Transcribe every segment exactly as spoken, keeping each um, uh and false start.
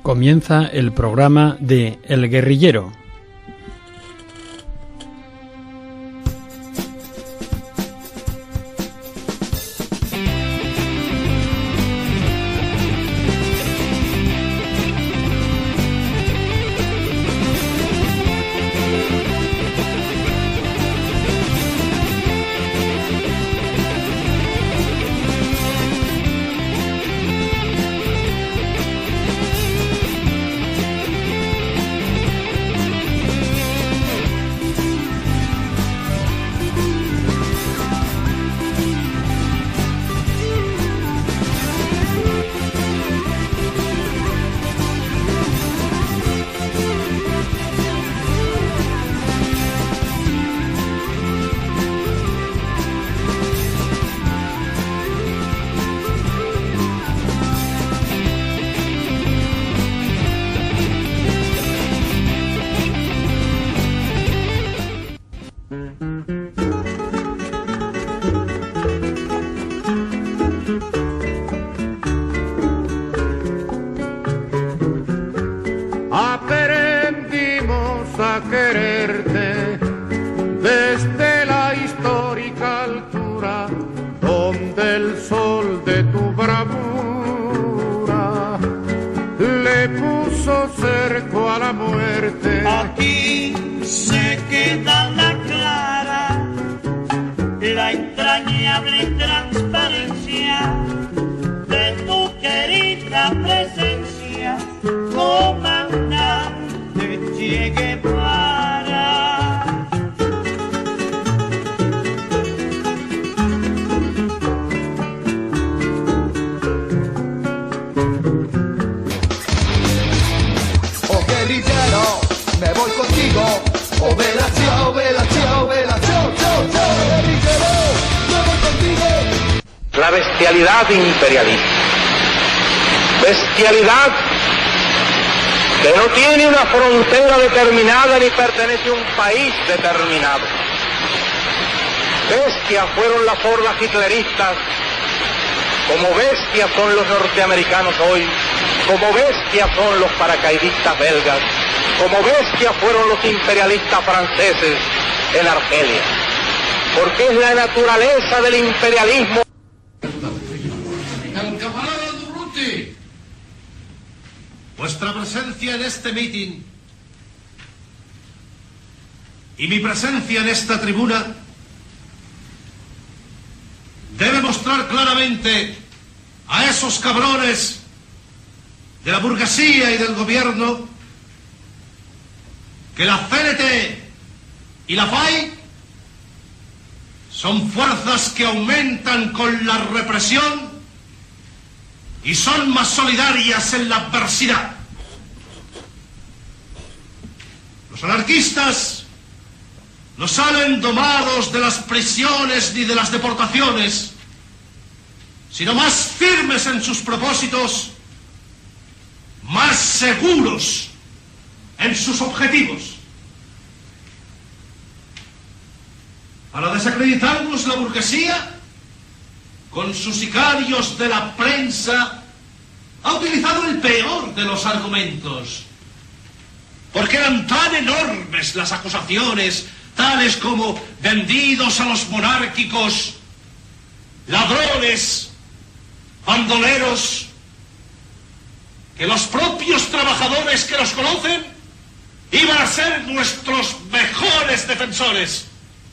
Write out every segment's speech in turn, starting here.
Comienza el programa de El Guerrillero. Aprendimos a quererte desde la histórica altura, donde el sol de tu bravura le puso cerco a la muerte. Aquí se queda la clara, la entrañable transparencia de tu querida presencia, comandante Che Guevara. Oh guerrillero, me voy contigo. Oh vela, chao, vela, chao, vela, chao, chao, chao. Guerrillero, me voy contigo. La bestialidad imperialista. Bestialidad que no tiene una frontera determinada ni pertenece a un país determinado. Bestias fueron las hordas hitleristas, como bestias son los norteamericanos hoy, como bestias son los paracaidistas belgas, como bestias fueron los imperialistas franceses en Argelia. Porque es la naturaleza del imperialismo. El camarada Durruti, vuestra presencia en este meeting y mi presencia en esta tribuna debe mostrar claramente a esos cabrones de la burguesía y del gobierno que la C N T y la F A I son fuerzas que aumentan con la represión y son más solidarias en la adversidad. Los anarquistas no salen domados de las prisiones ni de las deportaciones, sino más firmes en sus propósitos, más seguros en sus objetivos. Para desacreditarnos, la burguesía, con sus sicarios de la prensa, ha utilizado el peor de los argumentos, porque eran tan enormes las acusaciones, tales como vendidos a los monárquicos, ladrones, bandoleros, que los propios trabajadores que los conocen iban a ser nuestros mejores defensores.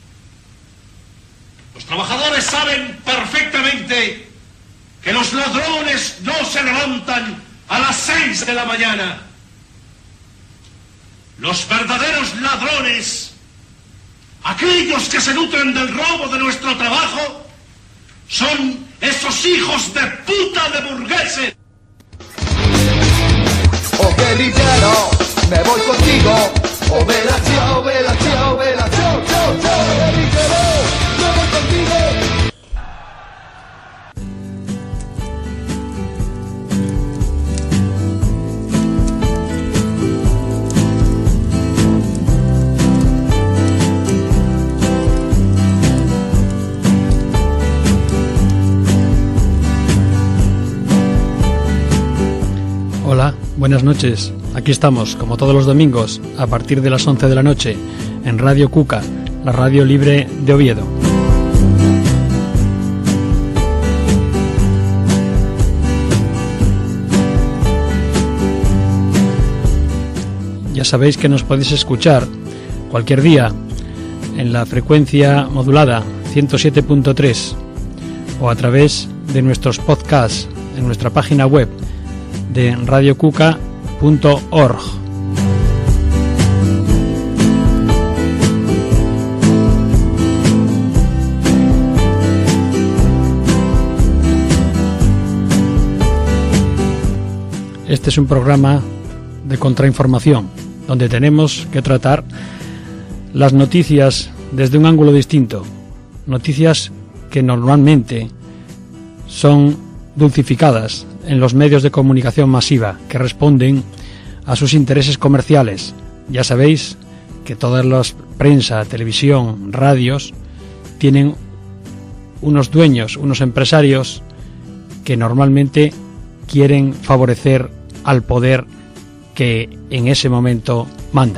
Los trabajadores saben perfectamente que los ladrones no se levantan a las seis de la mañana. Los verdaderos ladrones, aquellos que se nutren del robo de nuestro trabajo, son esos hijos de puta de burgueses. Oh guerrillero, me voy contigo. Oh vela, chao, vela, chao, vela, chao, chao, chao. Guerrillero, me voy contigo. Buenas noches, aquí estamos, como todos los domingos, a partir de las once de la noche, en Radio Cuca, la radio libre de Oviedo. Ya sabéis que nos podéis escuchar cualquier día en la frecuencia modulada ciento siete punto tres o a través de nuestros podcasts en nuestra página web de radio cuca punto org. Este es un programa de contrainformación, donde tenemos que tratar las noticias desde un ángulo distinto, noticias que normalmente son dulcificadas en los medios de comunicación masiva, que responden a sus intereses comerciales. Ya sabéis que todas las prensa, televisión, radios tienen unos dueños, unos empresarios que normalmente quieren favorecer al poder que en ese momento manda.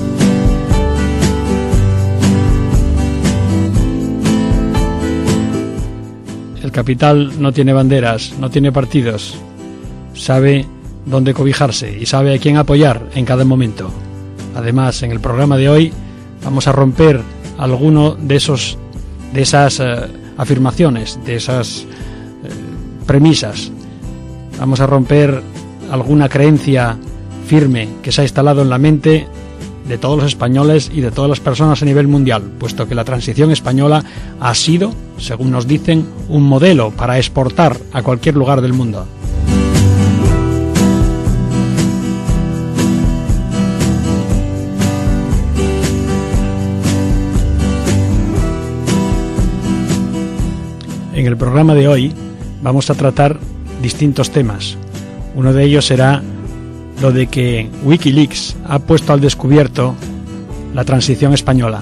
El capital no tiene banderas, no tiene partidos, sabe dónde cobijarse y sabe a quién apoyar en cada momento. Además, en el programa de hoy vamos a romper alguno de esos de esas eh, afirmaciones, de esas eh, premisas. Vamos a romper alguna creencia firme que se ha instalado en la mente de todos los españoles y de todas las personas a nivel mundial, puesto que la transición española ha sido, según nos dicen, un modelo para exportar a cualquier lugar del mundo. En el programa de hoy vamos a tratar distintos temas. Uno de ellos será lo de que Wikileaks ha puesto al descubierto la transición española.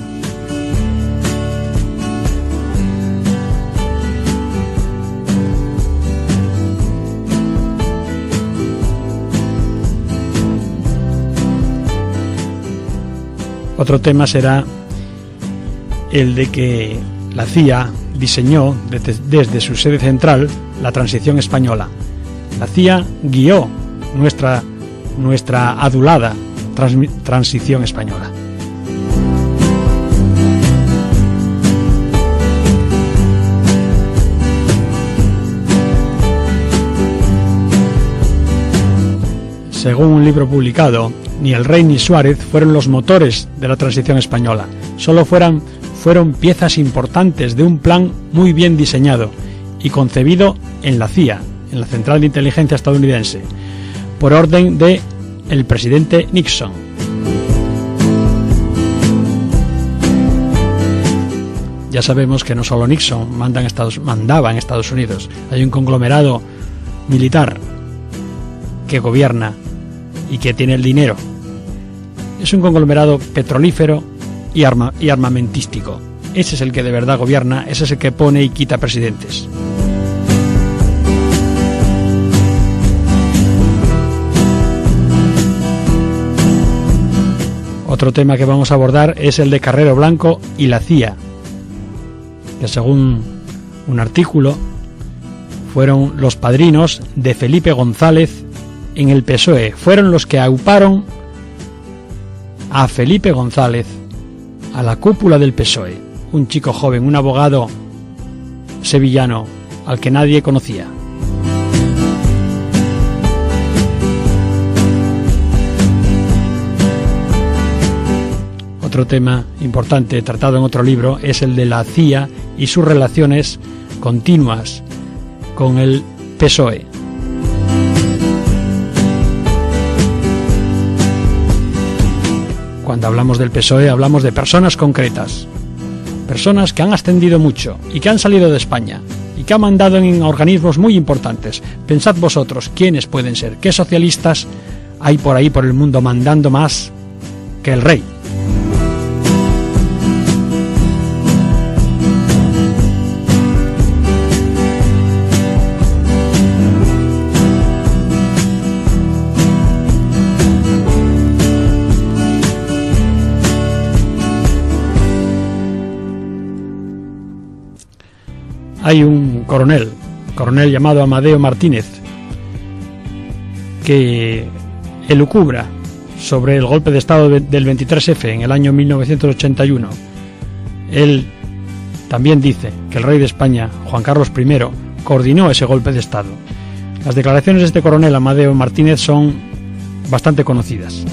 Otro tema será el de que la C I A diseñó desde, desde su sede central la transición española. La C I A guió nuestra nuestra adulada trans, transición española. Según un libro publicado, ni el rey ni Suárez fueron los motores de la transición española, solo fueran, fueron piezas importantes de un plan muy bien diseñado y concebido en la C I A, en la Central de Inteligencia estadounidense, por orden de el presidente Nixon. Ya sabemos que no solo Nixon manda en Estados, mandaba en Estados Unidos, hay un conglomerado militar que gobierna y que tiene el dinero. Es un conglomerado petrolífero y, arma, y armamentístico. Ese es el que de verdad gobierna, ese es el que pone y quita presidentes. Otro tema que vamos a abordar es el de Carrero Blanco y la C I A, que según un artículo fueron los padrinos de Felipe González en el P S O E, fueron los que auparon a Felipe González a la cúpula del P S O E, un chico joven, un abogado sevillano al que nadie conocía. Otro tema importante tratado en otro libro es el de la C I A y sus relaciones continuas con el P S O E. Cuando hablamos del P S O E hablamos de personas concretas, personas que han ascendido mucho y que han salido de España y que han mandado en organismos muy importantes. Pensad vosotros, ¿quiénes pueden ser? ¿Qué socialistas hay por ahí por el mundo mandando más que el rey? hay un coronel, coronel llamado Amadeo Martínez, que elucubra sobre el golpe de Estado del veintitrés efe en el año mil novecientos ochenta y uno. Él también dice que el rey de España, Juan Carlos primero, coordinó ese golpe de Estado. Las declaraciones de este coronel Amadeo Martínez son bastante conocidas.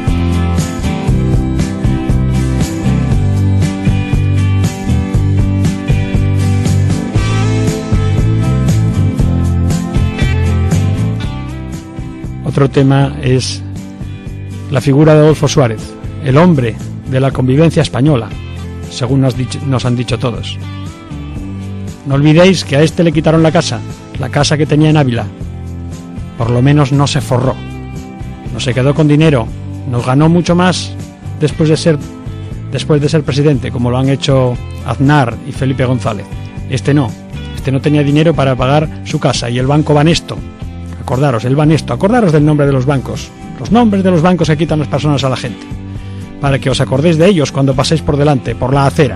Otro tema es la figura de Adolfo Suárez, el hombre de la convivencia española, según nos, dicho, nos han dicho todos. No olvidéis que a este le quitaron la casa, la casa que tenía en Ávila. Por lo menos no se forró, no se quedó con dinero, nos ganó mucho más después de ser, después de ser presidente, como lo han hecho Aznar y Felipe González. Este no, este no tenía dinero para pagar su casa y el Banco Banesto. Acordaros, el Banesto, acordaros del nombre de los bancos, los nombres de los bancos que quitan las personas a la gente, para que os acordéis de ellos cuando paséis por delante, por la acera.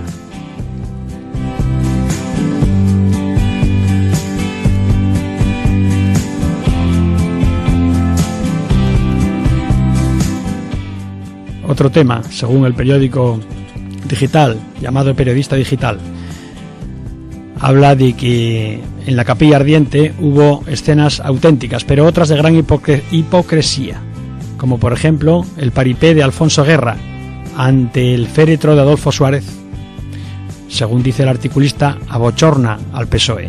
Otro tema, según el periódico digital, llamado Periodista Digital, habla de que en la Capilla Ardiente hubo escenas auténticas, pero otras de gran hipocre- hipocresía, como por ejemplo el paripé de Alfonso Guerra ante el féretro de Adolfo Suárez. Según dice el articulista, abochorna al P S O E.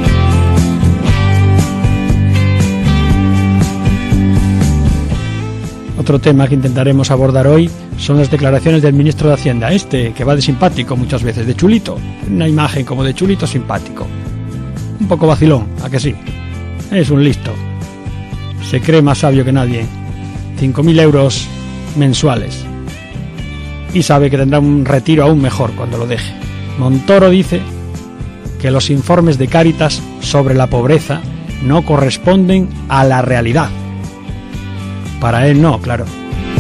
Otro tema que intentaremos abordar hoy son las declaraciones del ministro de Hacienda, este que va de simpático muchas veces, de chulito, una imagen como de chulito simpático, un poco vacilón, ¿a que sí? Es un listo, se cree más sabio que nadie, cinco mil euros mensuales, y sabe que tendrá un retiro aún mejor cuando lo deje. Montoro dice que los informes de Cáritas sobre la pobreza no corresponden a la realidad. Para él no, claro.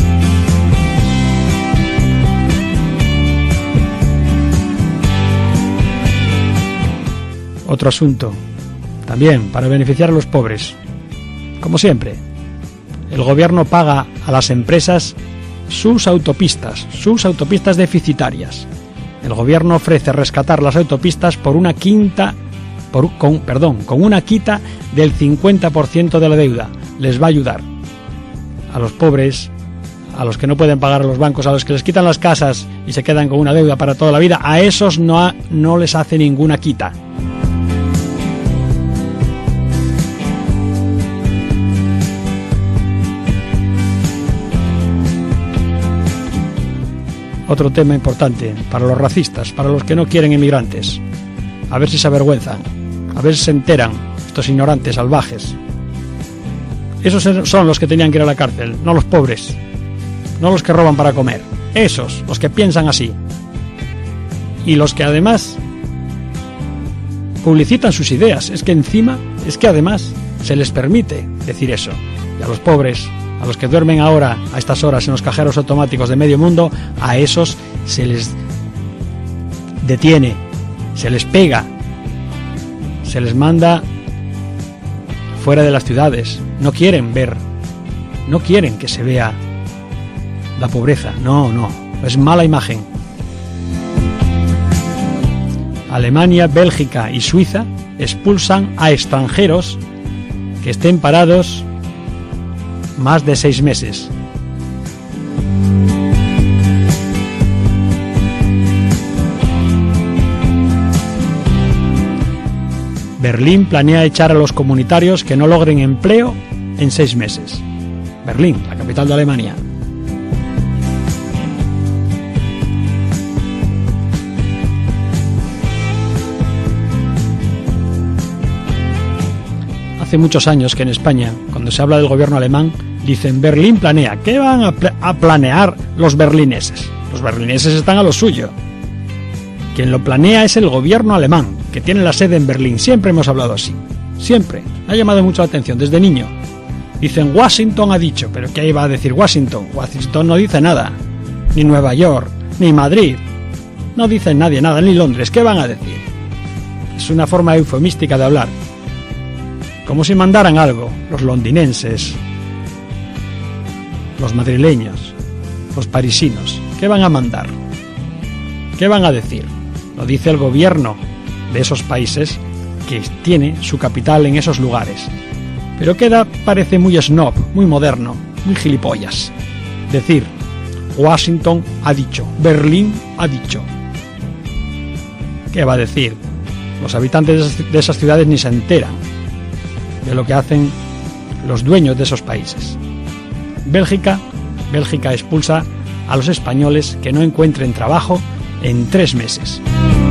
Otro asunto, también para beneficiar a los pobres. Como siempre, el gobierno paga a las empresas sus autopistas, sus autopistas deficitarias. El gobierno ofrece rescatar las autopistas por una quinta, por, con, perdón, con una quita del cincuenta por ciento de la deuda. Les va a ayudar. A los pobres, a los que no pueden pagar a los bancos, a los que les quitan las casas y se quedan con una deuda para toda la vida, a esos no, ha, no les hace ninguna quita. Otro tema importante para los racistas, para los que no quieren inmigrantes. A ver si se avergüenzan, a ver si se enteran, estos ignorantes salvajes. Esos son los que tenían que ir a la cárcel, no los pobres, no los que roban para comer. Esos, los que piensan así. Y los que además publicitan sus ideas. Es que encima, es que además se les permite decir eso. Y a los pobres, a los que duermen ahora a estas horas en los cajeros automáticos de medio mundo, a esos se les detiene, se les pega, se les manda fuera de las ciudades. No quieren ver, no quieren que se vea la pobreza. No, no, es mala imagen. Alemania, Bélgica y Suiza expulsan a extranjeros que estén parados más de seis meses. Berlín planea echar a los comunitarios que no logren empleo en seis meses. Berlín, la capital de Alemania. Hace muchos años que en España, cuando se habla del gobierno alemán, dicen Berlín planea. ¿Qué van a, pl- a planear los berlineses? Los berlineses están a lo suyo. Quien lo planea es el gobierno alemán, que tiene la sede en Berlín. Siempre hemos hablado así. Siempre. Me ha llamado mucho la atención desde niño. Dicen Washington ha dicho, pero ¿qué iba a decir Washington? Washington no dice nada. Ni Nueva York, ni Madrid. No dicen nadie nada, ni Londres. ¿Qué van a decir? es una forma eufemística de hablar. Como si mandaran algo los londinenses, los madrileños, los parisinos. ¿Qué van a mandar? ¿Qué van a decir? Lo dice el gobierno de esos países que tiene su capital en esos lugares. Pero queda, parece muy snob, muy moderno, muy gilipollas. Decir, Washington ha dicho, Berlín ha dicho. ¿Qué va a decir? Los habitantes de esas ciudades ni se enteran de lo que hacen los dueños de esos países. Bélgica, Bélgica expulsa a los españoles que no encuentren trabajo en tres meses.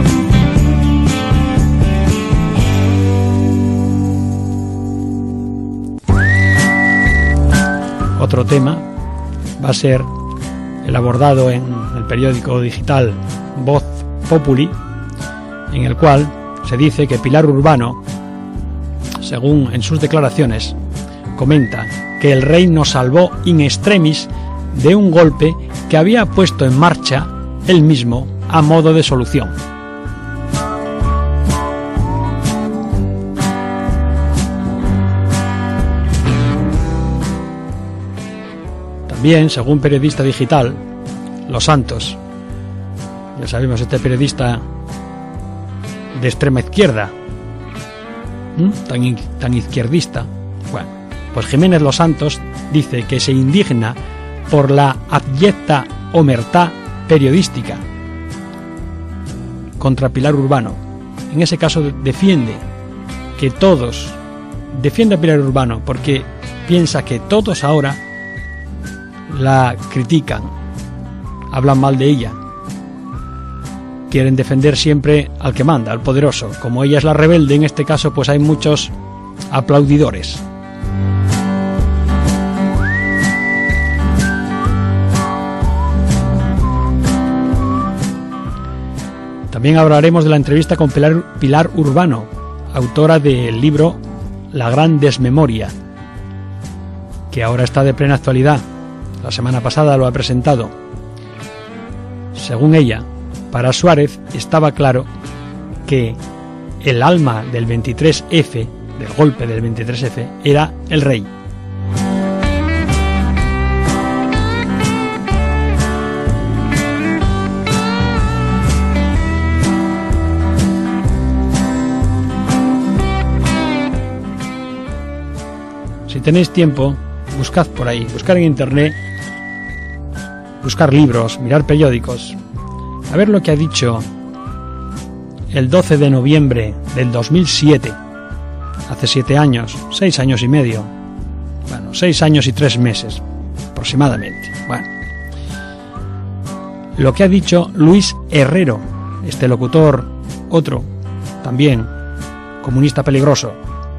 Otro tema va a ser el abordado en el periódico digital Voz Populi, en el cual se dice que Pilar Urbano, según en sus declaraciones, comenta que el rey nos salvó in extremis de un golpe que había puesto en marcha él mismo a modo de solución. También, según periodista digital, Los Santos, ya sabemos, este periodista de extrema izquierda, ¿Mm? tan, tan izquierdista, bueno, pues Jiménez Los Santos dice que se indigna por la abyecta omertá periodística contra Pilar Urbano. En ese caso defiende que todos, defiende a Pilar Urbano porque piensa que todos ahora la critican, hablan mal de ella, quieren defender siempre al que manda, al poderoso. Como ella es la rebelde, en este caso pues hay muchos aplaudidores. También hablaremos de la entrevista con Pilar, Pilar Urbano, autora del libro La Gran Desmemoria, que ahora está de plena actualidad. La semana pasada lo ha presentado. Según ella, para Suárez estaba claro que el alma del veintitrés efe, del golpe del veintitrés efe, era el rey. Si tenéis tiempo, buscad por ahí, buscar en internet, buscar libros, mirar periódicos, a ver lo que ha dicho el doce de noviembre del dos mil siete, hace siete años, seis años y medio, bueno, seis años y tres meses, aproximadamente, bueno, lo que ha dicho Luis Herrero, este locutor, otro, también, comunista peligroso,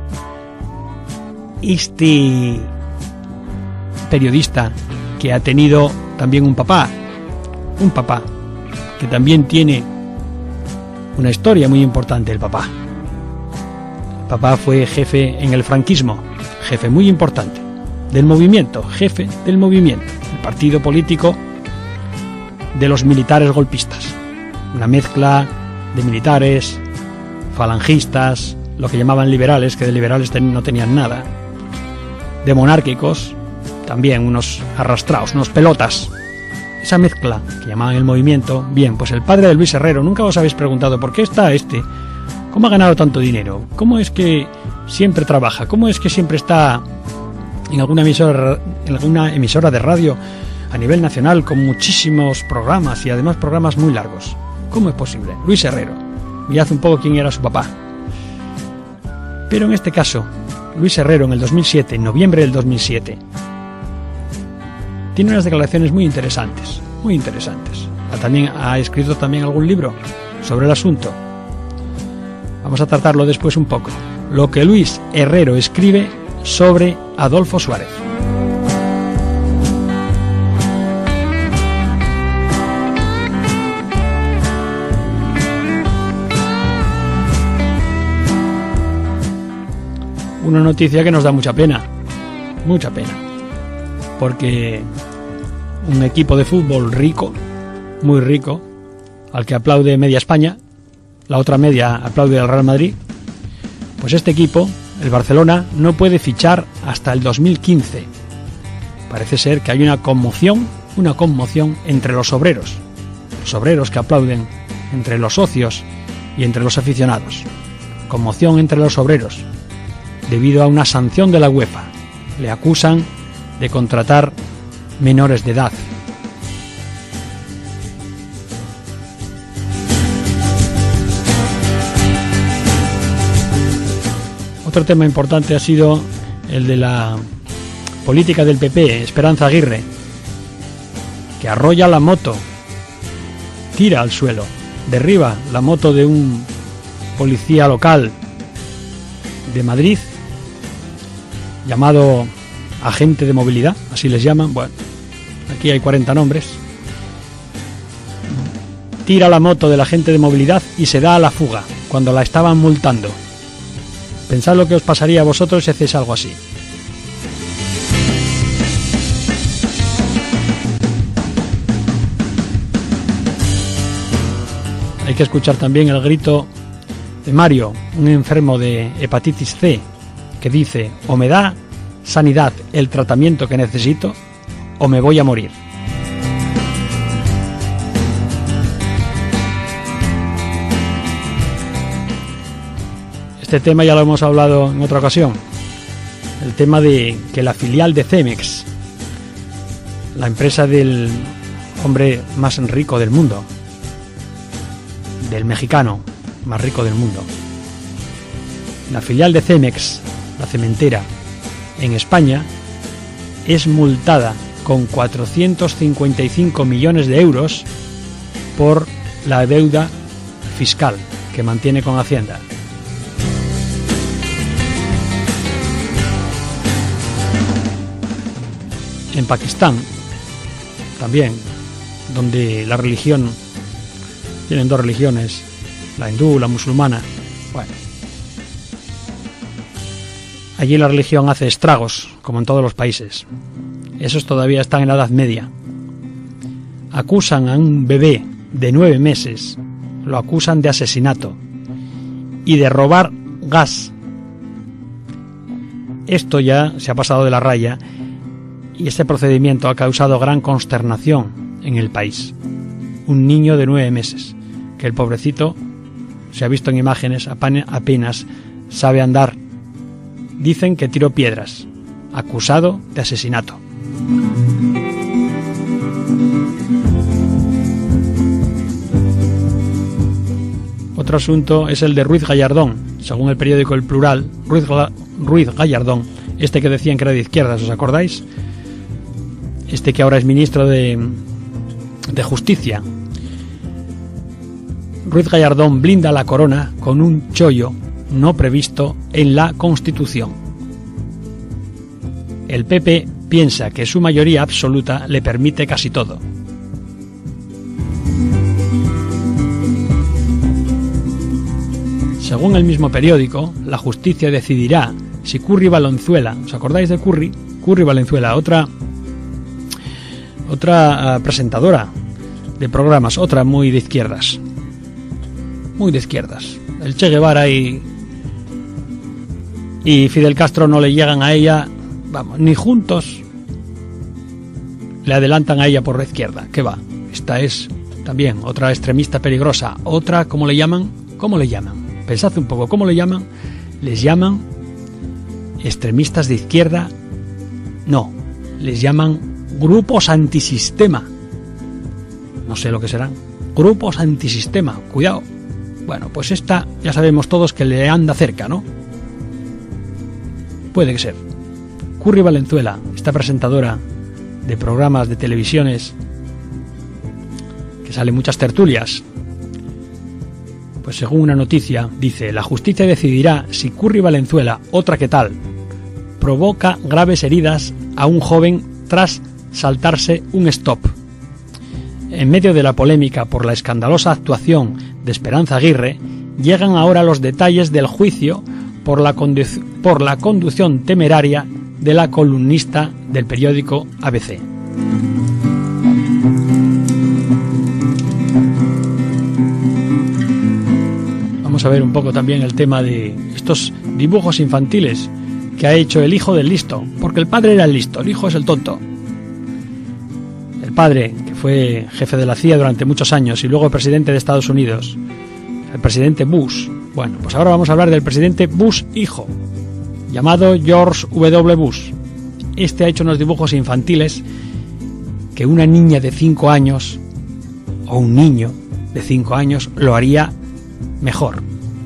este periodista que ha tenido también un papá, un papá, que también tiene una historia muy importante, el papá. El papá fue jefe en el franquismo, jefe muy importante del movimiento, jefe del movimiento, el partido político de los militares golpistas. Una mezcla de militares, falangistas, lo que llamaban liberales, que de liberales no tenían nada, de monárquicos, también unos arrastrados, unos pelotas. Esa mezcla que llamaban el movimiento. Bien, pues el padre de Luis Herrero, nunca os habéis preguntado por qué está este, cómo ha ganado tanto dinero, cómo es que siempre trabaja, cómo es que siempre está en alguna emisora, en alguna emisora de radio a nivel nacional con muchísimos programas y además programas muy largos. ¿Cómo es posible? Luis Herrero. Mirad un poco quién era su papá. Pero en este caso, Luis Herrero en el dos mil siete, en noviembre del dos mil siete, tiene unas declaraciones muy interesantes, muy interesantes. También ha escrito también algún libro sobre el asunto. Vamos a tratarlo después un poco. Lo que Luis Herrero escribe sobre Adolfo Suárez. Una noticia que nos da mucha pena, mucha pena, porque un equipo de fútbol rico, muy rico, al que aplaude media España, la otra media aplaude al Real Madrid, pues este equipo, el Barcelona, no puede fichar hasta el dos mil quince. Parece ser que hay una conmoción, una conmoción entre los obreros, los obreros que aplauden, entre los socios y entre los aficionados. Conmoción entre los obreros, debido a una sanción de la UEFA. Le acusan de contratar menores de edad. Otro tema importante ha sido el de la política del P P, Esperanza Aguirre, que arrolla la moto, tira al suelo, derriba la moto de un policía local de Madrid, llamado agente de movilidad, así les llaman. Bueno, aquí hay cuarenta nombres. Tira la moto del agente de movilidad y se da a la fuga cuando la estaban multando. Pensad lo que os pasaría a vosotros si hacéis algo así. Hay que escuchar también el grito de Mario, un enfermo de hepatitis C, que dice: o me da sanidad el tratamiento que necesito, o me voy a morir. Este tema ya lo hemos hablado en otra ocasión, el tema de que la filial de Cemex, la empresa del hombre más rico del mundo, del mexicano más rico del mundo, la filial de Cemex, la cementera, en España, es multada con cuatrocientos cincuenta y cinco millones de euros por la deuda fiscal que mantiene con Hacienda. En Pakistán, también, donde la religión, tienen dos religiones, la hindú, la musulmana, bueno, allí la religión hace estragos, como en todos los países. Esos todavía están en la Edad Media. Acusan a un bebé de nueve meses, lo acusan de asesinato y de robar gas. Esto ya se ha pasado de la raya y este procedimiento ha causado gran consternación en el país. Un niño de nueve meses, que el pobrecito, se ha visto en imágenes, apenas sabe andar. Dicen que tiró piedras, acusado de asesinato. Otro asunto es el de Ruiz Gallardón. Según el periódico El Plural, Ruiz, Ruiz Gallardón, este que decían que era de izquierdas, ¿os acordáis? Este que ahora es ministro de, de Justicia. Ruiz Gallardón blinda la corona con un chollo no previsto en la Constitución. El P P piensa que su mayoría absoluta le permite casi todo. Según el mismo periódico, la justicia decidirá si Curri Valenzuela, ¿os acordáis de Curri? Curri Valenzuela, otra otra uh, presentadora de programas, otra muy de izquierdas, muy de izquierdas. El Che Guevara y y Fidel Castro no le llegan a ella, vamos, ni juntos le adelantan a ella por la izquierda. ¿Qué va? Esta es también otra extremista peligrosa, otra, ¿cómo le llaman? ¿Cómo le llaman? Pensad un poco, ¿cómo le llaman? Les llaman extremistas de izquierda. No, les llaman grupos antisistema. No sé lo que serán. Grupos antisistema, cuidado. Bueno, pues esta ya sabemos todos que le anda cerca, ¿no? Puede que ser. Curri Valenzuela, esta presentadora de programas de televisiones que sale muchas tertulias, pues según una noticia dice: la justicia decidirá si Curri Valenzuela, otra que tal, provoca graves heridas a un joven tras saltarse un stop. En medio de la polémica por la escandalosa actuación de Esperanza Aguirre, llegan ahora los detalles del juicio por la, condu- por la conducción temeraria de la columnista del periódico A B C. vamos a ver un poco también el tema de estos dibujos infantiles que ha hecho el hijo del listo, porque el padre era el listo, el hijo es el tonto. El padre, que fue jefe de la C I A durante muchos años y luego presidente de Estados Unidos, el presidente Bush. Bueno, pues ahora vamos a hablar del presidente Bush hijo, llamado George W. Bush. Este ha hecho unos dibujos infantiles que una niña de cinco años o un niño de cinco años lo haría mejor.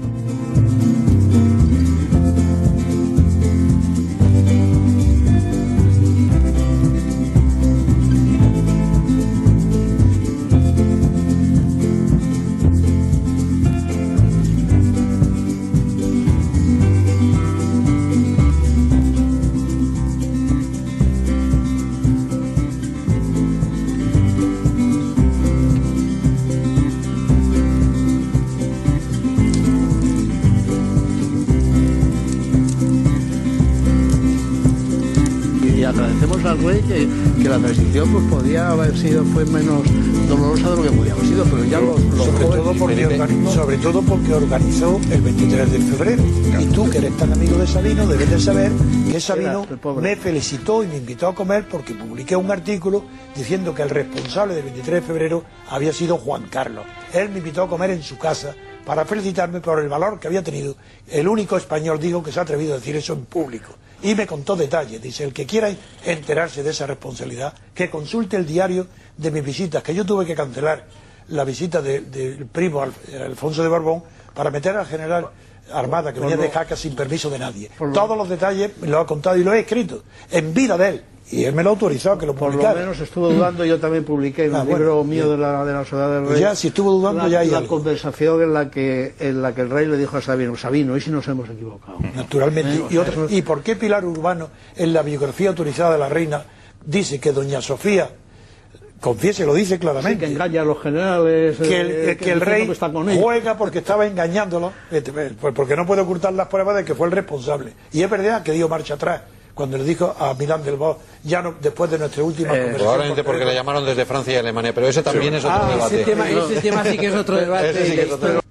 Que, que la transición pues podía haber sido fue menos dolorosa de lo que podía haber sido, pero ya los, los sobre, jóvenes, todo porque organizó, sobre todo porque organizó el veintitrés de febrero. Y tú, que eres tan amigo de Sabino, debes de saber que Sabino me felicitó y me invitó a comer porque publiqué un artículo diciendo que el responsable del veintitrés de febrero había sido Juan Carlos. Él me invitó a comer en su casa para felicitarme por el valor que había tenido. El único español, digo, que se ha atrevido a decir eso en público. Y me contó detalles. Dice, el que quiera enterarse de esa responsabilidad, que consulte el diario de mis visitas, que yo tuve que cancelar la visita del de, de primo Alfonso de Borbón para meter al general Armada, que venía de Jaca sin permiso de nadie. Todos los detalles me lo ha contado y lo he escrito en vida de él. Y él me lo ha autorizado que lo publicara. Por lo menos estuvo dudando, yo también publiqué en ah, un bueno, libro mío de la, de la Soledad del Rey. Pues ya, si estuvo dudando, la, ya hay la algo. conversación en la que en la que el rey le dijo a Sabino, Sabino, ¿y si nos hemos equivocado? Naturalmente. ¿Eh? Y, otro, ¿Y por qué Pilar Urbano, en la biografía autorizada de la reina, dice que doña Sofía, confiese, lo dice claramente, sí, que engaña a los generales, que el, eh, que que el rey que está con juega porque estaba engañándolo, porque no puede ocultar las pruebas de que fue el responsable. Y es verdad que dio marcha atrás cuando le dijo a Milán del Bosch, ya no, después de nuestra última eh, conversación. Probablemente porque le llamaron desde Francia y Alemania, pero ese también sí. es otro ah, debate. Ese tema, ese tema sí que es otro debate. Ese sí que es otro debate.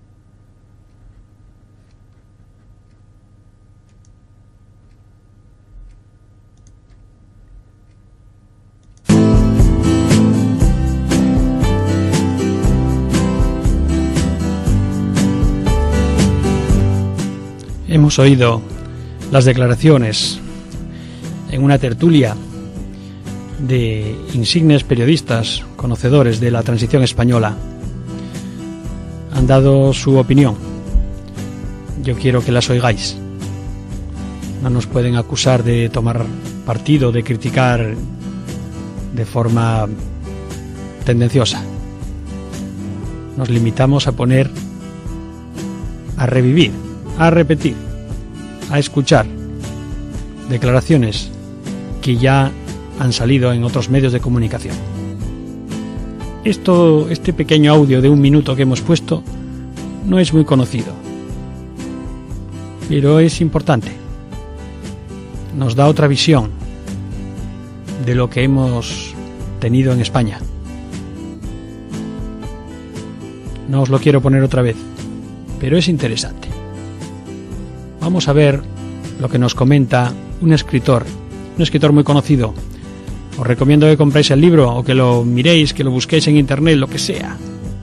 Hemos oído las declaraciones en una tertulia de insignes periodistas conocedores de la transición española. Han dado su opinión. Yo quiero que las oigáis. No nos pueden acusar de tomar partido, de criticar de forma tendenciosa. Nos limitamos a poner, a revivir, a repetir, a escuchar declaraciones que ya han salido en otros medios de comunicación. Esto, este pequeño audio de un minuto que hemos puesto no es muy conocido, pero es importante. Nos da otra visión de lo que hemos tenido en España. No os lo quiero poner otra vez, pero es interesante. Vamos a ver lo que nos comenta un escritor, un escritor muy conocido. Os recomiendo que compréis el libro o que lo miréis, que lo busquéis en internet, lo que sea.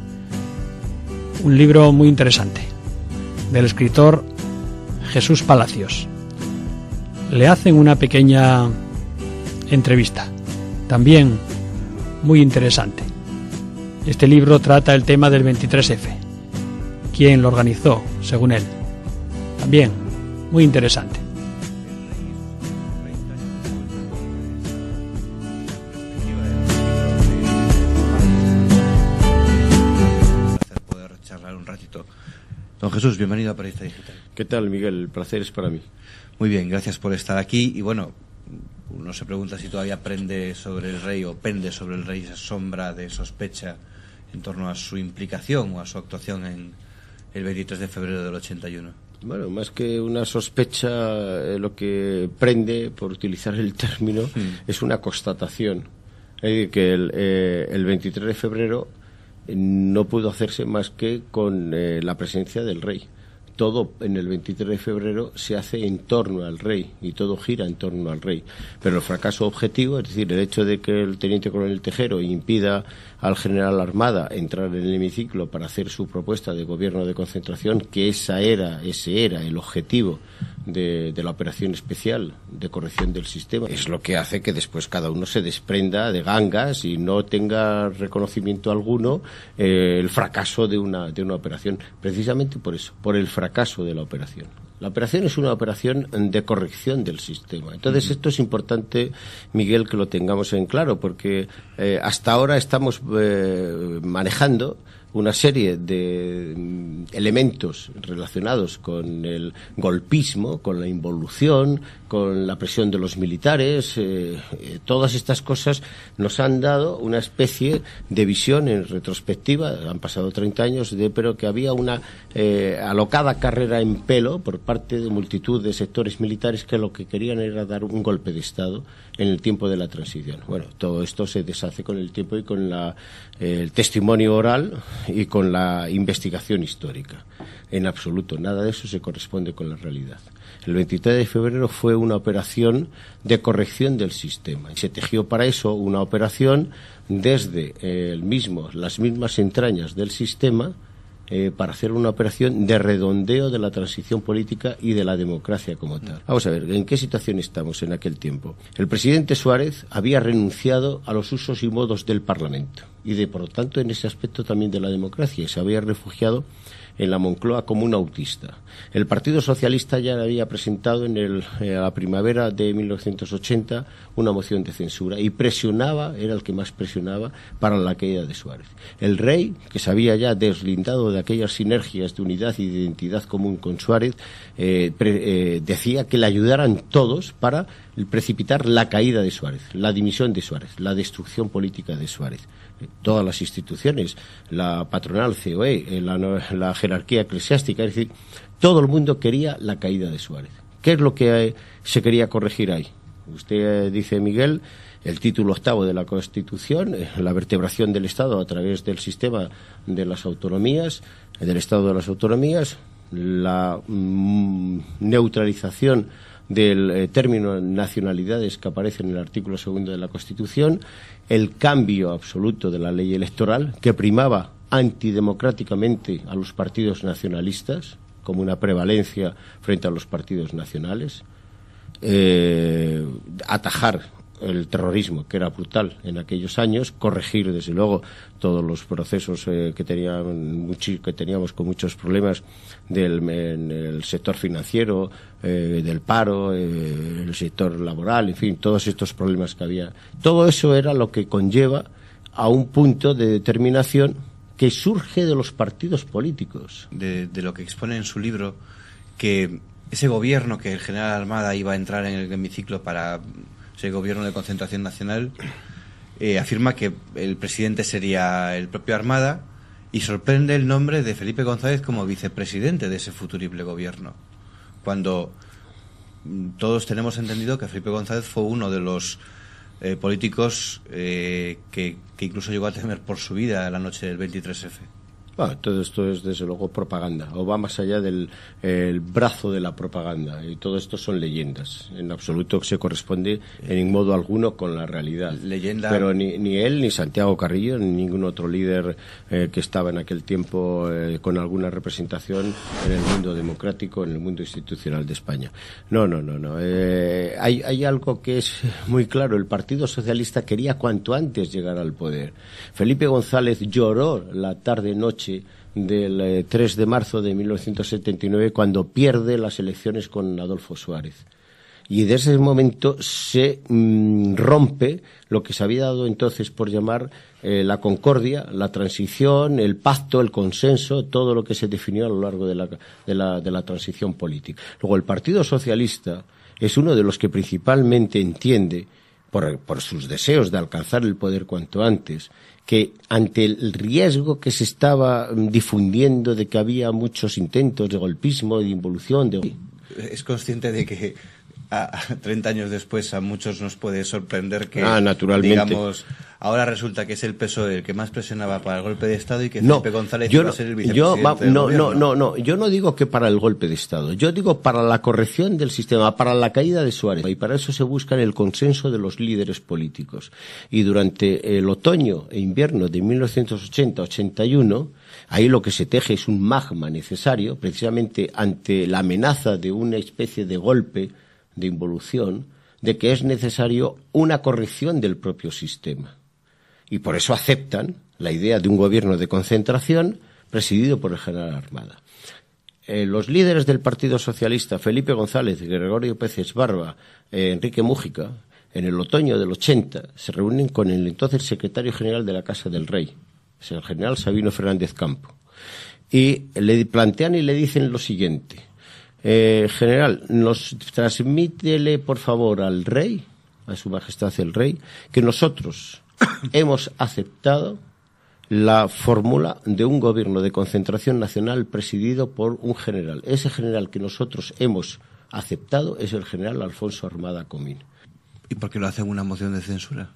Un libro muy interesante, del escritor Jesús Palacios. Le hacen una pequeña entrevista, también muy interesante. Este libro trata el tema del veintitrés efe, quién lo organizó, según él. También muy interesante. Poder charlar un ratito. Don Jesús, bienvenido a Periodista Digital. ¿Qué tal, Miguel? El placer es para mí. Muy bien, gracias por estar aquí. Y bueno, uno se pregunta si todavía prende sobre el rey o pende sobre el rey esa sombra de sospecha en torno a su implicación o a su actuación en el veintitrés de febrero del ochenta y uno. Bueno, más que una sospecha, eh, lo que prende, por utilizar el término, mm. es una constatación. Eh, que el, eh, el veintitrés de febrero no pudo hacerse más que con eh, la presencia del rey. todo en el veintitrés de febrero se hace en torno al rey y todo gira en torno al rey. Pero el fracaso objetivo, es decir, el hecho de que el teniente coronel Tejero impida al general Armada entrar en el hemiciclo para hacer su propuesta de gobierno de concentración, que esa era, ese era el objetivo de, de la operación especial de corrección del sistema, es lo que hace que después cada uno se desprenda de gangas y no tenga reconocimiento alguno eh, el fracaso de una, de una operación, precisamente por eso, por el fracaso de la operación. La operación es una operación de corrección del sistema. Entonces, uh-huh. esto es importante, Miguel, que lo tengamos en claro, porque eh, hasta ahora estamos eh, manejando una serie de mm, elementos relacionados con el golpismo, con la involución, con la presión de los militares. Eh, eh, todas estas cosas nos han dado una especie de visión en retrospectiva. Han pasado treinta años, de, pero que había una eh, alocada carrera en pelo por parte de multitud de sectores militares que lo que querían era dar un golpe de Estado en el tiempo de la transición. Bueno, todo esto se deshace con el tiempo y con la, eh, el testimonio oral y con la investigación histórica. En absoluto, nada de eso se corresponde con la realidad. El veintitrés de febrero fue una operación de corrección del sistema. Y se tejió para eso una operación desde eh, el mismo, las mismas entrañas del sistema, Eh, para hacer una operación de redondeo de la transición política y de la democracia como tal. Vamos a ver, ¿en qué situación estamos en aquel tiempo? El presidente Suárez había renunciado a los usos y modos del Parlamento y, de por lo tanto, en ese aspecto también de la democracia, y se había refugiado en la Moncloa como un autista. El Partido Socialista ya había presentado en el, eh, la primavera de mil novecientos ochenta una moción de censura y presionaba, era el que más presionaba, para la caída de Suárez. El rey, que se había ya deslindado de aquellas sinergias de unidad y de identidad común con Suárez, eh, pre, eh, decía que le ayudaran todos para precipitar la caída de Suárez, la dimisión de Suárez, la destrucción política de Suárez. Todas las instituciones, la patronal C O E, la, la jerarquía eclesiástica, es decir, todo el mundo quería la caída de Suárez. ¿Qué es lo que eh, se quería corregir ahí? Usted eh, dice, Miguel, el título octavo de la Constitución, eh, la vertebración del Estado a través del sistema de las autonomías, eh, del Estado de las autonomías, la mm, neutralización del eh, término nacionalidades que aparece en el artículo segundo de la Constitución, el cambio absoluto de la ley electoral que primaba antidemocráticamente a los partidos nacionalistas como una prevalencia frente a los partidos nacionales, eh, atajar el terrorismo, que era brutal en aquellos años, corregir desde luego todos los procesos eh, que, tenían, que teníamos con muchos problemas del en el sector financiero, eh, del paro, eh, el sector laboral, en fin, todos estos problemas que había. Todo eso era lo que conlleva a un punto de determinación que surge de los partidos políticos. De, de lo que expone en su libro, que ese gobierno que el general Armada iba a entrar en el hemiciclo para ese gobierno de concentración nacional, eh, afirma que el presidente sería el propio Armada y sorprende el nombre de Felipe González como vicepresidente de ese futurible gobierno, cuando todos tenemos entendido que Felipe González fue uno de los eh, políticos eh, que, que incluso llegó a temer por su vida la noche del veintitrés efe. Bueno, todo esto es desde luego propaganda, o va más allá del el brazo de la propaganda, y todo esto son leyendas. En absoluto se corresponde en modo alguno con la realidad. Leyenda. Pero ni, ni él, ni Santiago Carrillo, ni ningún otro líder eh, que estaba en aquel tiempo eh, con alguna representación en el mundo democrático, en el mundo institucional de España. No, no, no, no. Eh, hay, hay algo que es muy claro. El Partido Socialista quería cuanto antes llegar al poder. Felipe González lloró la tarde-noche del eh, tres de marzo de mil novecientos setenta y nueve cuando pierde las elecciones con Adolfo Suárez. Y desde ese momento se mm, rompe lo que se había dado entonces por llamar eh, la concordia, la transición, el pacto, el consenso, todo lo que se definió a lo largo de la, de la, de la transición política. Luego, el Partido Socialista es uno de los que principalmente entiende, por, por sus deseos de alcanzar el poder cuanto antes, que ante el riesgo que se estaba difundiendo de que había muchos intentos de golpismo, de involución, de... Es consciente de que a, treinta años después a muchos nos puede sorprender que, ah, naturalmente. digamos, ahora resulta que es el P S O E el que más presionaba para el golpe de Estado y que no, Felipe González yo iba no, a ser el yo, vicepresidente va, del no, gobierno. no, no, no, yo no digo que para el golpe de Estado, yo digo para la corrección del sistema, para la caída de Suárez, y para eso se busca el consenso de los líderes políticos. Y durante el otoño e invierno de mil novecientos ochenta ochenta y uno, ahí lo que se teje es un magma necesario, precisamente ante la amenaza de una especie de golpe de involución, de que es necesario una corrección del propio sistema. Y por eso aceptan la idea de un gobierno de concentración presidido por el general Armada. Eh, los líderes del Partido Socialista, Felipe González, Gregorio Pérez Barba, eh, Enrique Mújica, en el otoño del ochenta, se reúnen con el entonces secretario general de la Casa del Rey, es el general Sabino Fernández Campo, y le plantean y le dicen lo siguiente: eh, general, nos transmítele por favor al rey, a su majestad el rey, que nosotros hemos aceptado la fórmula de un gobierno de concentración nacional presidido por un general. Ese general que nosotros hemos aceptado es el general Alfonso Armada Comín. ¿Y por qué lo hacen una moción de censura?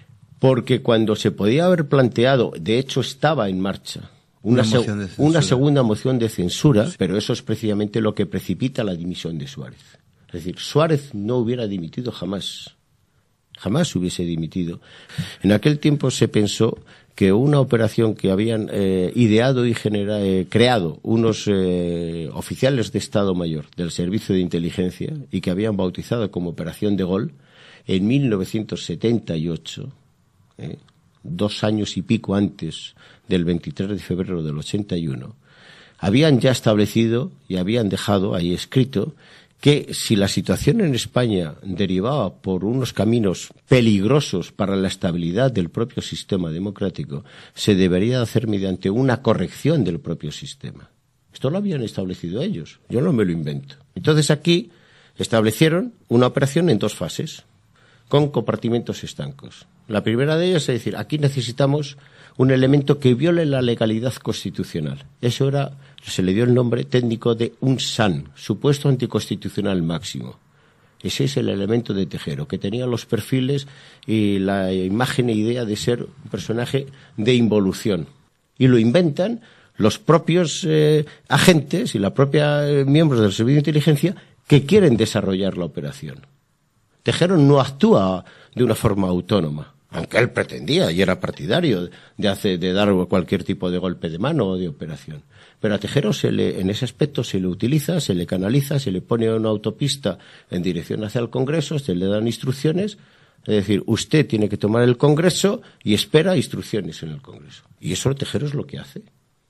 Porque cuando se podía haber planteado, de hecho estaba en marcha, una, una, seg una segunda moción de censura, sí. Pero eso es precisamente lo que precipita la dimisión de Suárez. Es decir, Suárez no hubiera dimitido jamás. Jamás hubiese dimitido. En aquel tiempo se pensó que una operación que habían eh, ideado y genera, eh, creado unos eh, oficiales de Estado Mayor del Servicio de Inteligencia y que habían bautizado como Operación de Gol, en mil novecientos setenta y ocho, eh, dos años y pico antes del veintitrés de febrero del ochenta y uno, habían ya establecido y habían dejado ahí escrito que si la situación en España derivaba por unos caminos peligrosos para la estabilidad del propio sistema democrático, se debería hacer mediante una corrección del propio sistema. Esto lo habían establecido ellos, yo no me lo invento. Entonces aquí establecieron una operación en dos fases, con compartimentos estancos. La primera de ellas es decir, aquí necesitamos un elemento que viole la legalidad constitucional. Eso era, se le dio el nombre técnico de un S A N, supuesto anticonstitucional máximo. Ese es el elemento de Tejero, que tenía los perfiles y la imagen e idea de ser un personaje de involución. Y lo inventan los propios eh, agentes y la propia eh, miembros del Servicio de Inteligencia que quieren desarrollar la operación. Tejero no actúa de una forma autónoma, aunque él pretendía y era partidario de, hacer, de dar cualquier tipo de golpe de mano o de operación. Pero a Tejero se le, en ese aspecto se le utiliza, se le canaliza, se le pone una autopista en dirección hacia el Congreso, se le dan instrucciones, es decir, usted tiene que tomar el Congreso y espera instrucciones en el Congreso. Y eso Tejero es lo que hace.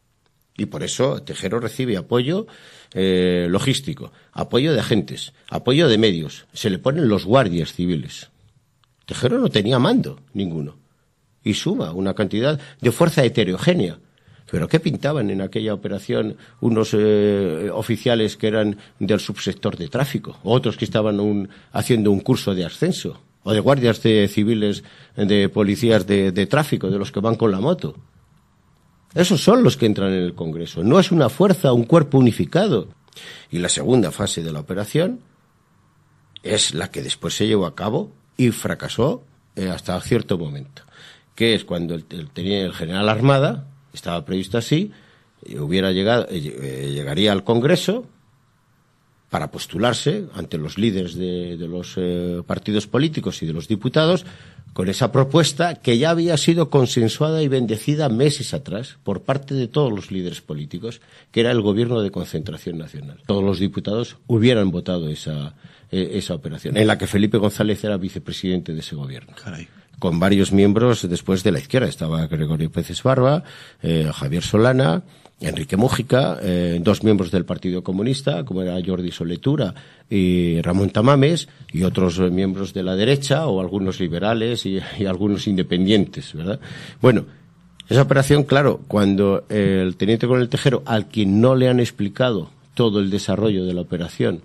Y por eso Tejero recibe apoyo eh, logístico, apoyo de agentes, apoyo de medios. Se le ponen los guardias civiles. Tejero no tenía mando ninguno. Y suma una cantidad de fuerza heterogénea. ¿Pero qué pintaban en aquella operación unos eh, oficiales que eran del subsector de tráfico? Otros que estaban un, haciendo un curso de ascenso. O de guardias de civiles, de policías de, de tráfico, de los que van con la moto. Esos son los que entran en el Congreso. No es una fuerza, un cuerpo unificado. Y la segunda fase de la operación es la que después se llevó a cabo y fracasó eh, hasta cierto momento. Que es cuando el, el, tenía el general Armada, estaba previsto así, hubiera llegado, eh, llegaría al Congreso para postularse ante los líderes de, de los eh, partidos políticos y de los diputados con esa propuesta que ya había sido consensuada y bendecida meses atrás por parte de todos los líderes políticos, que era el gobierno de concentración nacional. Todos los diputados hubieran votado esa, eh, esa operación, en la que Felipe González era vicepresidente de ese gobierno. Caray. Con varios miembros después de la izquierda. Estaba Gregorio Pérez Barba, eh, Javier Solana, Enrique Mújica, eh, dos miembros del Partido Comunista, como era Jordi Soletura y Ramón Tamames, y otros eh, miembros de la derecha, o algunos liberales y, y algunos independientes, ¿verdad? Bueno, esa operación, claro, cuando eh, el teniente coronel Tejero, al quien no le han explicado todo el desarrollo de la operación,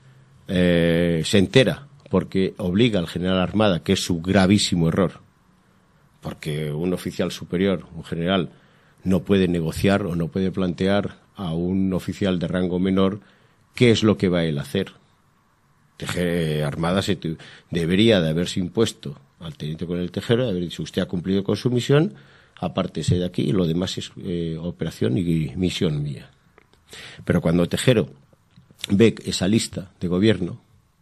eh, se entera, porque obliga al general Armada, que es su gravísimo error, porque un oficial superior, un general, no puede negociar o no puede plantear a un oficial de rango menor qué es lo que va a él a hacer. Tejero, Armada se tu, debería de haberse impuesto al teniente coronel Tejero, de haber dicho, usted ha cumplido con su misión, apártese de aquí, y lo demás es eh, operación y misión mía. Pero cuando Tejero ve esa lista de gobierno,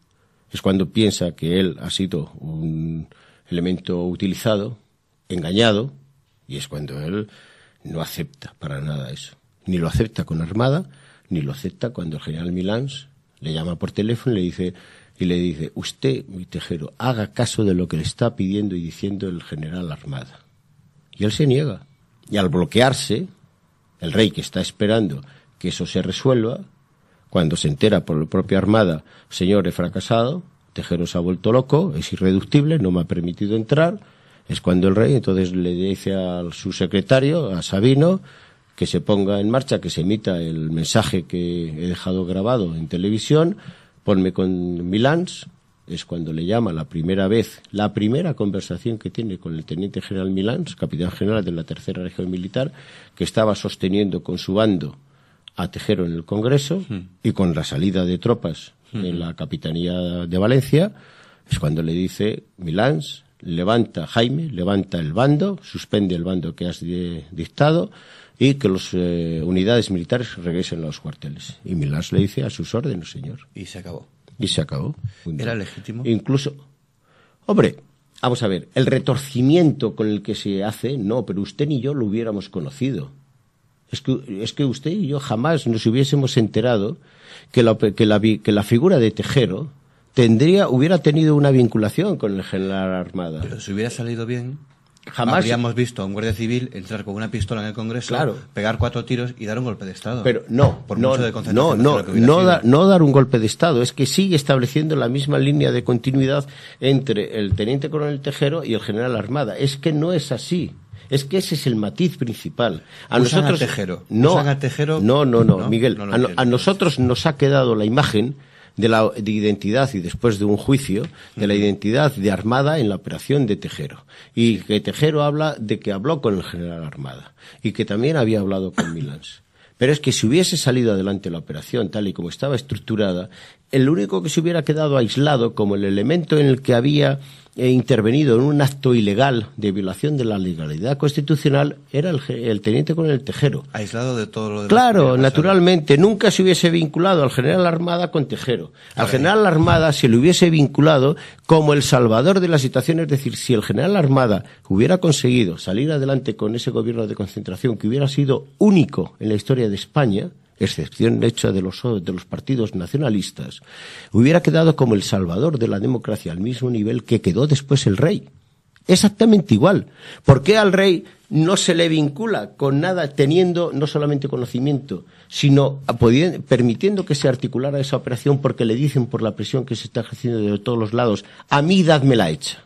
es cuando piensa que él ha sido un elemento utilizado, engañado, y es cuando él no acepta para nada eso. Ni lo acepta con Armada, ni lo acepta cuando el general Milans le llama por teléfono y le dice, y le dice, usted, mi Tejero, haga caso de lo que le está pidiendo y diciendo el general Armada. Y él se niega. Y al bloquearse, el rey, que está esperando que eso se resuelva, cuando se entera por la propia Armada, señor, he fracasado, Tejero se ha vuelto loco, es irreductible, no me ha permitido entrar, es cuando el rey entonces le dice a su secretario, a Sabino, que se ponga en marcha, que se emita el mensaje que he dejado grabado en televisión, ponme con Milans. Es cuando le llama la primera vez, la primera conversación que tiene con el teniente general Milans, capitán general de la tercera región militar, que estaba sosteniendo con su bando a Tejero en el Congreso, mm. y con la salida de tropas mm. en la capitanía de Valencia, es cuando le dice, Milans, levanta, Jaime, levanta el bando, suspende el bando que has de, dictado, y que las eh, unidades militares regresen a los cuarteles. Y Milans le dice, a sus órdenes, señor. Y se acabó. Y se acabó. ¿Era legítimo? Incluso, hombre, vamos a ver, el retorcimiento con el que se hace, no, pero usted ni yo lo hubiéramos conocido. Es que, es que usted y yo jamás nos hubiésemos enterado que la, que la, que la figura de Tejero tendría, hubiera tenido una vinculación con el general Armada. Pero si hubiera salido bien, jamás habríamos visto a un guardia civil entrar con una pistola en el Congreso, claro, pegar cuatro tiros y dar un golpe de Estado. Pero no, por no, mucho de concentración no, que no, no, da, sido. no dar un golpe de Estado, es que sigue estableciendo la misma línea de continuidad entre el teniente coronel Tejero y el general Armada. Es que no es así. Es que ese es el matiz principal. A Usan nosotros a Tejero. no, Usan a Tejero. No, no, no, no Miguel. no a, no, a nosotros nos ha quedado la imagen de la de identidad, y después de un juicio, de la identidad de Armada en la operación de Tejero. Y que Tejero habla de que habló con el general Armada y que también había hablado con Milans. Pero es que si hubiese salido adelante la operación tal y como estaba estructurada, el único que se hubiera quedado aislado como el elemento en el que había eh, intervenido en un acto ilegal de violación de la legalidad constitucional era el, el teniente coronel Tejero. Aislado de todo lo demás. Claro, naturalmente, nunca se hubiese vinculado al general Armada con Tejero. Al general Armada se le hubiese vinculado como el salvador de la situación, es decir, si el general Armada hubiera conseguido salir adelante con ese gobierno de concentración que hubiera sido único en la historia de España, excepción hecha de los, de los partidos nacionalistas, hubiera quedado como el salvador de la democracia al mismo nivel que quedó después el rey. Exactamente igual. ¿Por qué al rey no se le vincula con nada, teniendo no solamente conocimiento, sino pudiendo, permitiendo que se articulara esa operación, porque le dicen por la presión que se está ejerciendo de todos los lados, a mí dadmela hecha?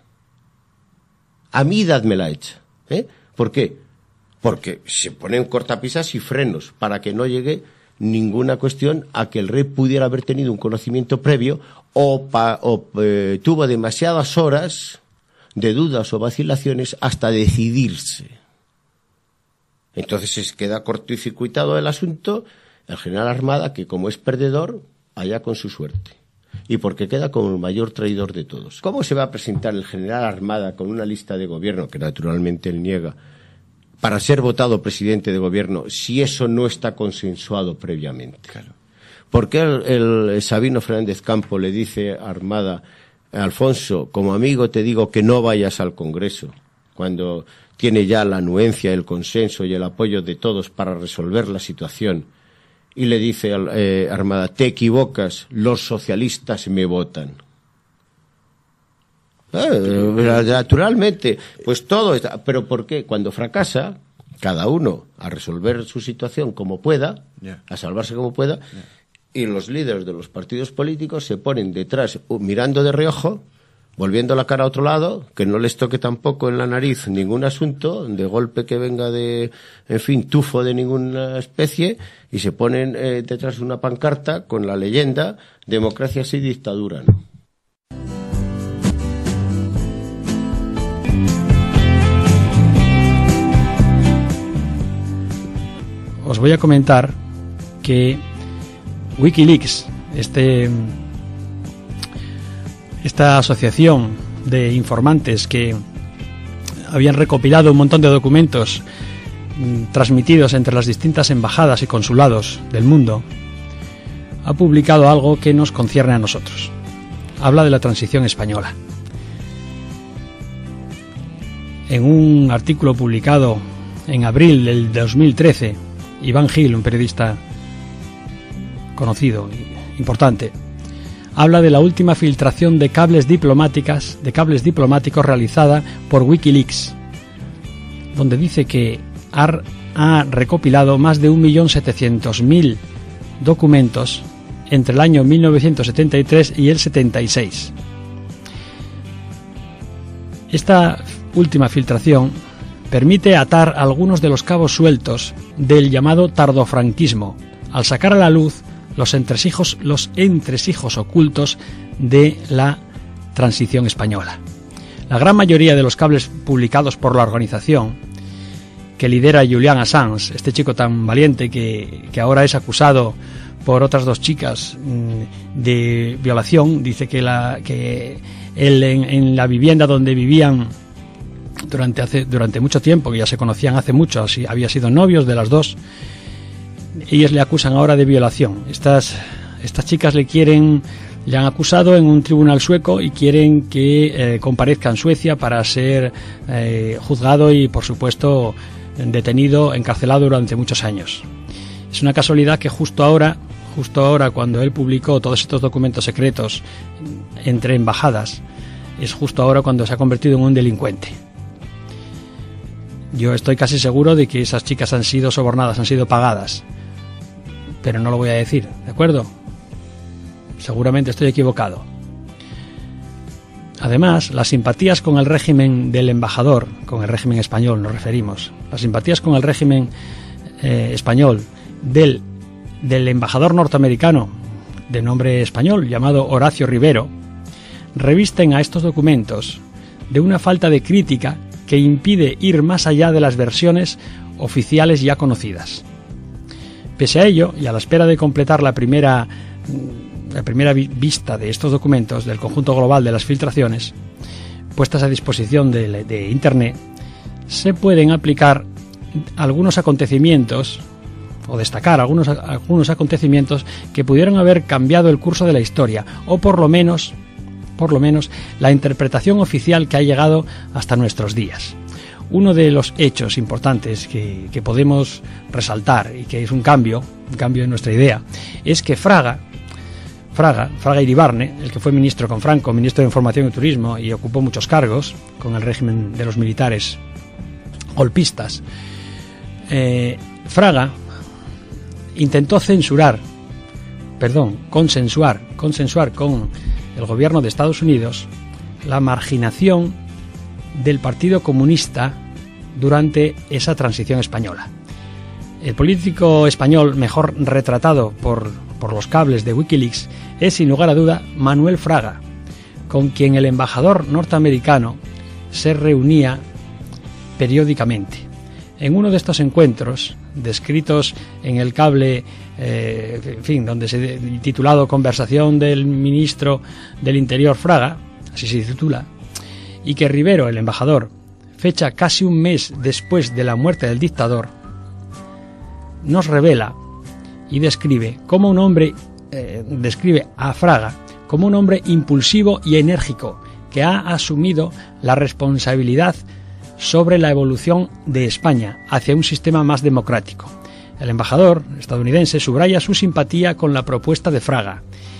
A mí dadmela hecha. ¿Eh? ¿Por qué? Porque se ponen cortapisas y frenos para que no llegue ninguna cuestión a que el rey pudiera haber tenido un conocimiento previo o, pa, o eh, tuvo demasiadas horas de dudas o vacilaciones hasta decidirse. Entonces se queda corto y circuitado el asunto, el general Armada, que como es perdedor, allá con su suerte. Y porque queda como el mayor traidor de todos. ¿Cómo se va a presentar el general Armada con una lista de gobierno, que naturalmente él niega, para ser votado presidente de gobierno, si eso no está consensuado previamente? Claro. ¿Por qué el, el Sabino Fernández Campo le dice a Armada, Alfonso, como amigo te digo que no vayas al Congreso, cuando tiene ya la anuencia, el consenso y el apoyo de todos para resolver la situación? Y le dice eh, Armada, te equivocas, los socialistas me votan. Eh, naturalmente, pues todo está. ¿Pero por qué? Cuando fracasa, cada uno a resolver su situación como pueda, yeah. a salvarse como pueda, yeah. y los líderes de los partidos políticos se ponen detrás, mirando de reojo, volviendo la cara a otro lado, que no les toque tampoco en la nariz ningún asunto, de golpe que venga de, en fin, tufo de ninguna especie, y se ponen eh, detrás de una pancarta con la leyenda, democracia sí, dictadura no. Os voy a comentar que Wikileaks, este esta asociación de informantes que habían recopilado un montón de documentos mm, transmitidos entre las distintas embajadas y consulados del mundo, ha publicado algo que nos concierne a nosotros. Habla de la transición española. En un artículo publicado en abril del dos mil trece, Iván Gil, un periodista conocido, importante, habla de la última filtración de cables diplomáticas, de cables diplomáticos realizada por Wikileaks, donde dice que ha, ha recopilado más de un millón setecientos mil documentos entre el año mil novecientos setenta y tres y el setenta y seis. Esta última filtración permite atar algunos de los cabos sueltos del llamado tardofranquismo, al sacar a la luz los entresijos, los entresijos ocultos de la transición española. La gran mayoría de los cables publicados por la organización, que lidera Julian Assange, este chico tan valiente que, que ahora es acusado por otras dos chicas mmm, de violación, dice que, la, que él en, en la vivienda donde vivían durante, hace, durante mucho tiempo, que ya se conocían hace mucho, así, había sido novios de las dos, ellas le acusan ahora de violación. Estas, estas chicas le quieren, le han acusado en un tribunal sueco y quieren que eh, comparezca en Suecia para ser eh, juzgado y, por supuesto, detenido, encarcelado durante muchos años. Es una casualidad que justo ahora, justo ahora cuando él publicó todos estos documentos secretos entre embajadas, es justo ahora cuando se ha convertido en un delincuente. Yo estoy casi seguro de que esas chicas han sido sobornadas, han sido pagadas, pero no lo voy a decir, ¿de acuerdo? Seguramente estoy equivocado. Además, las simpatías con el régimen del embajador, con el régimen español nos referimos, las simpatías con el régimen eh, español del, del embajador norteamericano de nombre español llamado Horacio Rivero, revisten a estos documentos de una falta de crítica que impide ir más allá de las versiones oficiales ya conocidas. Pese a ello, y a la espera de completar la primera, la primera vista de estos documentos del conjunto global de las filtraciones puestas a disposición de, de Internet, se pueden aplicar algunos acontecimientos o destacar algunos, algunos acontecimientos que pudieron haber cambiado el curso de la historia o por lo menos, por lo menos la interpretación oficial que ha llegado hasta nuestros días. Uno de los hechos importantes que, que podemos resaltar y que es un cambio, un cambio en nuestra idea, es que Fraga, Fraga, Fraga Iribarne, el que fue ministro con Franco, ministro de Información y Turismo y ocupó muchos cargos con el régimen de los militares golpistas, eh, Fraga intentó censurar, perdón, consensuar, consensuar con el gobierno de Estados Unidos la marginación del Partido Comunista durante esa transición española. El político español mejor retratado por, por los cables de Wikileaks es, sin lugar a duda, Manuel Fraga, con quien el embajador norteamericano se reunía periódicamente. En uno de estos encuentros, descritos en el cable, eh, en fin, donde se titulado Conversación del ministro del Interior Fraga, así se titula, y que Rivero, el embajador, fecha casi un mes después de la muerte del dictador, nos revela y describe como un hombre, eh, describe a Fraga como un hombre impulsivo y enérgico que ha asumido la responsabilidad sobre la evolución de España hacia un sistema más democrático. El embajador estadounidense subraya su simpatía con la propuesta de Fraga,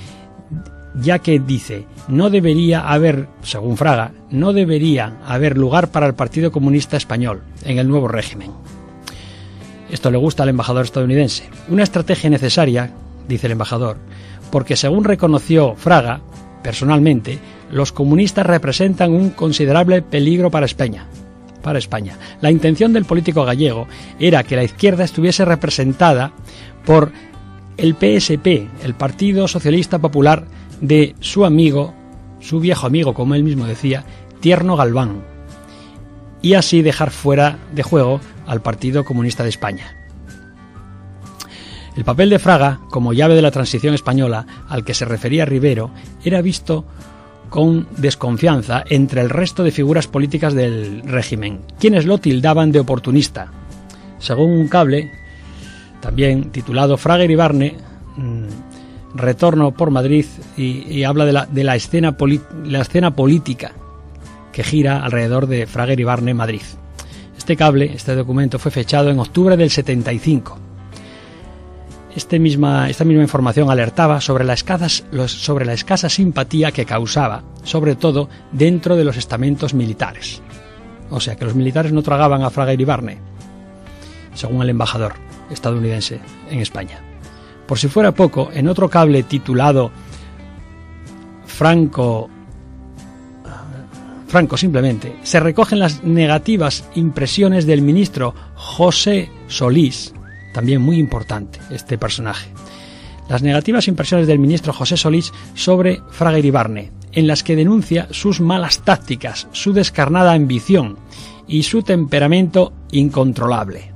ya que dice, no debería haber, según Fraga, no debería haber lugar para el Partido Comunista Español en el nuevo régimen. Esto le gusta al embajador estadounidense. Una estrategia necesaria, dice el embajador, porque según reconoció Fraga, personalmente, los comunistas representan un considerable peligro para España. Para España. La intención del político gallego era que la izquierda estuviese representada por el P S P, el Partido Socialista Popular de su amigo, su viejo amigo, como él mismo decía, Tierno Galván, y así dejar fuera de juego al Partido Comunista de España. El papel de Fraga, como llave de la transición española al que se refería Rivero, era visto con desconfianza entre el resto de figuras políticas del régimen, quienes lo tildaban de oportunista. Según un cable, también titulado Fraga Iribarne, mmm, retorno por Madrid, y, y habla de la, de la escena, la escena política que gira alrededor de Fraga Iribarne, Madrid. Este cable, este documento, fue fechado en octubre del setenta y cinco. Este misma, esta misma información alertaba sobre la, escasa, los, sobre la escasa simpatía que causaba, sobre todo dentro de los estamentos militares. O sea, que los militares no tragaban a Fraga Iribarne, según el embajador estadounidense en España. Por si fuera poco, en otro cable titulado Franco, Franco simplemente, se recogen las negativas impresiones del ministro José Solís, también muy importante este personaje. Las negativas impresiones del ministro José Solís sobre Fraga Iribarne, en las que denuncia sus malas tácticas, su descarnada ambición y su temperamento incontrolable.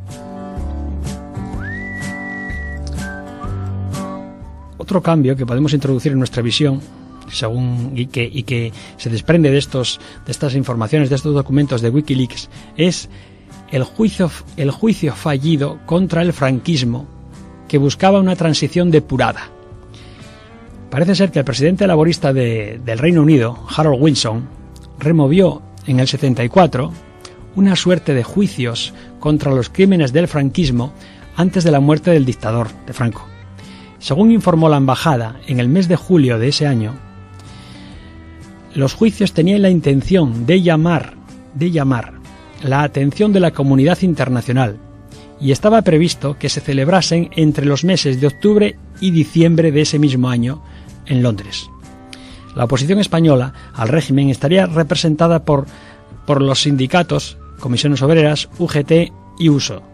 Otro cambio que podemos introducir en nuestra visión, según y que, y que se desprende de estos de estas informaciones, de estos documentos de Wikileaks, es el juicio, el juicio fallido contra el franquismo, que buscaba una transición depurada. Parece ser que el presidente laborista de, del Reino Unido, Harold Wilson, removió en el setenta y cuatro una suerte de juicios contra los crímenes del franquismo antes de la muerte del dictador de Franco. Según informó la embajada en el mes de julio de ese año, los juicios tenían la intención de llamar, de llamar la atención de la comunidad internacional, y estaba previsto que se celebrasen entre los meses de octubre y diciembre de ese mismo año en Londres. La oposición española al régimen estaría representada por, por los sindicatos, Comisiones Obreras, U G T y U S O.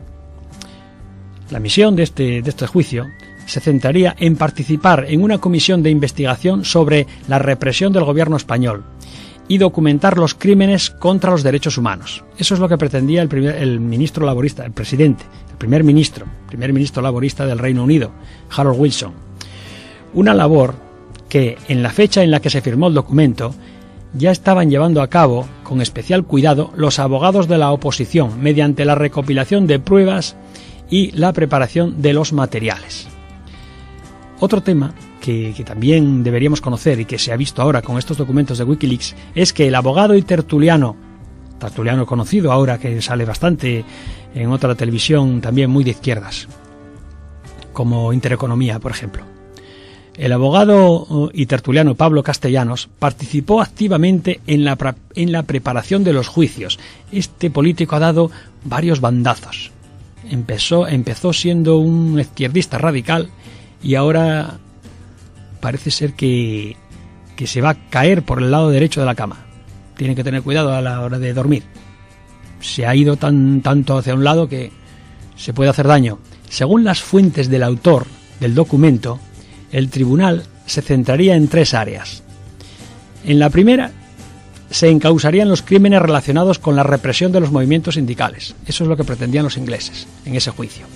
La misión de este, de este juicio se centraría en participar en una comisión de investigación sobre la represión del gobierno español y documentar los crímenes contra los derechos humanos. Eso es lo que pretendía el, primer, el ministro laborista, el presidente, el primer ministro, primer ministro laborista del Reino Unido, Harold Wilson. Una labor que, en la fecha en la que se firmó el documento, ya estaban llevando a cabo con especial cuidado los abogados de la oposición mediante la recopilación de pruebas y la preparación de los materiales. Otro tema que, que también deberíamos conocer y que se ha visto ahora con estos documentos de Wikileaks es que el abogado y tertuliano, tertuliano conocido ahora que sale bastante en otra televisión también muy de izquierdas, como Intereconomía, por ejemplo, el abogado y tertuliano Pablo Castellanos participó activamente en la, en la preparación de los juicios. Este político ha dado varios bandazos. Empezó, empezó siendo un izquierdista radical y ahora parece ser que, que se va a caer por el lado derecho de la cama. Tiene que tener cuidado a la hora de dormir. Se ha ido tan, tanto hacia un lado que se puede hacer daño. Según las fuentes del autor del documento, el tribunal se centraría en tres áreas. En la primera, se encausarían los crímenes relacionados con la represión de los movimientos sindicales. Eso es lo que pretendían los ingleses en ese juicio.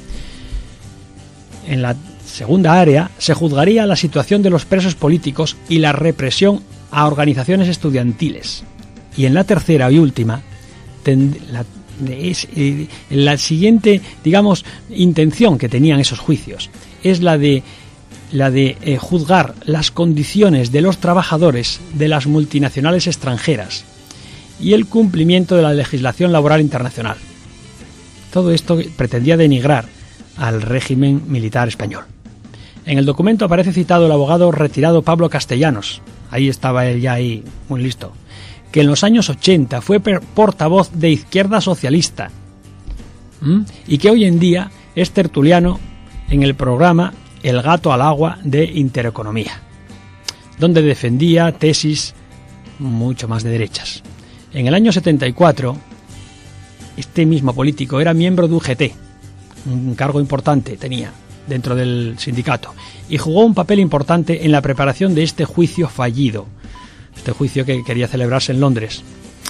En la segunda área, se juzgaría la situación de los presos políticos y la represión a organizaciones estudiantiles. Y en la tercera y última, ten, la, es, eh, la siguiente, digamos, intención que tenían esos juicios es la de la de eh, juzgar las condiciones de los trabajadores de las multinacionales extranjeras y el cumplimiento de la legislación laboral internacional. Todo esto pretendía denigrar al régimen militar español. En el documento aparece citado el abogado retirado Pablo Castellanos, ahí estaba él ya ahí, muy listo, que en los años ochenta fue portavoz de Izquierda Socialista, ¿m? y que hoy en día es tertuliano en el programa El gato al agua de Intereconomía, donde defendía tesis mucho más de derechas. En el año setenta y cuatro, este mismo político era miembro de U G T, un cargo importante tenía dentro del sindicato, y jugó un papel importante en la preparación de este juicio fallido, este juicio que quería celebrarse en Londres.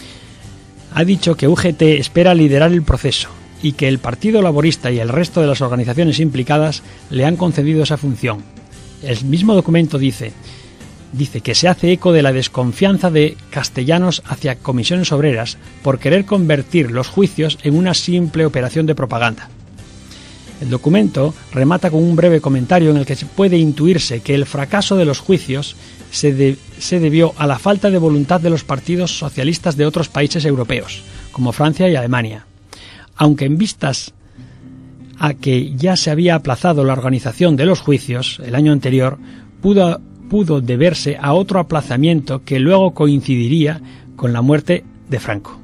Ha dicho que U G T espera liderar el proceso y que el Partido Laborista y el resto de las organizaciones implicadas le han concedido esa función. El mismo documento dice: dice que se hace eco de la desconfianza de castellanos hacia comisiones obreras por querer convertir los juicios en una simple operación de propaganda. El documento remata con un breve comentario en el que se puede intuirse que el fracaso de los juicios se, de, se debió a la falta de voluntad de los partidos socialistas de otros países europeos, como Francia y Alemania, aunque en vistas a que ya se había aplazado la organización de los juicios el año anterior, pudo, pudo deberse a otro aplazamiento que luego coincidiría con la muerte de Franco.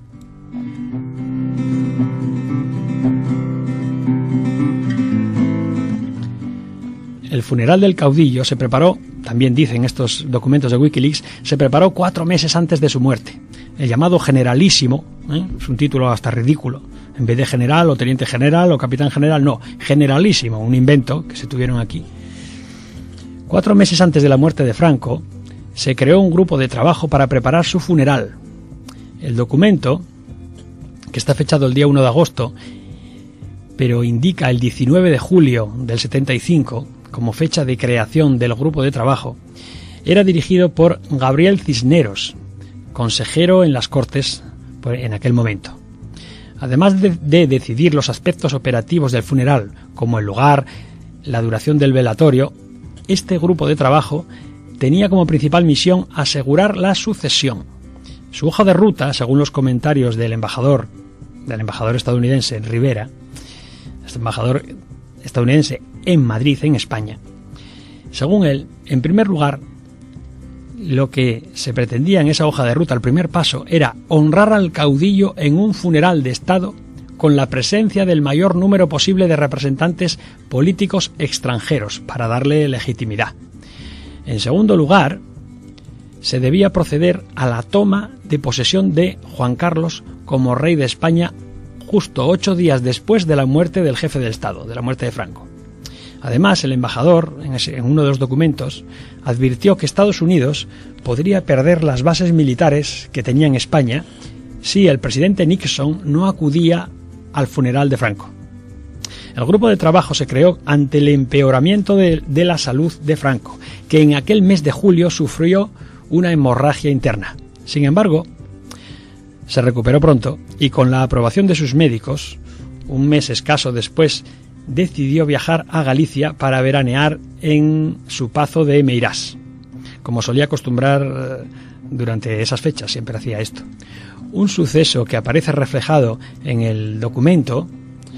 El funeral del caudillo se preparó, también dicen estos documentos de Wikileaks, se preparó cuatro meses antes de su muerte. El llamado generalísimo, ¿eh? Es un título hasta ridículo, en vez de general o teniente general o capitán general, no, generalísimo, un invento que se tuvieron aquí. Cuatro meses antes de la muerte de Franco, se creó un grupo de trabajo para preparar su funeral. El documento, que está fechado el día uno de agosto, pero indica el diecinueve de julio del setenta y cinco como fecha de creación del grupo de trabajo, era dirigido por Gabriel Cisneros, consejero en las Cortes en aquel momento. Además de, de decidir los aspectos operativos del funeral, como el lugar, la duración del velatorio, este grupo de trabajo tenía como principal misión asegurar la sucesión. Su hoja de ruta, según los comentarios del embajador, del embajador estadounidense Rivera, este embajador estadounidense en Madrid, en España, según él, en primer lugar, lo que se pretendía en esa hoja de ruta, el primer paso, era honrar al caudillo en un funeral de Estado con la presencia del mayor número posible de representantes políticos extranjeros para darle legitimidad. En segundo lugar, se debía proceder a la toma de posesión de Juan Carlos como rey de España justo ocho días después de la muerte del jefe del Estado, de la muerte de Franco. Además, el embajador, en, ese, en uno de los documentos, advirtió que Estados Unidos podría perder las bases militares que tenía en España si el presidente Nixon no acudía al funeral de Franco. El grupo de trabajo se creó ante el empeoramiento de, de la salud de Franco, que en aquel mes de julio sufrió una hemorragia interna. Sin embargo, se recuperó pronto y con la aprobación de sus médicos, un mes escaso después, decidió viajar a Galicia para veranear en su pazo de Meirás, como solía acostumbrar durante esas fechas, siempre hacía esto. Un suceso que aparece reflejado en el documento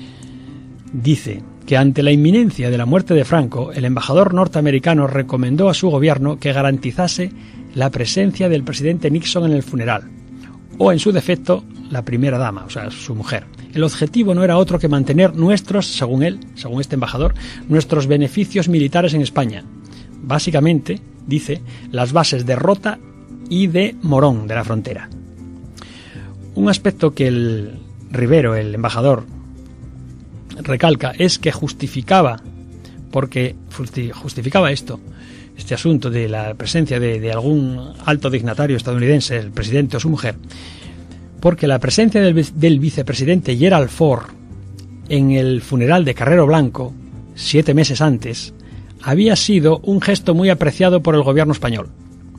dice que ante la inminencia de la muerte de Franco, el embajador norteamericano recomendó a su gobierno que garantizase la presencia del presidente Nixon en el funeral, o en su defecto, la primera dama, o sea, su mujer. El objetivo no era otro que mantener nuestros, según él, según este embajador, nuestros beneficios militares en España. Básicamente, dice, las bases de Rota y de Morón de la frontera. Un aspecto que el Rivero, el embajador, recalca es que justificaba, porque justificaba esto, este asunto de la presencia de, de algún alto dignatario estadounidense, el presidente o su mujer, porque la presencia del, del vicepresidente Gerald Ford en el funeral de Carrero Blanco, siete meses antes, había sido un gesto muy apreciado por el gobierno español.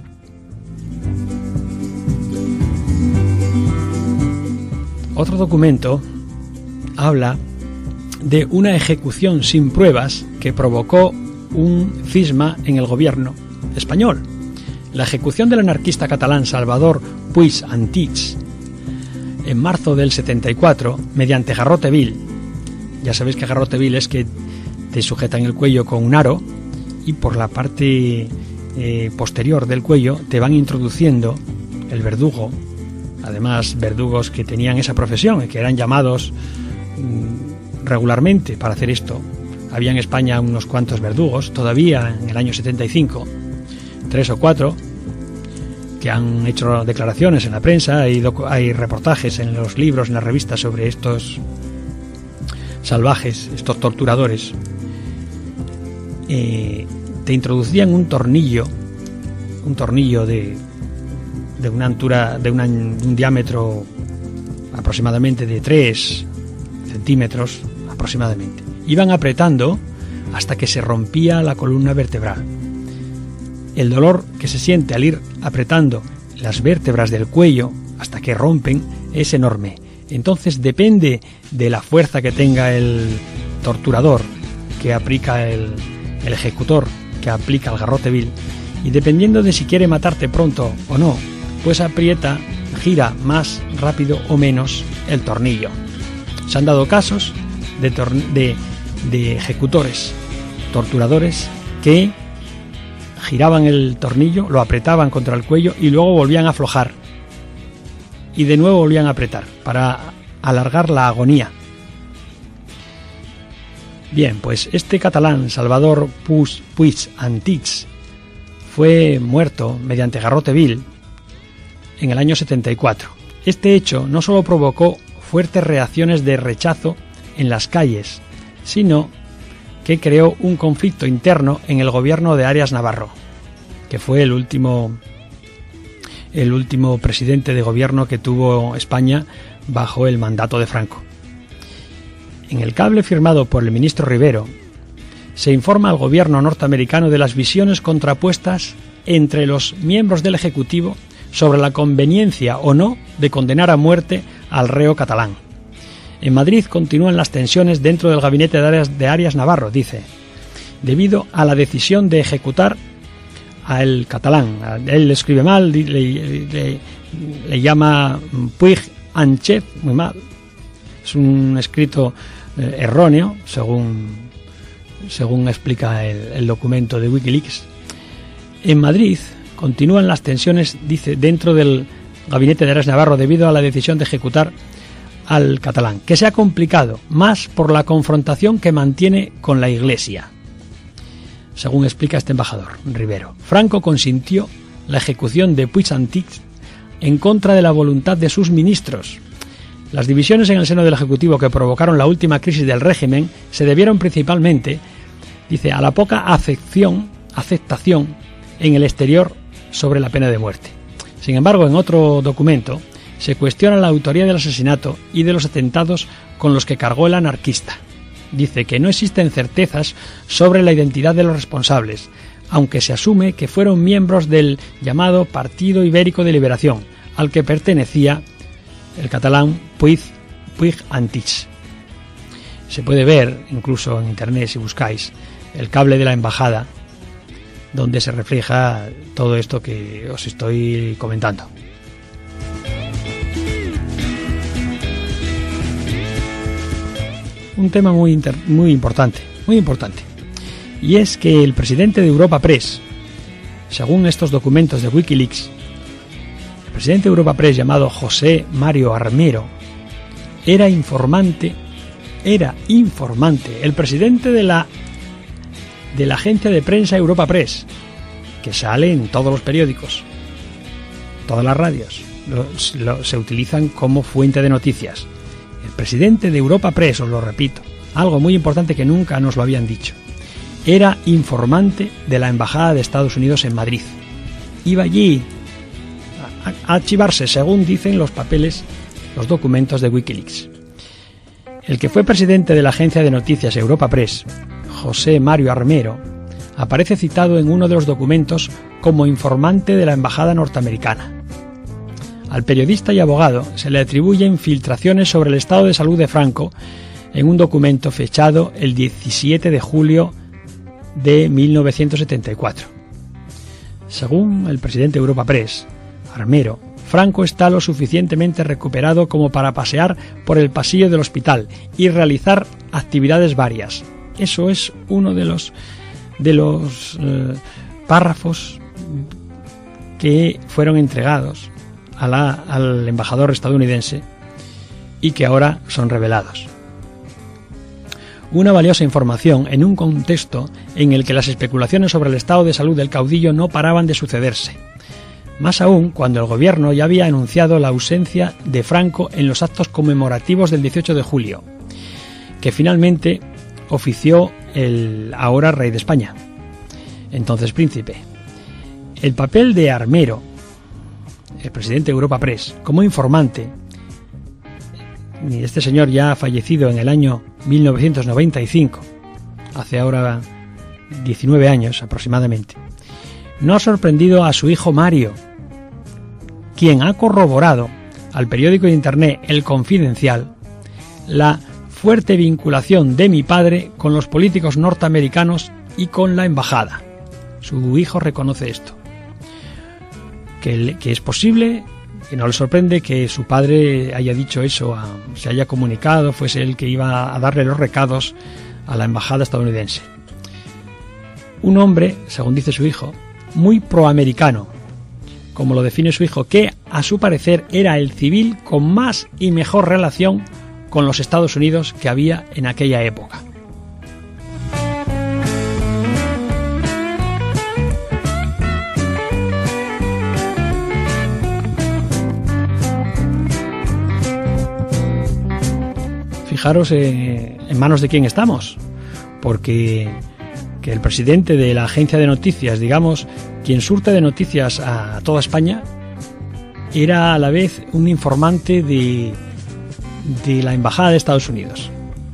Otro documento habla de una ejecución sin pruebas que provocó un cisma en el gobierno español. La ejecución del anarquista catalán Salvador Puig Antich en marzo del setenta y cuatro mediante garrote vil. Ya sabéis que garrote vil es que te sujetan el cuello con un aro y por la parte eh, posterior del cuello te van introduciendo el verdugo, además verdugos que tenían esa profesión y que eran llamados mmm, regularmente para hacer esto. Había en España unos cuantos verdugos, todavía en el año setenta y cinco, tres o cuatro, que han hecho declaraciones en la prensa, hay, hay reportajes en los libros, en las revistas sobre estos salvajes, estos torturadores. Eh, te introducían un tornillo, un tornillo de, de una altura, de, una, de un diámetro aproximadamente de tres centímetros aproximadamente. Iban apretando hasta que se rompía la columna vertebral. el dolor que se siente al ir apretando las vértebras del cuello hasta que rompen es enorme. Entonces depende de la fuerza que tenga el torturador, que aplica el, el ejecutor, que aplica el garrote vil, y dependiendo de si quiere matarte pronto o no, pues aprieta, gira más rápido o menos el tornillo. Se han dado casos de, de, de ejecutores, torturadores, que giraban el tornillo, lo apretaban contra el cuello y luego volvían a aflojar. Y de nuevo volvían a apretar para alargar la agonía. Bien, pues este catalán, Salvador Puig Antich, fue muerto mediante garrote vil en el año setenta y cuatro. Este hecho no solo provocó fuertes reacciones de rechazo en las calles, sino que creó un conflicto interno en el gobierno de Arias Navarro, que fue el último, el último presidente de gobierno que tuvo España bajo el mandato de Franco. En el cable firmado por el ministro Rivero, se informa al gobierno norteamericano de las visiones contrapuestas entre los miembros del Ejecutivo sobre la conveniencia o no de condenar a muerte al reo catalán. En Madrid continúan las tensiones dentro del gabinete de Arias, de Arias Navarro, dice, debido a la decisión de ejecutar al catalán. Él le escribe mal, le, le, le llama Puig Antich, muy mal. Es un escrito eh, erróneo, según, según explica el, el documento de Wikileaks. En Madrid continúan las tensiones, dice, dentro del gabinete de Arias Navarro debido a la decisión de ejecutar al catalán, que se ha complicado más por la confrontación que mantiene con la Iglesia. Según explica este embajador, Rivero, Franco consintió la ejecución de Puig Antich en contra de la voluntad de sus ministros. Las divisiones en el seno del Ejecutivo que provocaron la última crisis del régimen se debieron principalmente, dice, a la poca acepción, aceptación en el exterior sobre la pena de muerte. Sin embargo, en otro documento se cuestiona la autoría del asesinato y de los atentados con los que cargó el anarquista. Dice que no existen certezas sobre la identidad de los responsables, aunque se asume que fueron miembros del llamado Partido Ibérico de Liberación, al que pertenecía el catalán Puig, Puig Antich. Se puede ver, incluso en internet si buscáis, el cable de la embajada, donde se refleja todo esto que os estoy comentando. Un tema muy, inter, muy importante, muy importante, y es que el presidente de Europa Press, según estos documentos de Wikileaks, el presidente de Europa Press, llamado José Mario Armero, era informante, era informante, el presidente de la de la agencia de prensa Europa Press, que sale en todos los periódicos, todas las radios, lo, lo, se utilizan como fuente de noticias. El presidente de Europa Press, os lo repito, algo muy importante que nunca nos lo habían dicho, era informante de la Embajada de Estados Unidos en Madrid. Iba allí a, a archivarse, según dicen los papeles, los documentos de Wikileaks. El que fue presidente de la agencia de noticias Europa Press, José Mario Armero, aparece citado en uno de los documentos como informante de la Embajada norteamericana. Al periodista y abogado se le atribuyen filtraciones sobre el estado de salud de Franco en un documento fechado el diecisiete de julio de mil novecientos setenta y cuatro. Según el presidente de Europa Press, Armero, Franco está lo suficientemente recuperado como para pasear por el pasillo del hospital y realizar actividades varias. Eso es uno de los, de los eh, párrafos que fueron entregados a la, al embajador estadounidense y que ahora son revelados. Una valiosa información en un contexto en el que las especulaciones sobre el estado de salud del caudillo no paraban de sucederse. Más aún cuando el gobierno ya había anunciado la ausencia de Franco en los actos conmemorativos del dieciocho de julio, que finalmente ofició el ahora rey de España, entonces príncipe. El papel de Armero, el presidente de Europa Press, como informante, y este señor ya ha fallecido en el año mil novecientos noventa y cinco, hace ahora diecinueve años aproximadamente, no ha sorprendido a su hijo Mario, quien ha corroborado al periódico de internet El Confidencial la fuerte vinculación de mi padre con los políticos norteamericanos y con la embajada. Su hijo reconoce esto, que, que es posible, y no le sorprende que su padre haya dicho eso, a, se haya comunicado, fuese él que iba a darle los recados a la embajada estadounidense. Un hombre, según dice su hijo, muy proamericano, como lo define su hijo, que a su parecer era el civil con más y mejor relación con los Estados Unidos que había en aquella época. Fijaros eh, en manos de quién estamos, porque que el presidente de la agencia de noticias, digamos, quien surte de noticias a toda España, era a la vez un informante de, de la embajada de Estados Unidos,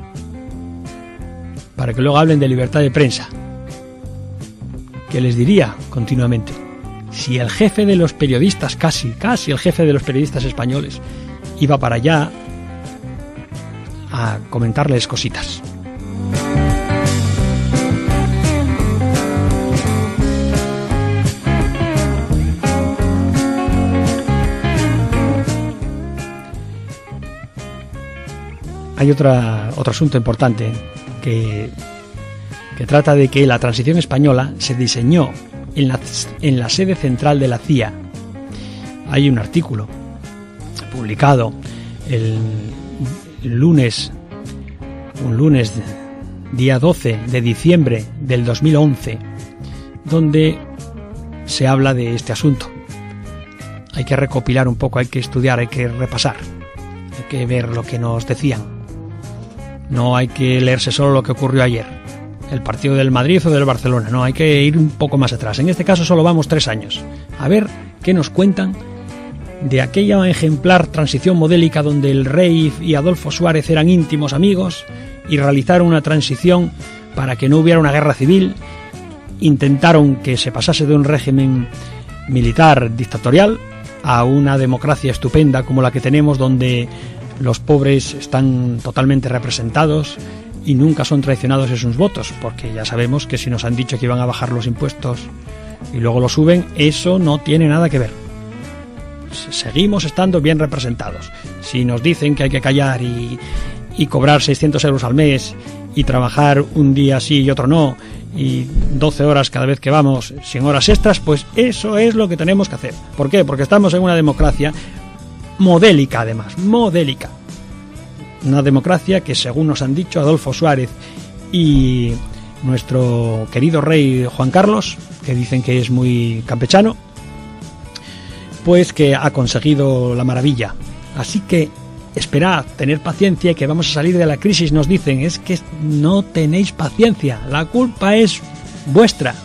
para que luego hablen de libertad de prensa. ¿Qué les diría continuamente? Si el jefe de los periodistas, casi, casi el jefe de los periodistas españoles, iba para allá a comentarles cositas. Hay otra, otro asunto importante que, que trata de que la transición española se diseñó en la, en la sede central de la C I A. Hay un artículo publicado el, el lunes, un lunes día doce de diciembre del dos mil once, donde se habla de este asunto. Hay que recopilar un poco, hay que estudiar, hay que repasar, hay que ver lo que nos decían. No hay que leerse solo lo que ocurrió ayer, el partido del Madrid o del Barcelona, no, hay que ir un poco más atrás. En este caso solo vamos tres años. A ver qué nos cuentan de aquella ejemplar transición modélica donde el rey y Adolfo Suárez eran íntimos amigos y realizaron una transición para que no hubiera una guerra civil, intentaron que se pasase de un régimen militar dictatorial a una democracia estupenda como la que tenemos, donde los pobres están totalmente representados y nunca son traicionados en sus votos, porque ya sabemos que si nos han dicho que iban a bajar los impuestos y luego lo suben, eso no tiene nada que ver. Seguimos estando bien representados. Si nos dicen que hay que callar y, y cobrar seiscientos euros al mes y trabajar un día sí y otro no, y doce horas cada vez que vamos sin horas extras, pues eso es lo que tenemos que hacer. ¿Por qué? Porque estamos en una democracia modélica, además, modélica. Una democracia que, según nos han dicho Adolfo Suárez y nuestro querido rey Juan Carlos, que dicen que es muy campechano, pues que ha conseguido la maravilla. Así que esperad, tener paciencia, que vamos a salir de la crisis. Nos dicen, es que no tenéis paciencia, la culpa es vuestra.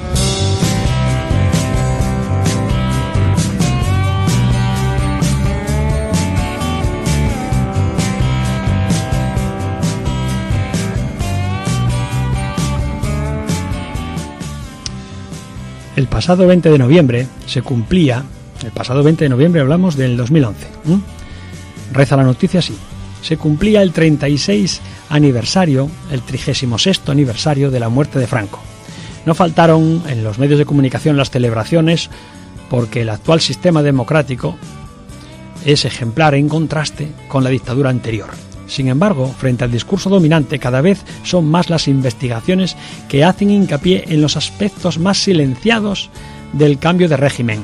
El pasado veinte de noviembre se cumplía, el pasado veinte de noviembre hablamos del dos mil once, ¿eh? Reza la noticia así: se cumplía el treinta y seis aniversario, el trigésimo sexto aniversario de la muerte de Franco. No faltaron en los medios de comunicación las celebraciones, porque el actual sistema democrático es ejemplar en contraste con la dictadura anterior. Sin embargo, frente al discurso dominante, cada vez son más las investigaciones que hacen hincapié en los aspectos más silenciados del cambio de régimen.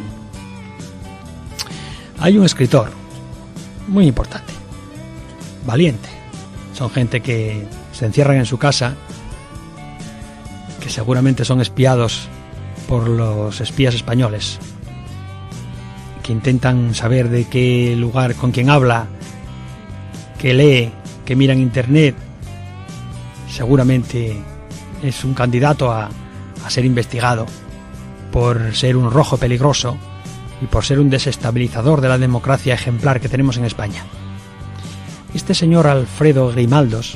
Hay un escritor muy importante, valiente. Son gente que se encierran en su casa, que seguramente son espiados por los espías españoles, que intentan saber de qué lugar, con quién habla, que lee, que mira en internet. Seguramente es un candidato a, a ser investigado por ser un rojo peligroso y por ser un desestabilizador de la democracia ejemplar que tenemos en España. Este señor Alfredo Grimaldos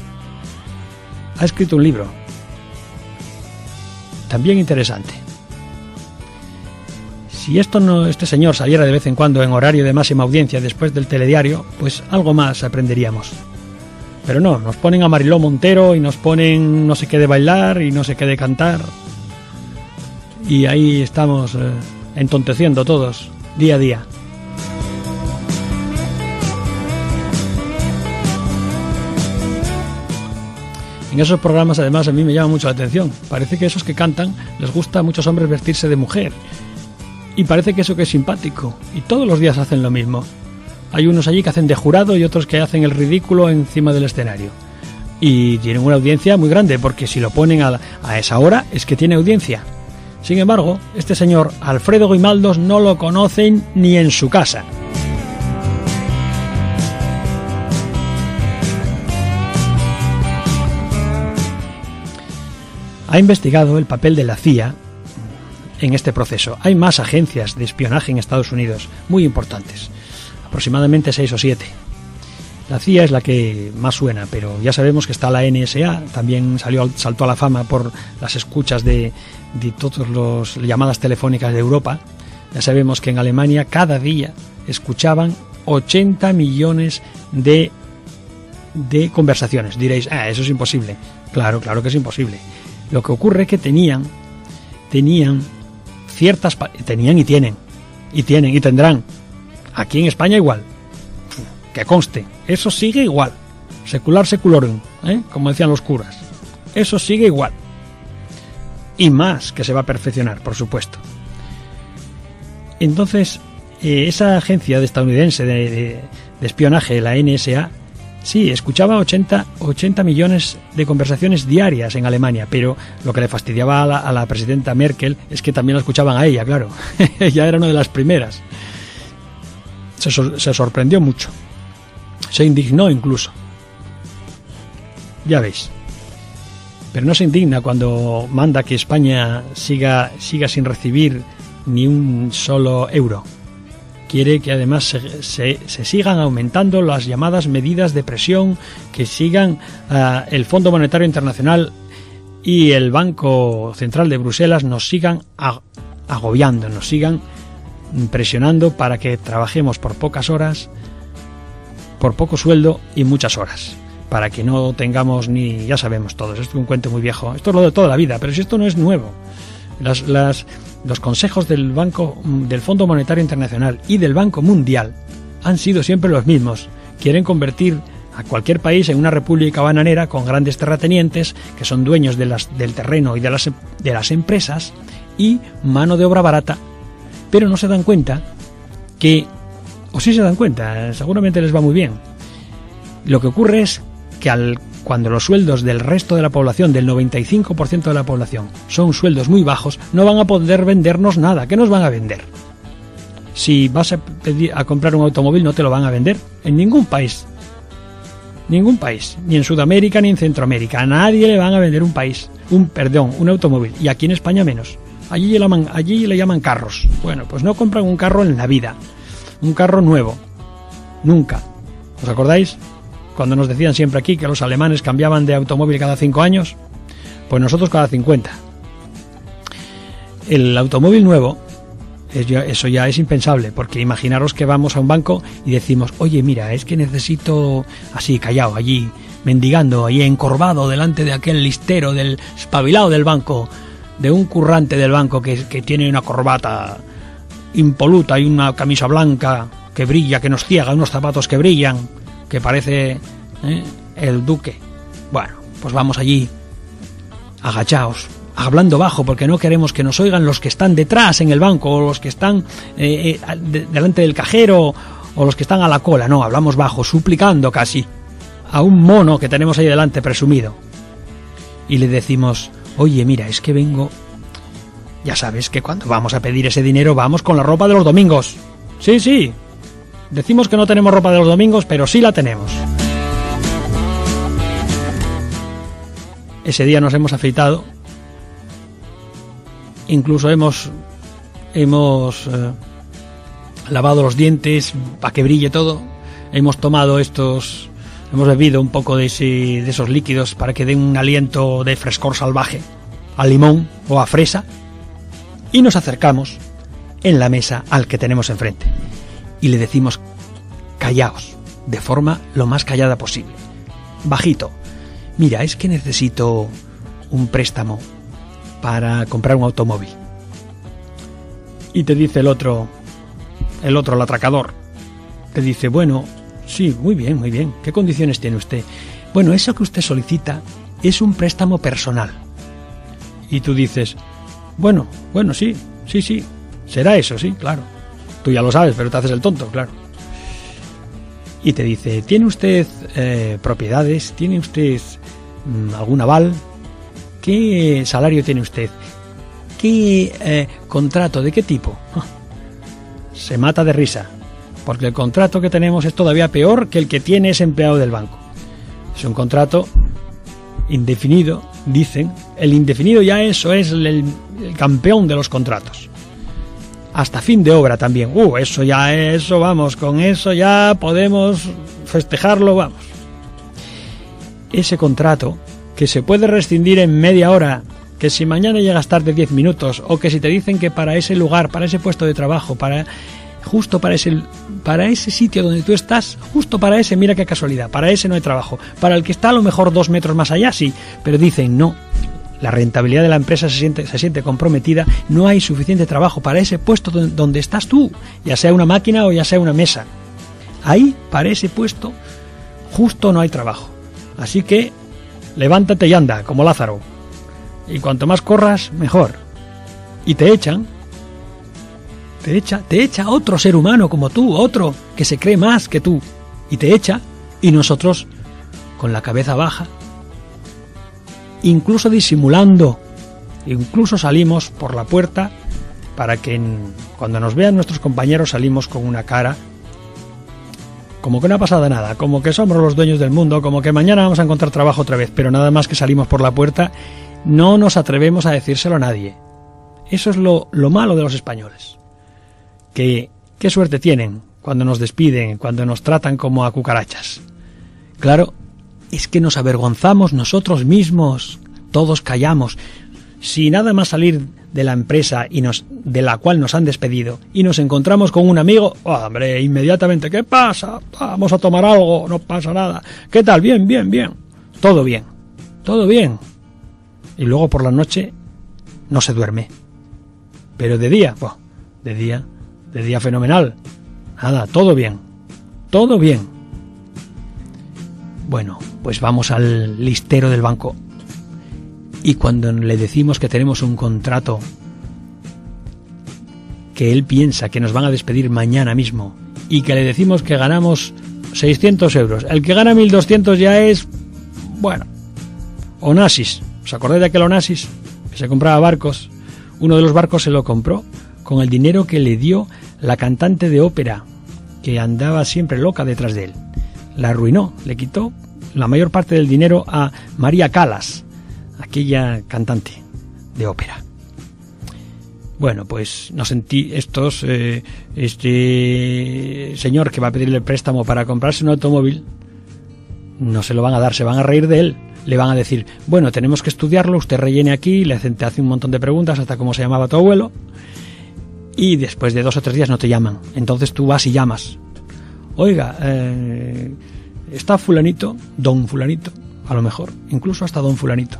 ha escrito un libro también interesante. Si esto no, este señor saliera de vez en cuando en horario de máxima audiencia después del telediario, pues algo más aprenderíamos. Pero no, nos ponen a Mariló Montero y nos ponen no sé qué de bailar y no sé qué de cantar. Y ahí estamos eh, entonteciendo todos, día a día. En esos programas, además, a mí me llama mucho la atención. Parece que esos que cantan les gusta a muchos hombres vestirse de mujer. Y parece que eso que es simpático. Y todos los días hacen lo mismo. Hay unos allí que hacen de jurado y otros que hacen el ridículo encima del escenario. Y tienen una audiencia muy grande, porque si lo ponen a, a esa hora es que tiene audiencia. Sin embargo, este señor Alfredo Guimaldos no lo conocen ni en su casa. Ha investigado el papel de la C I A en este proceso. Hay más agencias de espionaje en Estados Unidos, muy importantes, aproximadamente seis o siete. La C I A es la que más suena, pero ya sabemos que está la N S A, también salió, saltó a la fama por las escuchas de, de todas las llamadas telefónicas de Europa. Ya sabemos que en Alemania cada día escuchaban ochenta millones de, de conversaciones. Diréis, ah, eso es imposible. Claro, claro que es imposible. Lo que ocurre es que tenían, tenían ciertas, tenían y tienen, y tienen y tendrán. Aquí en España igual, que conste, eso sigue igual, secular seculorum, ¿eh? Como decían los curas, eso sigue igual, y más que se va a perfeccionar, por supuesto. Entonces, eh, esa agencia de estadounidense de, de, de espionaje, la N S A, sí, escuchaba ochenta millones de conversaciones diarias en Alemania, pero lo que le fastidiaba a la, a la presidenta Merkel es que también la escuchaban a ella, claro. Ella era una de las primeras. Se, sor, se sorprendió mucho. Se indignó incluso. Ya veis. Pero no se indigna cuando manda que España siga, siga sin recibir ni un solo euro. Quiere que además se, se, se sigan aumentando las llamadas medidas de presión, que sigan uh, el Fondo Monetario Internacional y el Banco Central de Bruselas nos sigan ag- agobiando, nos sigan presionando para que trabajemos por pocas horas, por poco sueldo y muchas horas, para que no tengamos ni, ya sabemos todos, esto es un cuento muy viejo, esto es lo de toda la vida, pero si esto no es nuevo. Las, las, los consejos del Banco, del Fondo Monetario Internacional y del Banco Mundial han sido siempre los mismos. Quieren convertir a cualquier país en una república bananera con grandes terratenientes que son dueños de las, del terreno y de las, de las empresas y mano de obra barata, pero no se dan cuenta que, o sí se dan cuenta, seguramente les va muy bien. Lo que ocurre es que al cuando los sueldos del resto de la población, del noventa y cinco por ciento de la población, son sueldos muy bajos, no van a poder vendernos nada. ¿Qué nos van a vender? Si vas a, pedir, a comprar un automóvil, no te lo van a vender en ningún país. Ningún país. Ni en Sudamérica ni en Centroamérica. A nadie le van a vender un país. Un, perdón, un automóvil. Y aquí en España menos. Allí le llaman, allí le llaman carros. Bueno, pues no compran un carro en la vida. Un carro nuevo. Nunca. ¿Os acordáis? Cuando nos decían siempre aquí que los alemanes cambiaban de automóvil cada cinco años, pues nosotros cada cincuenta. El automóvil nuevo, eso ya es impensable, porque imaginaros que vamos a un banco y decimos, oye, mira, es que necesito, así callado, allí, mendigando, ahí encorvado delante de aquel listero del espabilado del banco, de un currante del banco que, que tiene una corbata impoluta y una camisa blanca que brilla, que nos ciega, unos zapatos que brillan, que parece ¿eh? el duque. Bueno, pues vamos allí, agachaos, hablando bajo, porque no queremos que nos oigan los que están detrás en el banco, o los que están eh, eh, de, delante del cajero, o los que están a la cola. No, hablamos bajo, suplicando casi a un mono que tenemos ahí delante presumido. Y le decimos, oye, mira, es que vengo... Ya sabes que cuando vamos a pedir ese dinero vamos con la ropa de los domingos. Sí, sí. Decimos que no tenemos ropa de los domingos, pero sí la tenemos. Ese día nos hemos afeitado. Incluso hemos hemos eh, lavado los dientes para que brille todo. Hemos tomado estos, hemos bebido un poco de, ese, de esos líquidos para que den un aliento de frescor salvaje, a limón o a fresa. Y nos acercamos en la mesa al que tenemos enfrente. Y le decimos, callaos, de forma lo más callada posible. Bajito. Mira, es que necesito un préstamo para comprar un automóvil. Y te dice el otro, el otro, el atracador, te dice, bueno, sí, muy bien, muy bien. ¿Qué condiciones tiene usted? Bueno, eso que usted solicita es un préstamo personal. Y tú dices, bueno, bueno, sí, sí, sí, será eso, sí, claro. Tú ya lo sabes, pero te haces el tonto, claro. Y te dice, ¿tiene usted eh, propiedades? ¿Tiene usted mmm, algún aval? ¿Qué salario tiene usted? ¿Qué eh, contrato? ¿De qué tipo? Se mata de risa, porque el contrato que tenemos es todavía peor que el que tiene ese empleado del banco. Es un contrato indefinido, dicen. El indefinido ya eso es el, el campeón de los contratos. Hasta fin de obra también. Uh, eso ya, eso, vamos, con eso ya podemos festejarlo, vamos. Ese contrato, que se puede rescindir en media hora, que si mañana llegas tarde diez minutos, o que si te dicen que para ese lugar, para ese puesto de trabajo, para justo para ese, para ese sitio donde tú estás, justo para ese, mira qué casualidad, para ese no hay trabajo. Para el que está a lo mejor dos metros más allá, sí, pero dicen no. La rentabilidad de la empresa se siente, se siente comprometida, no hay suficiente trabajo para ese puesto donde, donde estás tú, ya sea una máquina o ya sea una mesa. Ahí, para ese puesto, justo no hay trabajo. Así que, levántate y anda, como Lázaro. Y cuanto más corras, mejor. Y te echan, te echa, te echa otro ser humano como tú, otro que se cree más que tú. Y te echa, y nosotros, con la cabeza baja, incluso disimulando, incluso salimos por la puerta para que en, cuando nos vean nuestros compañeros salimos con una cara como que no ha pasado nada, como que somos los dueños del mundo, como que mañana vamos a encontrar trabajo otra vez, pero nada más que salimos por la puerta no nos atrevemos a decírselo a nadie. Eso es lo, lo malo de los españoles, que qué suerte tienen cuando nos despiden, cuando nos tratan como a cucarachas. Claro, es que nos avergonzamos nosotros mismos, todos callamos. Si nada más salir de la empresa y nos, de la cual nos han despedido y nos encontramos con un amigo, oh, hombre, inmediatamente, ¿qué pasa? Vamos a tomar algo, no pasa nada. ¿Qué tal? Bien, bien, bien. Todo bien, todo bien. Y luego por la noche no se duerme. Pero de día, oh, de día, de día fenomenal. Nada, todo bien, todo bien. Bueno, pues vamos al listero del banco y cuando le decimos que tenemos un contrato que él piensa que nos van a despedir mañana mismo y que le decimos que ganamos seiscientos euros, el que gana mil doscientos ya es, bueno, Onassis. ¿Os acordáis de aquel Onassis que se compraba barcos? Uno de los barcos se lo compró con el dinero que le dio la cantante de ópera que andaba siempre loca detrás de él. La arruinó, le quitó la mayor parte del dinero a María Callas, aquella cantante de ópera. Bueno, pues nos sentí estos, eh, este señor que va a pedirle el préstamo para comprarse un automóvil, no se lo van a dar, se van a reír de él. Le van a decir, bueno, tenemos que estudiarlo, usted rellene aquí, le hacen, te hace un montón de preguntas hasta cómo se llamaba tu abuelo, y después de dos o tres días no te llaman. Entonces tú vas y llamas. Oiga, eh, está fulanito, don fulanito, a lo mejor, incluso hasta don fulanito.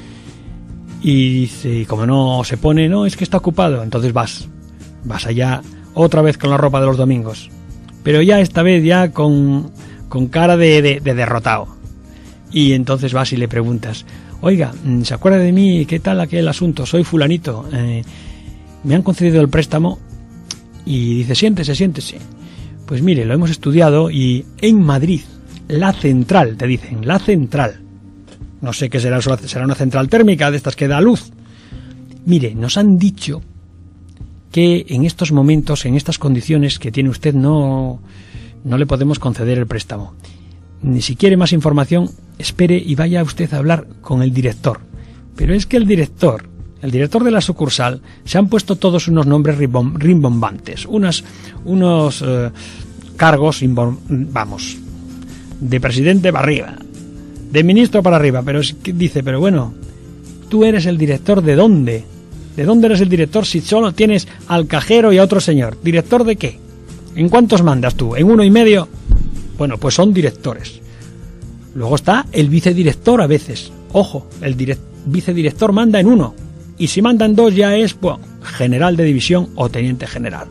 Y dice, y como no se pone, no, es que está ocupado, entonces vas, vas allá otra vez con la ropa de los domingos, pero ya esta vez ya con, con cara de, de, de derrotado. Y entonces vas y le preguntas, oiga, ¿se acuerda de mí? ¿Qué tal aquel asunto? Soy fulanito, eh, me han concedido el préstamo. Y dice, siéntese, siéntese. Pues mire, lo hemos estudiado y en Madrid, la central, te dicen, la central. No sé qué será, será una central térmica de estas que da luz. Mire, nos han dicho que en estos momentos, en estas condiciones que tiene usted, no, no le podemos conceder el préstamo. Ni si quiere más información, espere y vaya usted a hablar con el director. Pero es que el director, el director de la sucursal, se han puesto todos unos nombres rimbombantes, unas, unos eh, cargos, vamos, de presidente para arriba, de ministro para arriba, pero es que dice, pero bueno, ¿tú eres el director de dónde? ¿De dónde eres el director si solo tienes al cajero y a otro señor? ¿Director de qué? ¿En cuántos mandas tú? ¿En uno y medio? Bueno, pues son directores. Luego está el vicedirector a veces. Ojo, el direct- vicedirector manda en uno. Y si manda en dos ya es, bueno, general de división o teniente general.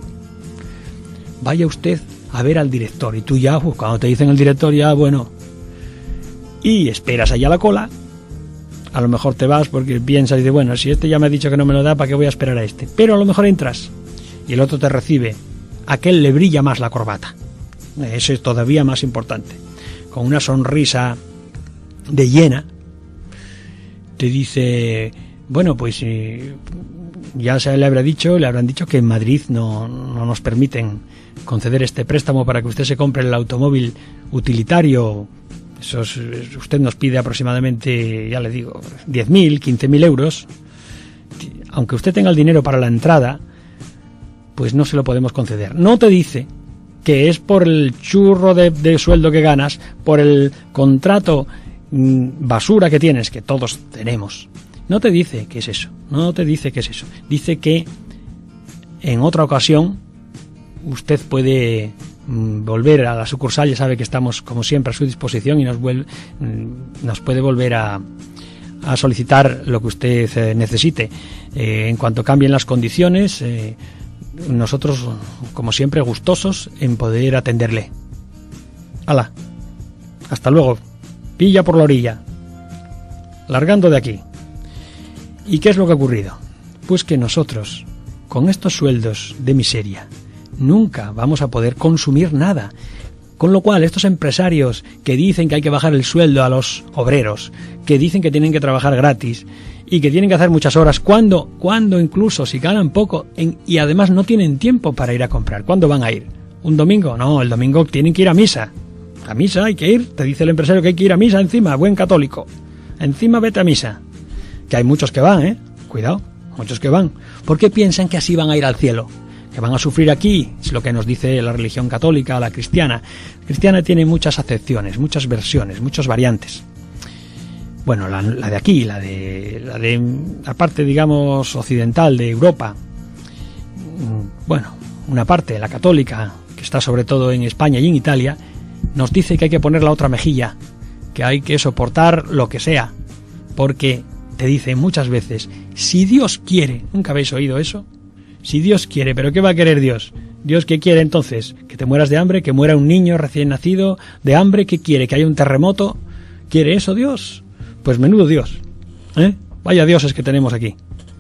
Vaya usted a ver al director y tú ya, uf, cuando te dicen el director ya, bueno, y esperas allá la cola. A lo mejor te vas porque piensas y dices, bueno, si este ya me ha dicho que no me lo da, ¿para qué voy a esperar a este? Pero a lo mejor entras y el otro te recibe. A aquel le brilla más la corbata. Eso es todavía más importante. Con una sonrisa de hiena, te dice, bueno, pues eh, ya se le habrá dicho, le habrán dicho que en Madrid no, no nos permiten conceder este préstamo para que usted se compre el automóvil utilitario. Eso es, usted nos pide aproximadamente, ya le digo, diez mil, quince mil euros. Aunque usted tenga el dinero para la entrada, pues no se lo podemos conceder. No te dice que es por el churro de, de sueldo que ganas, por el contrato mmm, basura que tienes, que todos tenemos. No te dice que es eso, no te dice que es eso. Dice que en otra ocasión usted puede mmm, volver a la sucursal, ya sabe que estamos como siempre a su disposición y nos, vuelve, mmm, nos puede volver a, a solicitar lo que usted eh, necesite. Eh, en cuanto cambien las condiciones, eh, nosotros, como siempre, gustosos en poder atenderle. ¡Hala! Hasta luego. Pilla por la orilla. Largando de aquí. ¿Y qué es lo que ha ocurrido? Pues que nosotros, con estos sueldos de miseria, nunca vamos a poder consumir nada. Con lo cual, estos empresarios que dicen que hay que bajar el sueldo a los obreros, que dicen que tienen que trabajar gratis y que tienen que hacer muchas horas, ¿cuándo? ¿Cuándo incluso si ganan poco en, y además no tienen tiempo para ir a comprar? ¿Cuándo van a ir? ¿Un domingo? No, el domingo tienen que ir a misa. A misa hay que ir, te dice el empresario que hay que ir a misa encima, buen católico. Encima vete a misa. Que hay muchos que van, ¿eh? Cuidado, muchos que van. ¿Por qué piensan que así van a ir al cielo? Que van a sufrir aquí, es lo que nos dice la religión católica, la cristiana. La cristiana tiene muchas acepciones, muchas versiones, muchas variantes. Bueno, la, la de aquí, la de, la de la parte, digamos, occidental de Europa. Bueno, una parte, la católica, que está sobre todo en España y en Italia, nos dice que hay que poner la otra mejilla, que hay que soportar lo que sea, porque te dice muchas veces, si Dios quiere, ¿nunca habéis oído eso? Si Dios quiere, ¿pero qué va a querer Dios? ¿Dios qué quiere entonces? ¿Que te mueras de hambre? ¿Que muera un niño recién nacido de hambre? ¿Qué quiere? ¿Que haya un terremoto? ¿Quiere eso Dios? Pues menudo Dios, ¿eh? Vaya dioses que tenemos aquí.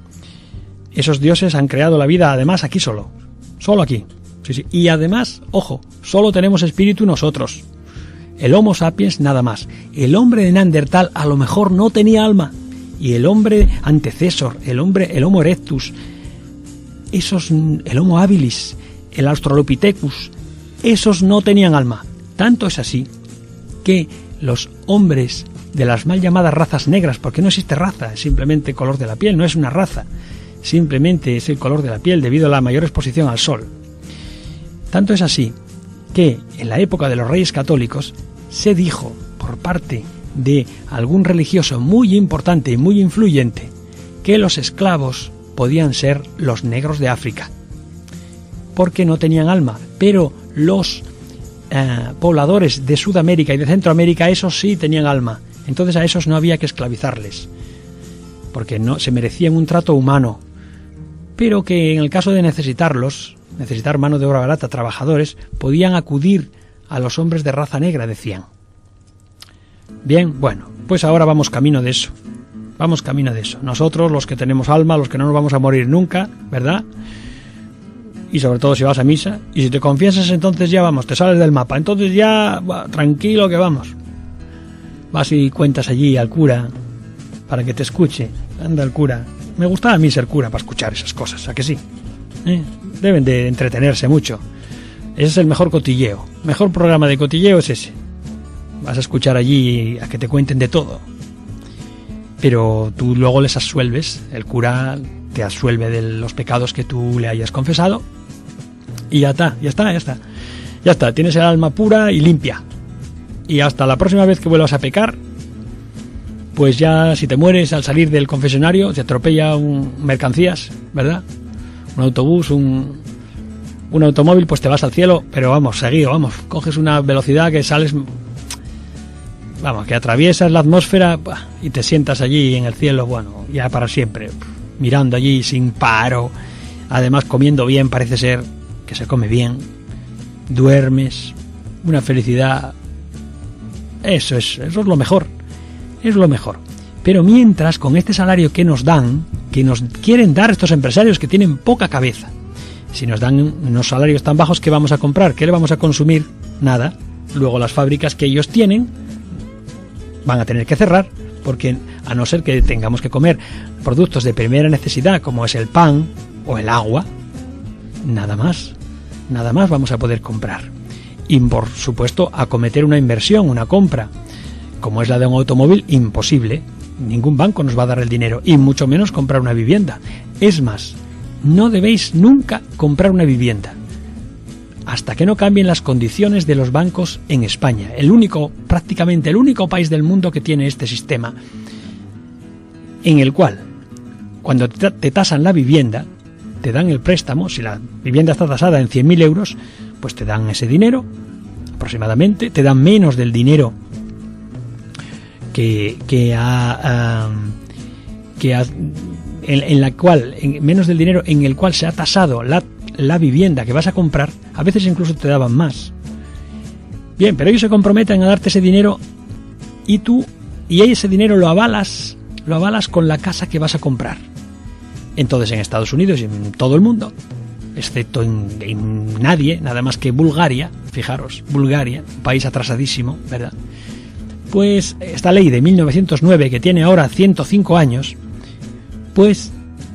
Esos dioses han creado la vida además aquí solo, solo aquí. Sí, sí. Y además, ojo, solo tenemos espíritu nosotros. El Homo sapiens nada más. El hombre de Neandertal a lo mejor no tenía alma. Y el hombre antecesor, el hombre, el Homo erectus, esos, el Homo habilis, el Australopithecus, esos no tenían alma. Tanto es así que los hombres de las mal llamadas razas negras, porque no existe raza, es simplemente color de la piel, no es una raza, simplemente es el color de la piel debido a la mayor exposición al sol. Tanto es así que en la época de los reyes católicos se dijo por parte de algún religioso muy importante y muy influyente que los esclavos podían ser los negros de África, porque no tenían alma, pero los eh, pobladores de Sudamérica y de Centroamérica, esos sí tenían alma. Entonces a esos no había que esclavizarles, porque no se merecían un trato humano, pero que en el caso de necesitarlos, necesitar mano de obra barata, trabajadores, podían acudir a los hombres de raza negra, decían. Bien, bueno, pues ahora vamos camino de eso, vamos camino de eso. Nosotros, los que tenemos alma, los que no nos vamos a morir nunca, ¿verdad? Y sobre todo si vas a misa, y si te confiesas, entonces ya vamos, te sales del mapa, entonces ya, bah, tranquilo que vamos. Vas y cuentas allí al cura para que te escuche. Anda el cura. Me gustaba a mí ser cura para escuchar esas cosas, ¿a que sí? ¿Eh? Deben de entretenerse mucho. Ese es el mejor cotilleo. Mejor programa de cotilleo es ese. Vas a escuchar allí a que te cuenten de todo. Pero tú luego les absuelves. El cura te absuelve de los pecados que tú le hayas confesado. Y ya está, ya está, ya está. Ya está, tienes el alma pura y limpia. Y hasta la próxima vez que vuelvas a pecar, pues ya si te mueres al salir del confesionario, te atropella un mercancías, ¿verdad? Un autobús, un, un automóvil, pues te vas al cielo, pero vamos, seguido, vamos, coges una velocidad que sales, vamos, que atraviesas la atmósfera y te sientas allí en el cielo, bueno, ya para siempre, mirando allí sin paro, además comiendo bien, parece ser que se come bien, duermes, una felicidad, eso es, eso es lo mejor. Es lo mejor. Pero mientras, con este salario que nos dan, que nos quieren dar estos empresarios que tienen poca cabeza, si nos dan unos salarios tan bajos, ¿qué vamos a comprar? ¿Qué le vamos a consumir? Nada. Luego las fábricas que ellos tienen van a tener que cerrar, porque a no ser que tengamos que comer productos de primera necesidad, como es el pan o el agua, nada más. Nada más vamos a poder comprar. Y por supuesto, acometer una inversión, una compra, como es la de un automóvil, imposible. Ningún banco nos va a dar el dinero, y mucho menos comprar una vivienda. Es más, no debéis nunca comprar una vivienda hasta que no cambien las condiciones de los bancos en España. El único, prácticamente el único país del mundo que tiene este sistema, en el cual, cuando te tasan la vivienda, te dan el préstamo. Si la vivienda está tasada en cien mil euros, pues te dan ese dinero, aproximadamente, te dan menos del dinero que que ha, um, que ha, en, en la cual en, menos del dinero en el cual se ha tasado la, la vivienda que vas a comprar. A veces incluso te daban más. Bien, pero ellos se comprometen a darte ese dinero y tú y ese dinero lo avalas lo avalas con la casa que vas a comprar. Entonces, en Estados Unidos y en todo el mundo, excepto en, en nadie, nada más que Bulgaria, fijaros, Bulgaria, un país atrasadísimo, ¿verdad? Pues esta ley de mil novecientos nueve, que tiene ahora ciento cinco años, pues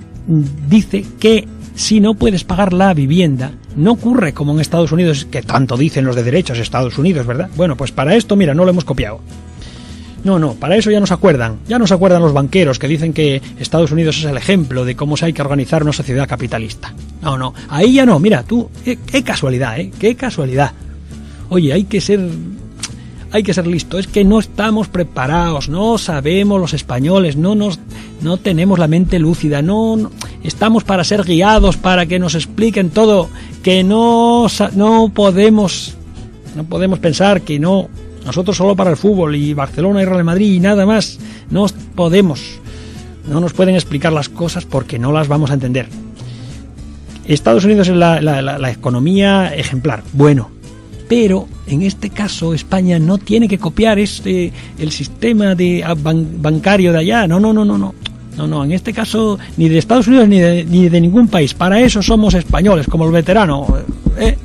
dice que si no puedes pagar la vivienda, no ocurre como en Estados Unidos, que tanto dicen los de derechos Estados Unidos, ¿verdad? Bueno, pues para esto, mira, no lo hemos copiado. No, no, para eso ya nos acuerdan, ya nos acuerdan los banqueros que dicen que Estados Unidos es el ejemplo de cómo se hay que organizar una sociedad capitalista. No, no, ahí ya no, mira, tú, qué, qué casualidad, ¿eh? Qué casualidad. Oye, hay que ser... Hay que ser listo, es que no estamos preparados, no sabemos los españoles, no nos, no tenemos la mente lúcida, no, no estamos para ser guiados, para que nos expliquen todo, que no, no podemos, no podemos pensar que no, nosotros solo para el fútbol y Barcelona y Real Madrid y nada más, no podemos, no nos pueden explicar las cosas porque no las vamos a entender. Estados Unidos es la, la, la, la economía ejemplar, bueno. Pero en este caso España no tiene que copiar este el sistema de ban, bancario de allá. No, no, no, no, no. No, no, en este caso ni de Estados Unidos ni de, ni de ningún país. Para eso somos españoles, como el veterano, ¿eh?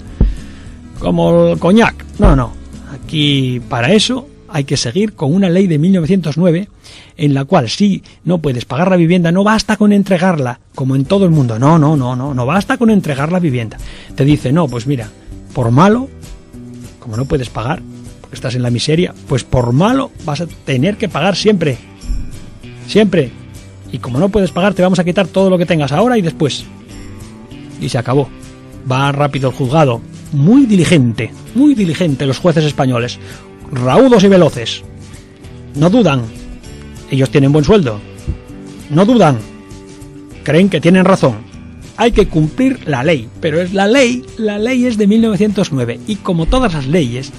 Como el coñac. No, no. Aquí para eso hay que seguir con una ley de mil novecientos nueve en la cual si no puedes pagar la vivienda, no basta con entregarla, como en todo el mundo. No, no, no, no, no basta con entregar la vivienda. Te dice, no, pues mira, por malo, como no puedes pagar, porque estás en la miseria, pues por malo vas a tener que pagar siempre. Siempre. Y como no puedes pagar, te vamos a quitar todo lo que tengas ahora y después. Y se acabó. Va rápido el juzgado. Muy diligente, muy diligente los jueces españoles. Raudos y veloces. No dudan. Ellos tienen buen sueldo. No dudan. Creen que tienen razón. Hay que cumplir la ley, pero es la ley, la ley es de mil novecientos nueve y como todas las leyes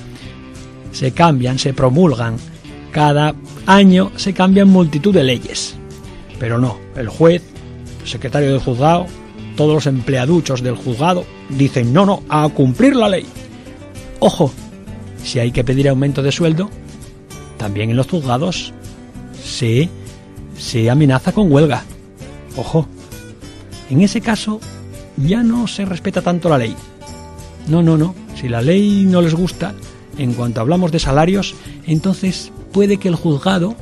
se cambian, se promulgan, cada año se cambian multitud de leyes, pero no, el juez, el secretario del juzgado, todos los empleaduchos del juzgado dicen no, no, a cumplir la ley. Ojo, si hay que pedir aumento de sueldo, también en los juzgados se, se amenaza con huelga. Ojo. En ese caso, ya no se respeta tanto la ley. No, no, no. Si la ley no les gusta, en cuanto hablamos de salarios, entonces puede que el juzgado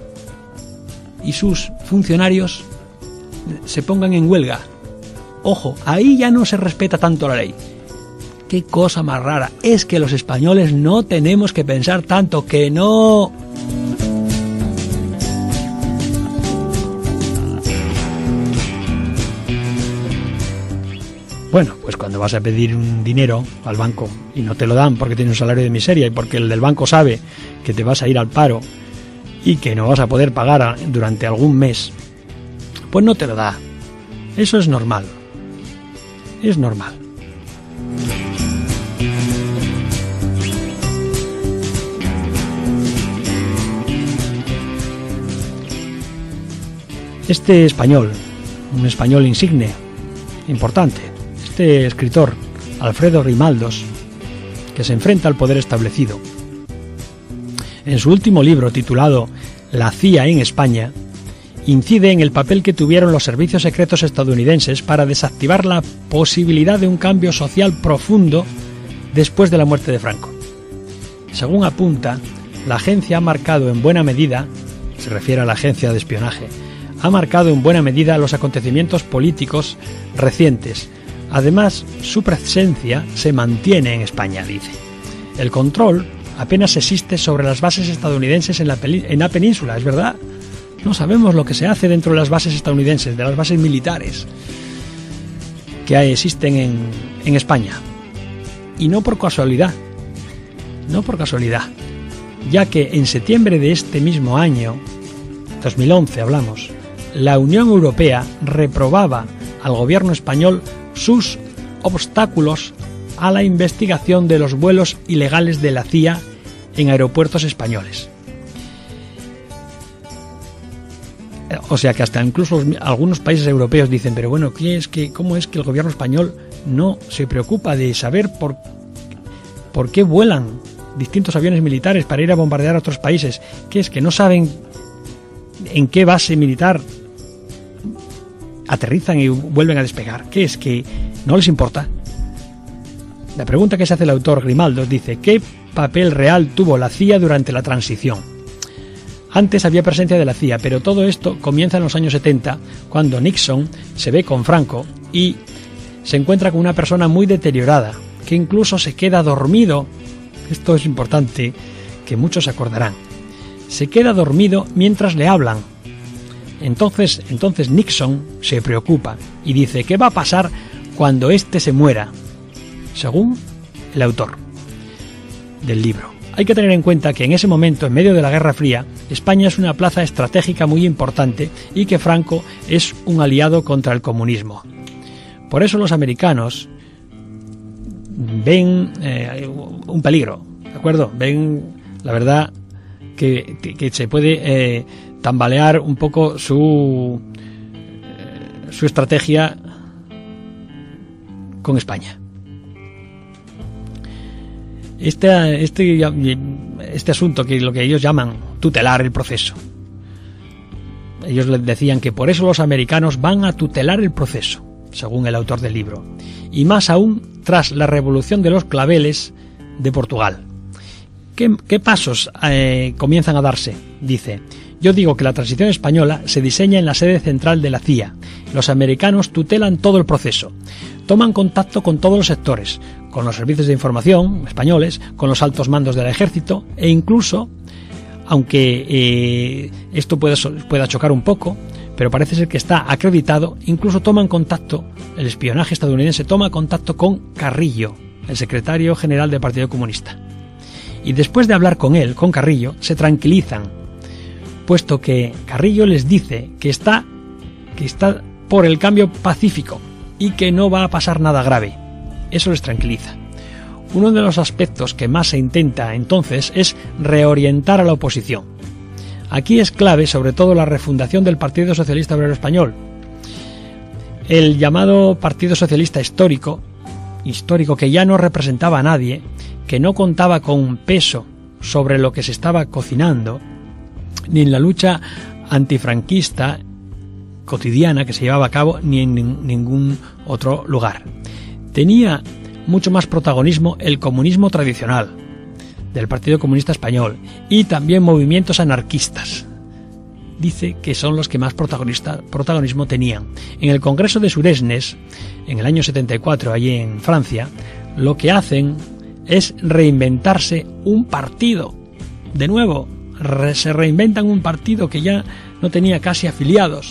y sus funcionarios se pongan en huelga. Ojo, ahí ya no se respeta tanto la ley. Qué cosa más rara. Es que los españoles no tenemos que pensar tanto, que no... Bueno, pues cuando vas a pedir un dinero al banco y no te lo dan porque tienes un salario de miseria y porque el del banco sabe que te vas a ir al paro y que no vas a poder pagar durante algún mes, pues no te lo da. Eso es normal. Es normal. Este español, un español insigne, importante, este escritor, Alfredo Grimaldos, que se enfrenta al poder establecido, en su último libro titulado La C I A en España, incide en el papel que tuvieron los servicios secretos estadounidenses para desactivar la posibilidad de un cambio social profundo después de la muerte de Franco. Según apunta, la agencia ha marcado en buena medida, se refiere a la agencia de espionaje, ha marcado en buena medida los acontecimientos políticos recientes. Además, su presencia se mantiene en España, dice. El control apenas existe sobre las bases estadounidenses en la, en la península, es verdad. No sabemos lo que se hace dentro de las bases estadounidenses, de las bases militares que existen en, en España. Y no por casualidad, no por casualidad, ya que en septiembre de este mismo año, dos mil once hablamos, la Unión Europea reprobaba al gobierno español sus obstáculos a la investigación de los vuelos ilegales de la C I A en aeropuertos españoles. O sea que hasta incluso algunos países europeos dicen, pero bueno, ¿qué es que, ¿cómo es que el gobierno español no se preocupa de saber por, por qué vuelan distintos aviones militares para ir a bombardear a otros países? ¿Qué es que no saben en qué base militar aterrizan y vuelven a despegar? ¿Qué es que no les importa? La pregunta que se hace el autor Grimaldos dice, ¿qué papel real tuvo la C I A durante la transición? Antes había presencia de la C I A, pero todo esto comienza en los años setenta, cuando Nixon se ve con Franco y se encuentra con una persona muy deteriorada, que incluso se queda dormido. Esto es importante, que muchos se acordarán. Se queda dormido mientras le hablan. Entonces, entonces Nixon se preocupa y dice, ¿qué va a pasar cuando éste se muera? Según el autor del libro. Hay que tener en cuenta que en ese momento, en medio de la Guerra Fría, España es una plaza estratégica muy importante y que Franco es un aliado contra el comunismo. Por eso los americanos ven eh, un peligro, ¿de acuerdo? Ven, la verdad, que, que, que se puede eh, tambalear un poco su, eh, su estrategia con España. Este, este, este asunto, que lo que ellos llaman tutelar el proceso. Ellos les decían que por eso los americanos van a tutelar el proceso, según el autor del libro. Y más aún tras la revolución de los claveles de Portugal. ¿Qué, qué pasos eh, comienzan a darse? Dice, yo digo que la transición española se diseña en la sede central de la C I A. Los americanos tutelan todo el proceso. Toman contacto con todos los sectores, con los servicios de información españoles, con los altos mandos del ejército e incluso, aunque eh, esto pueda, pueda chocar un poco, pero parece ser que está acreditado, incluso toman contacto, el espionaje estadounidense toma contacto con Carrillo, el secretario general del Partido Comunista. Y después de hablar con él, con Carrillo, se tranquilizan, puesto que Carrillo les dice que está, que está por el cambio pacífico y que no va a pasar nada grave. Eso les tranquiliza. Uno de los aspectos que más se intenta entonces es reorientar a la oposición. Aquí es clave sobre todo la refundación del Partido Socialista Obrero Español. El llamado Partido Socialista histórico, histórico que ya no representaba a nadie, que no contaba con peso sobre lo que se estaba cocinando, ni en la lucha antifranquista cotidiana que se llevaba a cabo, ni en ningún otro lugar. Tenía mucho más protagonismo el comunismo tradicional del Partido Comunista Español y también movimientos anarquistas. Dice que son los que más protagonista, protagonismo tenían. En el Congreso de Suresnes, en el año setenta y cuatro, allí en Francia, lo que hacen es reinventarse un partido. De nuevo, re, se reinventan un partido que ya no tenía casi afiliados,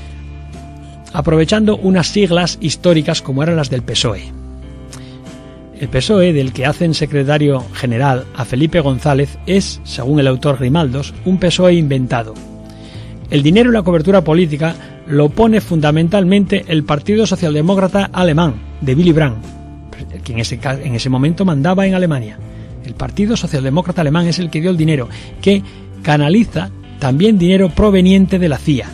aprovechando unas siglas históricas como eran las del P S O E. El P S O E, del que hacen secretario general a Felipe González, es, según el autor Grimaldos, un P S O E inventado. El dinero y la cobertura política lo pone fundamentalmente el Partido Socialdemócrata Alemán, de Willy Brandt, que en ese, en ese momento mandaba en Alemania. El Partido Socialdemócrata Alemán es el que dio el dinero, que canaliza también dinero proveniente de la C I A.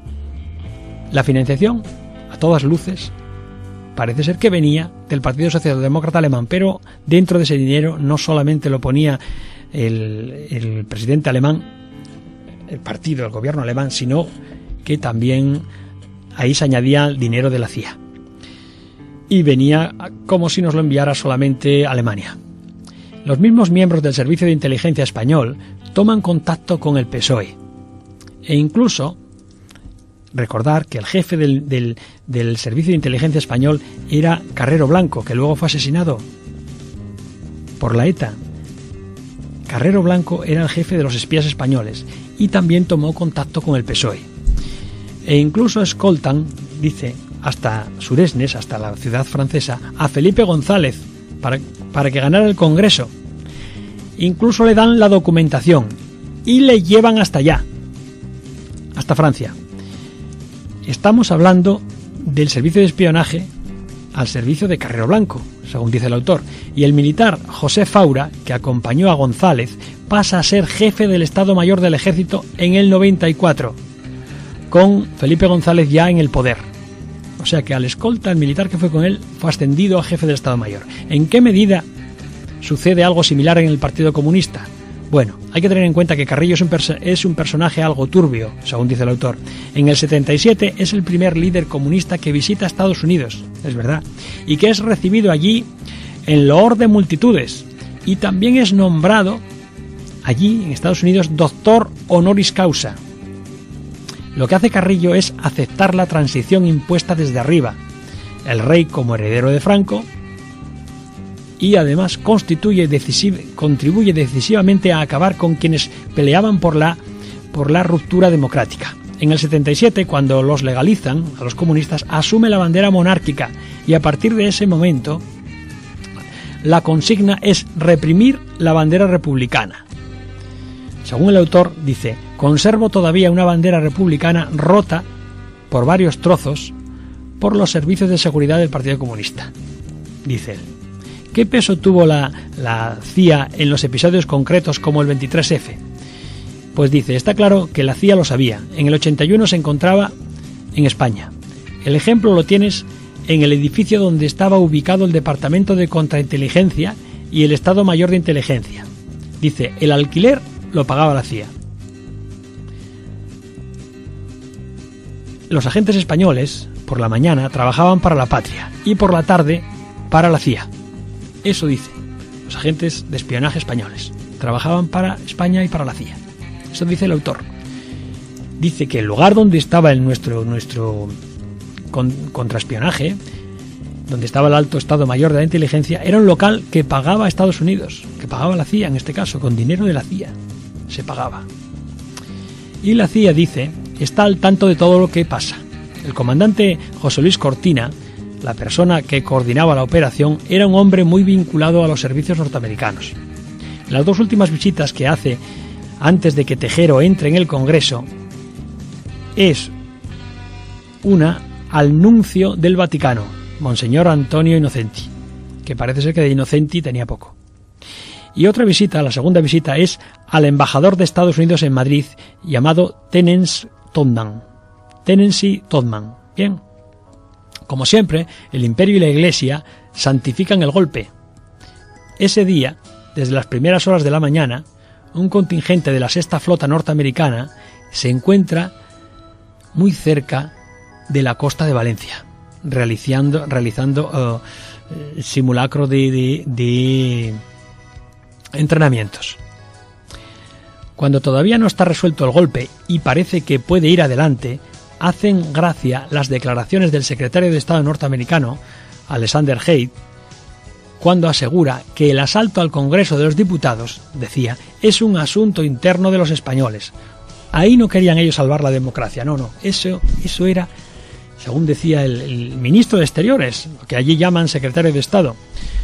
La financiación, a todas luces, parece ser que venía del Partido Socialdemócrata Alemán, pero dentro de ese dinero no solamente lo ponía el, el presidente alemán, el partido, el gobierno alemán, sino que también ahí se añadía el dinero de la C I A. Y venía como si nos lo enviara solamente Alemania. Los mismos miembros del Servicio de Inteligencia español toman contacto con el P S O E. E incluso recordar que el jefe del, del, del Servicio de Inteligencia español era Carrero Blanco, que luego fue asesinado por la ETA. Carrero Blanco era el jefe de los espías españoles y también tomó contacto con el P S O E. E incluso escoltan, dice, hasta Suresnes, hasta la ciudad francesa, a Felipe González para, para que ganara el Congreso. Incluso le dan la documentación y le llevan hasta allá, hasta Francia. Estamos hablando del servicio de espionaje al servicio de Carrero Blanco, según dice el autor, y el militar José Faura, que acompañó a González, pasa a ser jefe del Estado Mayor del Ejército en el noventa y cuatro, con Felipe González ya en el poder. O sea que al escolta, el militar que fue con él, fue ascendido a jefe del Estado Mayor. ¿En qué medida sucede algo similar en el Partido Comunista? Bueno, hay que tener en cuenta que Carrillo es un, es un personaje algo turbio, según dice el autor. En el setenta y siete es el primer líder comunista que visita Estados Unidos, es verdad, y que es recibido allí en loor de multitudes, y también es nombrado allí, en Estados Unidos, doctor honoris causa. Lo que hace Carrillo es aceptar la transición impuesta desde arriba, el rey como heredero de Franco, y además constituye decisiv, contribuye decisivamente a acabar con quienes peleaban por la, por la ruptura democrática. En el setenta y siete, cuando los legalizan, a los comunistas, asume la bandera monárquica y a partir de ese momento la consigna es reprimir la bandera republicana. Según el autor, dice, conservo todavía una bandera republicana rota por varios trozos por los servicios de seguridad del Partido Comunista, dice él. ¿Qué peso tuvo la, la C I A en los episodios concretos como el veintitrés efe? Pues dice, está claro que la C I A lo sabía. En el ochenta y uno se encontraba en España. El ejemplo lo tienes en el edificio donde estaba ubicado el Departamento de Contrainteligencia y el Estado Mayor de Inteligencia. Dice, el alquiler lo pagaba la C I A. Los agentes españoles, por la mañana, trabajaban para la patria y por la tarde para la C I A. Eso dice, los agentes de espionaje españoles trabajaban para España y para la C I A. Eso dice el autor. Dice que el lugar donde estaba el nuestro, nuestro con, contraespionaje, donde estaba el alto Estado Mayor de la Inteligencia, era un local que pagaba a Estados Unidos, que pagaba la C I A en este caso, con dinero de la C I A. Se pagaba. Y la C I A, dice, está al tanto de todo lo que pasa. El comandante José Luis Cortina, la persona que coordinaba la operación, era un hombre muy vinculado a los servicios norteamericanos. En las dos últimas visitas que hace antes de que Tejero entre en el Congreso es una al nuncio del Vaticano, Monseñor Antonio Innocenti, que parece ser que de Innocenti tenía poco. Y otra visita, la segunda visita, es al embajador de Estados Unidos en Madrid, llamado Tenence Todman. Tenency Todman. Bien. Como siempre, el Imperio y la Iglesia santifican el golpe. Ese día, desde las primeras horas de la mañana, un contingente de la Sexta Flota norteamericana se encuentra muy cerca de la costa de Valencia, realizando, realizando uh, simulacro de, de, de entrenamientos. Cuando todavía no está resuelto el golpe y parece que puede ir adelante, hacen gracia las declaraciones del secretario de Estado norteamericano, Alexander Haig, cuando asegura que el asalto al Congreso de los Diputados, decía, es un asunto interno de los españoles. Ahí no querían ellos salvar la democracia, no, no, eso, eso era, según decía el, el ministro de Exteriores, lo que allí llaman secretario de Estado,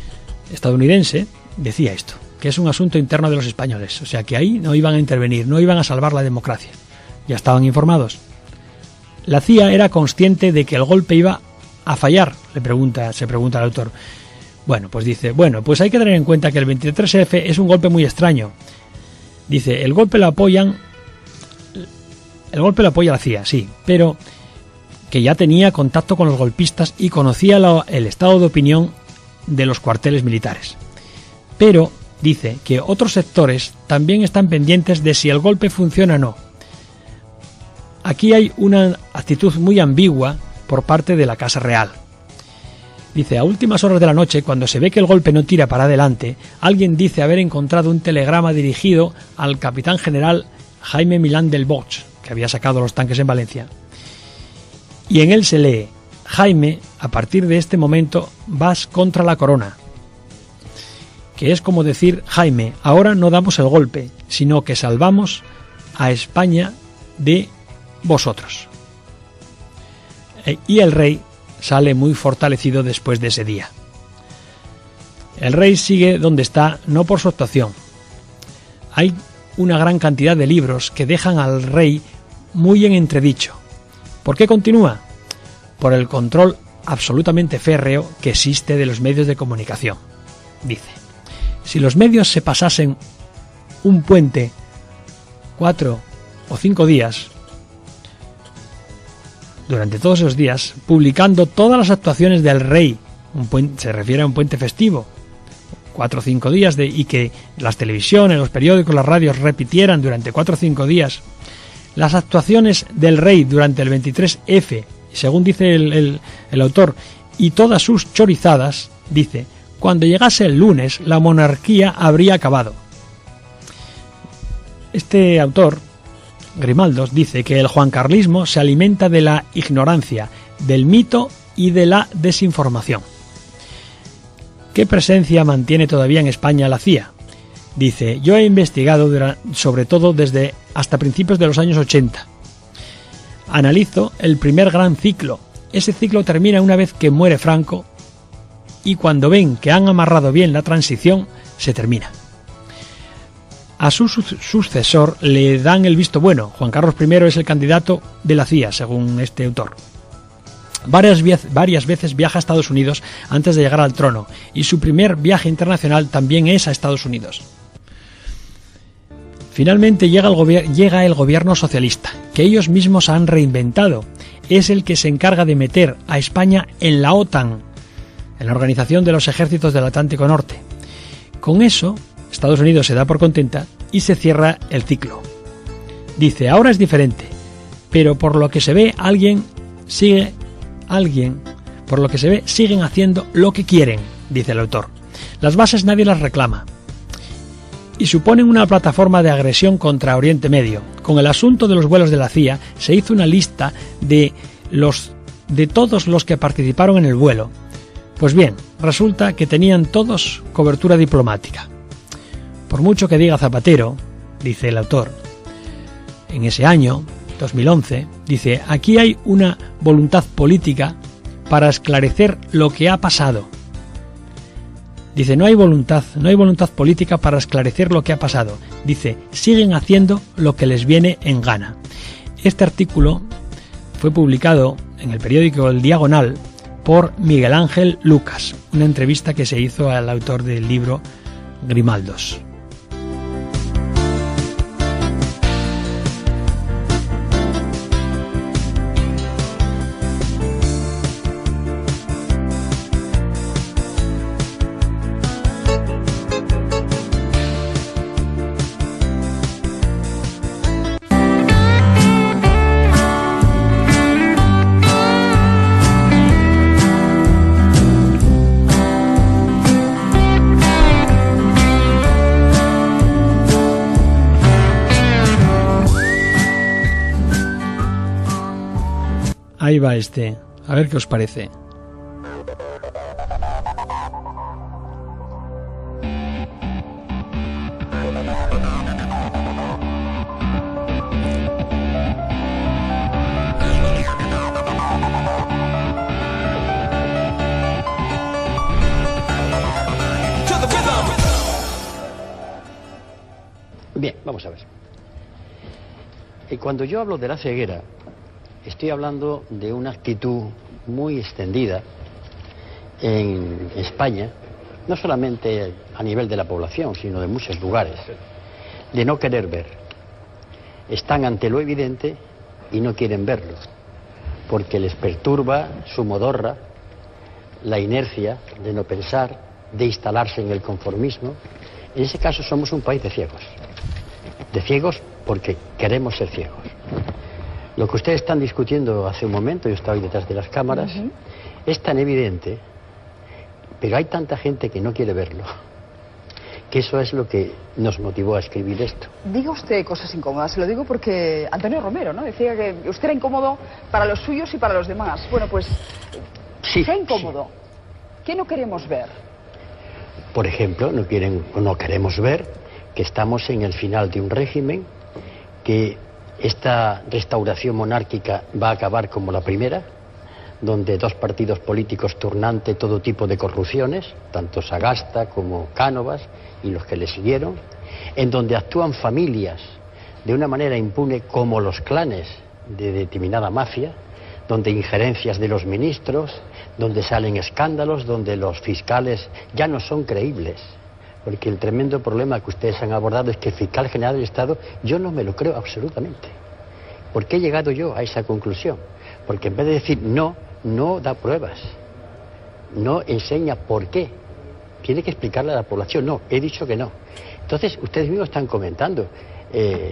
estadounidense decía esto, que es un asunto interno de los españoles, o sea que ahí no iban a intervenir, no iban a salvar la democracia, ya estaban informados. La C I A era consciente de que el golpe iba a fallar, le pregunta, se pregunta el autor. Bueno, pues dice, bueno, pues hay que tener en cuenta que el veintitrés efe es un golpe muy extraño. Dice, el golpe lo apoyan, el golpe lo apoya la C I A, sí, pero que ya tenía contacto con los golpistas y conocía la, el estado de opinión de los cuarteles militares. Pero dice que otros sectores también están pendientes de si el golpe funciona o no. Aquí hay una actitud muy ambigua por parte de la Casa Real. Dice, a últimas horas de la noche, cuando se ve que el golpe no tira para adelante, alguien dice haber encontrado un telegrama dirigido al capitán general Jaime Milán del Bosch, que había sacado los tanques en Valencia. Y en él se lee, Jaime, a partir de este momento vas contra la corona. Que es como decir, Jaime, ahora no damos el golpe, sino que salvamos a España de vosotros. Y el rey sale muy fortalecido después de ese día. El rey sigue donde está, no por su actuación. Hay una gran cantidad de libros que dejan al rey muy en entredicho. ¿Por qué continúa? Por el control absolutamente férreo que existe de los medios de comunicación. Dice, si los medios se pasasen un puente cuatro o cinco días, durante todos esos días, publicando todas las actuaciones del rey, un puente, se refiere a un puente festivo, cuatro o cinco días, de, y que las televisiones, los periódicos, las radios repitieran durante cuatro o cinco días las actuaciones del rey durante el veintitrés efe, según dice el, el, el autor, y todas sus chorizadas, dice, cuando llegase el lunes la monarquía habría acabado. Este autor, Grimaldos, dice que el juancarlismo se alimenta de la ignorancia, del mito y de la desinformación. ¿Qué presencia mantiene todavía en España la C I A? Dice, yo he investigado sobre todo desde hasta principios de los años ochenta. Analizo el primer gran ciclo. Ese ciclo termina una vez que muere Franco y cuando ven que han amarrado bien la transición, se termina. A su sucesor le dan el visto bueno. Juan Carlos primero es el candidato de la C I A, según este autor. Varias, varias veces viaja a Estados Unidos antes de llegar al trono, y su primer viaje internacional también es a Estados Unidos. Finalmente llega el, gobier- llega el gobierno socialista, que ellos mismos han reinventado. Es el que se encarga de meter a España en la OTAN, en la Organización de los Ejércitos del Atlántico Norte. Con eso, Estados Unidos se da por contenta y se cierra el ciclo. Dice, ahora es diferente, pero por lo que se ve, alguien sigue, alguien, por lo que se ve, siguen haciendo lo que quieren, dice el autor. Las bases nadie las reclama y suponen una plataforma de agresión contra Oriente Medio. Con el asunto de los vuelos de la C I A se hizo una lista de los de todos los que participaron en el vuelo. Pues bien, resulta que tenían todos cobertura diplomática. Por mucho que diga Zapatero, dice el autor, en ese año, dos mil once, dice, aquí hay una voluntad política para esclarecer lo que ha pasado. Dice, no hay voluntad, no hay voluntad política para esclarecer lo que ha pasado. Dice, siguen haciendo lo que les viene en gana. Este artículo fue publicado en el periódico El Diagonal por Miguel Ángel Lucas, una entrevista que se hizo al autor del libro Grimaldos. Ahí va este, a ver qué os parece. Bien, vamos a ver. Y cuando yo hablo de la ceguera, estoy hablando de una actitud muy extendida en España, no solamente a nivel de la población, sino de muchos lugares, de no querer ver. Están ante lo evidente y no quieren verlo, porque les perturba su modorra, la inercia de no pensar, de instalarse en el conformismo. En ese caso somos un país de ciegos. De ciegos porque queremos ser ciegos. Lo que ustedes están discutiendo hace un momento, yo estaba ahí detrás de las cámaras, uh-huh. es tan evidente, pero hay tanta gente que no quiere verlo, que eso es lo que nos motivó a escribir esto. Diga usted cosas incómodas, se lo digo porque Antonio Romero, ¿no? Decía que usted era incómodo para los suyos y para los demás. Bueno, pues, sí, sea incómodo. Sí. ¿Qué no queremos ver? Por ejemplo, no quieren, no queremos ver que estamos en el final de un régimen, que esta restauración monárquica va a acabar como la primera, donde dos partidos políticos turnante todo tipo de corrupciones, tanto Sagasta como Cánovas y los que le siguieron, en donde actúan familias de una manera impune como los clanes de determinada mafia, donde injerencias de los ministros, donde salen escándalos, donde los fiscales ya no son creíbles. Porque el tremendo problema que ustedes han abordado es que el fiscal general del Estado, yo no me lo creo absolutamente. ¿Por qué he llegado yo a esa conclusión? Porque en vez de decir no, no da pruebas, no enseña por qué. Tiene que explicarle a la población, no, he dicho que no. Entonces, ustedes mismos están comentando. Eh,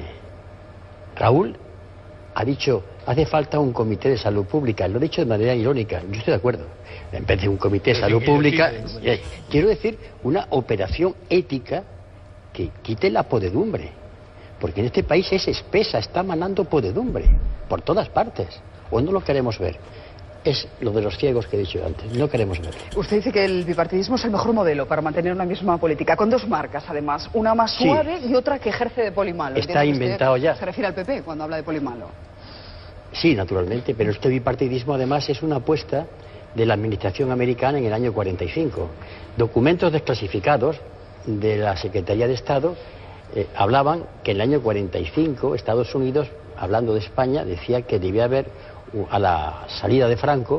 Raúl ha dicho, hace falta un comité de salud pública. Lo he dicho de manera irónica, yo estoy de acuerdo. En vez de un comité de salud pública, eh, quiero decir una operación ética que quite la podedumbre. Porque en este país es espesa, está manando podedumbre por todas partes. ¿O no lo queremos ver? Es lo de los ciegos que he dicho antes, no queremos ver. Usted dice que el bipartidismo es el mejor modelo para mantener una misma política, con dos marcas además, una más sí. suave y otra que ejerce de polimalo. Está inventado ya. Se refiere al P P cuando habla de polimalo. Sí, naturalmente, pero este bipartidismo además es una apuesta de la administración americana en el año cuarenta y cinco. Documentos desclasificados de la Secretaría de Estado eh, hablaban que en el año cuarenta y cinco Estados Unidos, hablando de España, decía que debía haber a la salida de Franco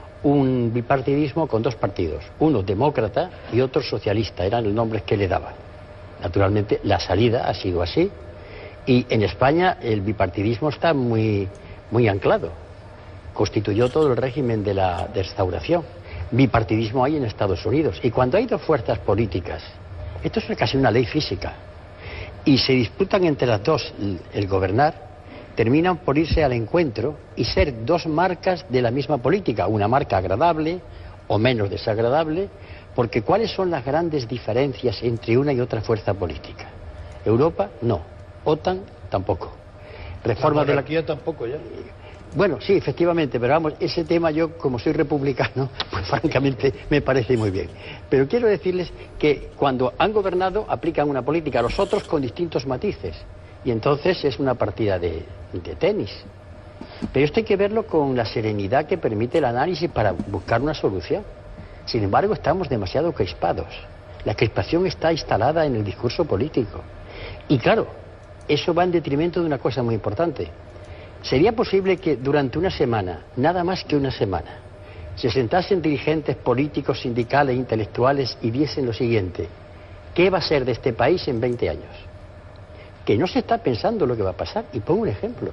un bipartidismo con dos partidos, uno demócrata y otro socialista, eran los nombres que le daban. Naturalmente la salida ha sido así y en España el bipartidismo está muy, muy anclado, constituyó todo el régimen de la restauración. Bipartidismo hay en Estados Unidos y cuando hay dos fuerzas políticas, esto es casi una ley física, y se disputan entre las dos el, el gobernar, terminan por irse al encuentro y ser dos marcas de la misma política, una marca agradable o menos desagradable, porque ¿cuáles son las grandes diferencias entre una y otra fuerza política? Europa, no. OTAN, tampoco. Reforma la monarquía de la... tampoco ya. Bueno, sí, efectivamente, pero vamos, ese tema yo, como soy republicano, pues francamente me parece muy bien. Pero quiero decirles que cuando han gobernado aplican una política, los otros con distintos matices. Y entonces es una partida de, de tenis. Pero esto hay que verlo con la serenidad que permite el análisis para buscar una solución. Sin embargo, estamos demasiado crispados. La crispación está instalada en el discurso político. Y claro, eso va en detrimento de una cosa muy importante. ¿Sería posible que durante una semana, nada más que una semana, se sentasen dirigentes políticos, sindicales, intelectuales y viesen lo siguiente? ¿Qué va a ser de este país en veinte años? Que no se está pensando lo que va a pasar. Y pongo un ejemplo.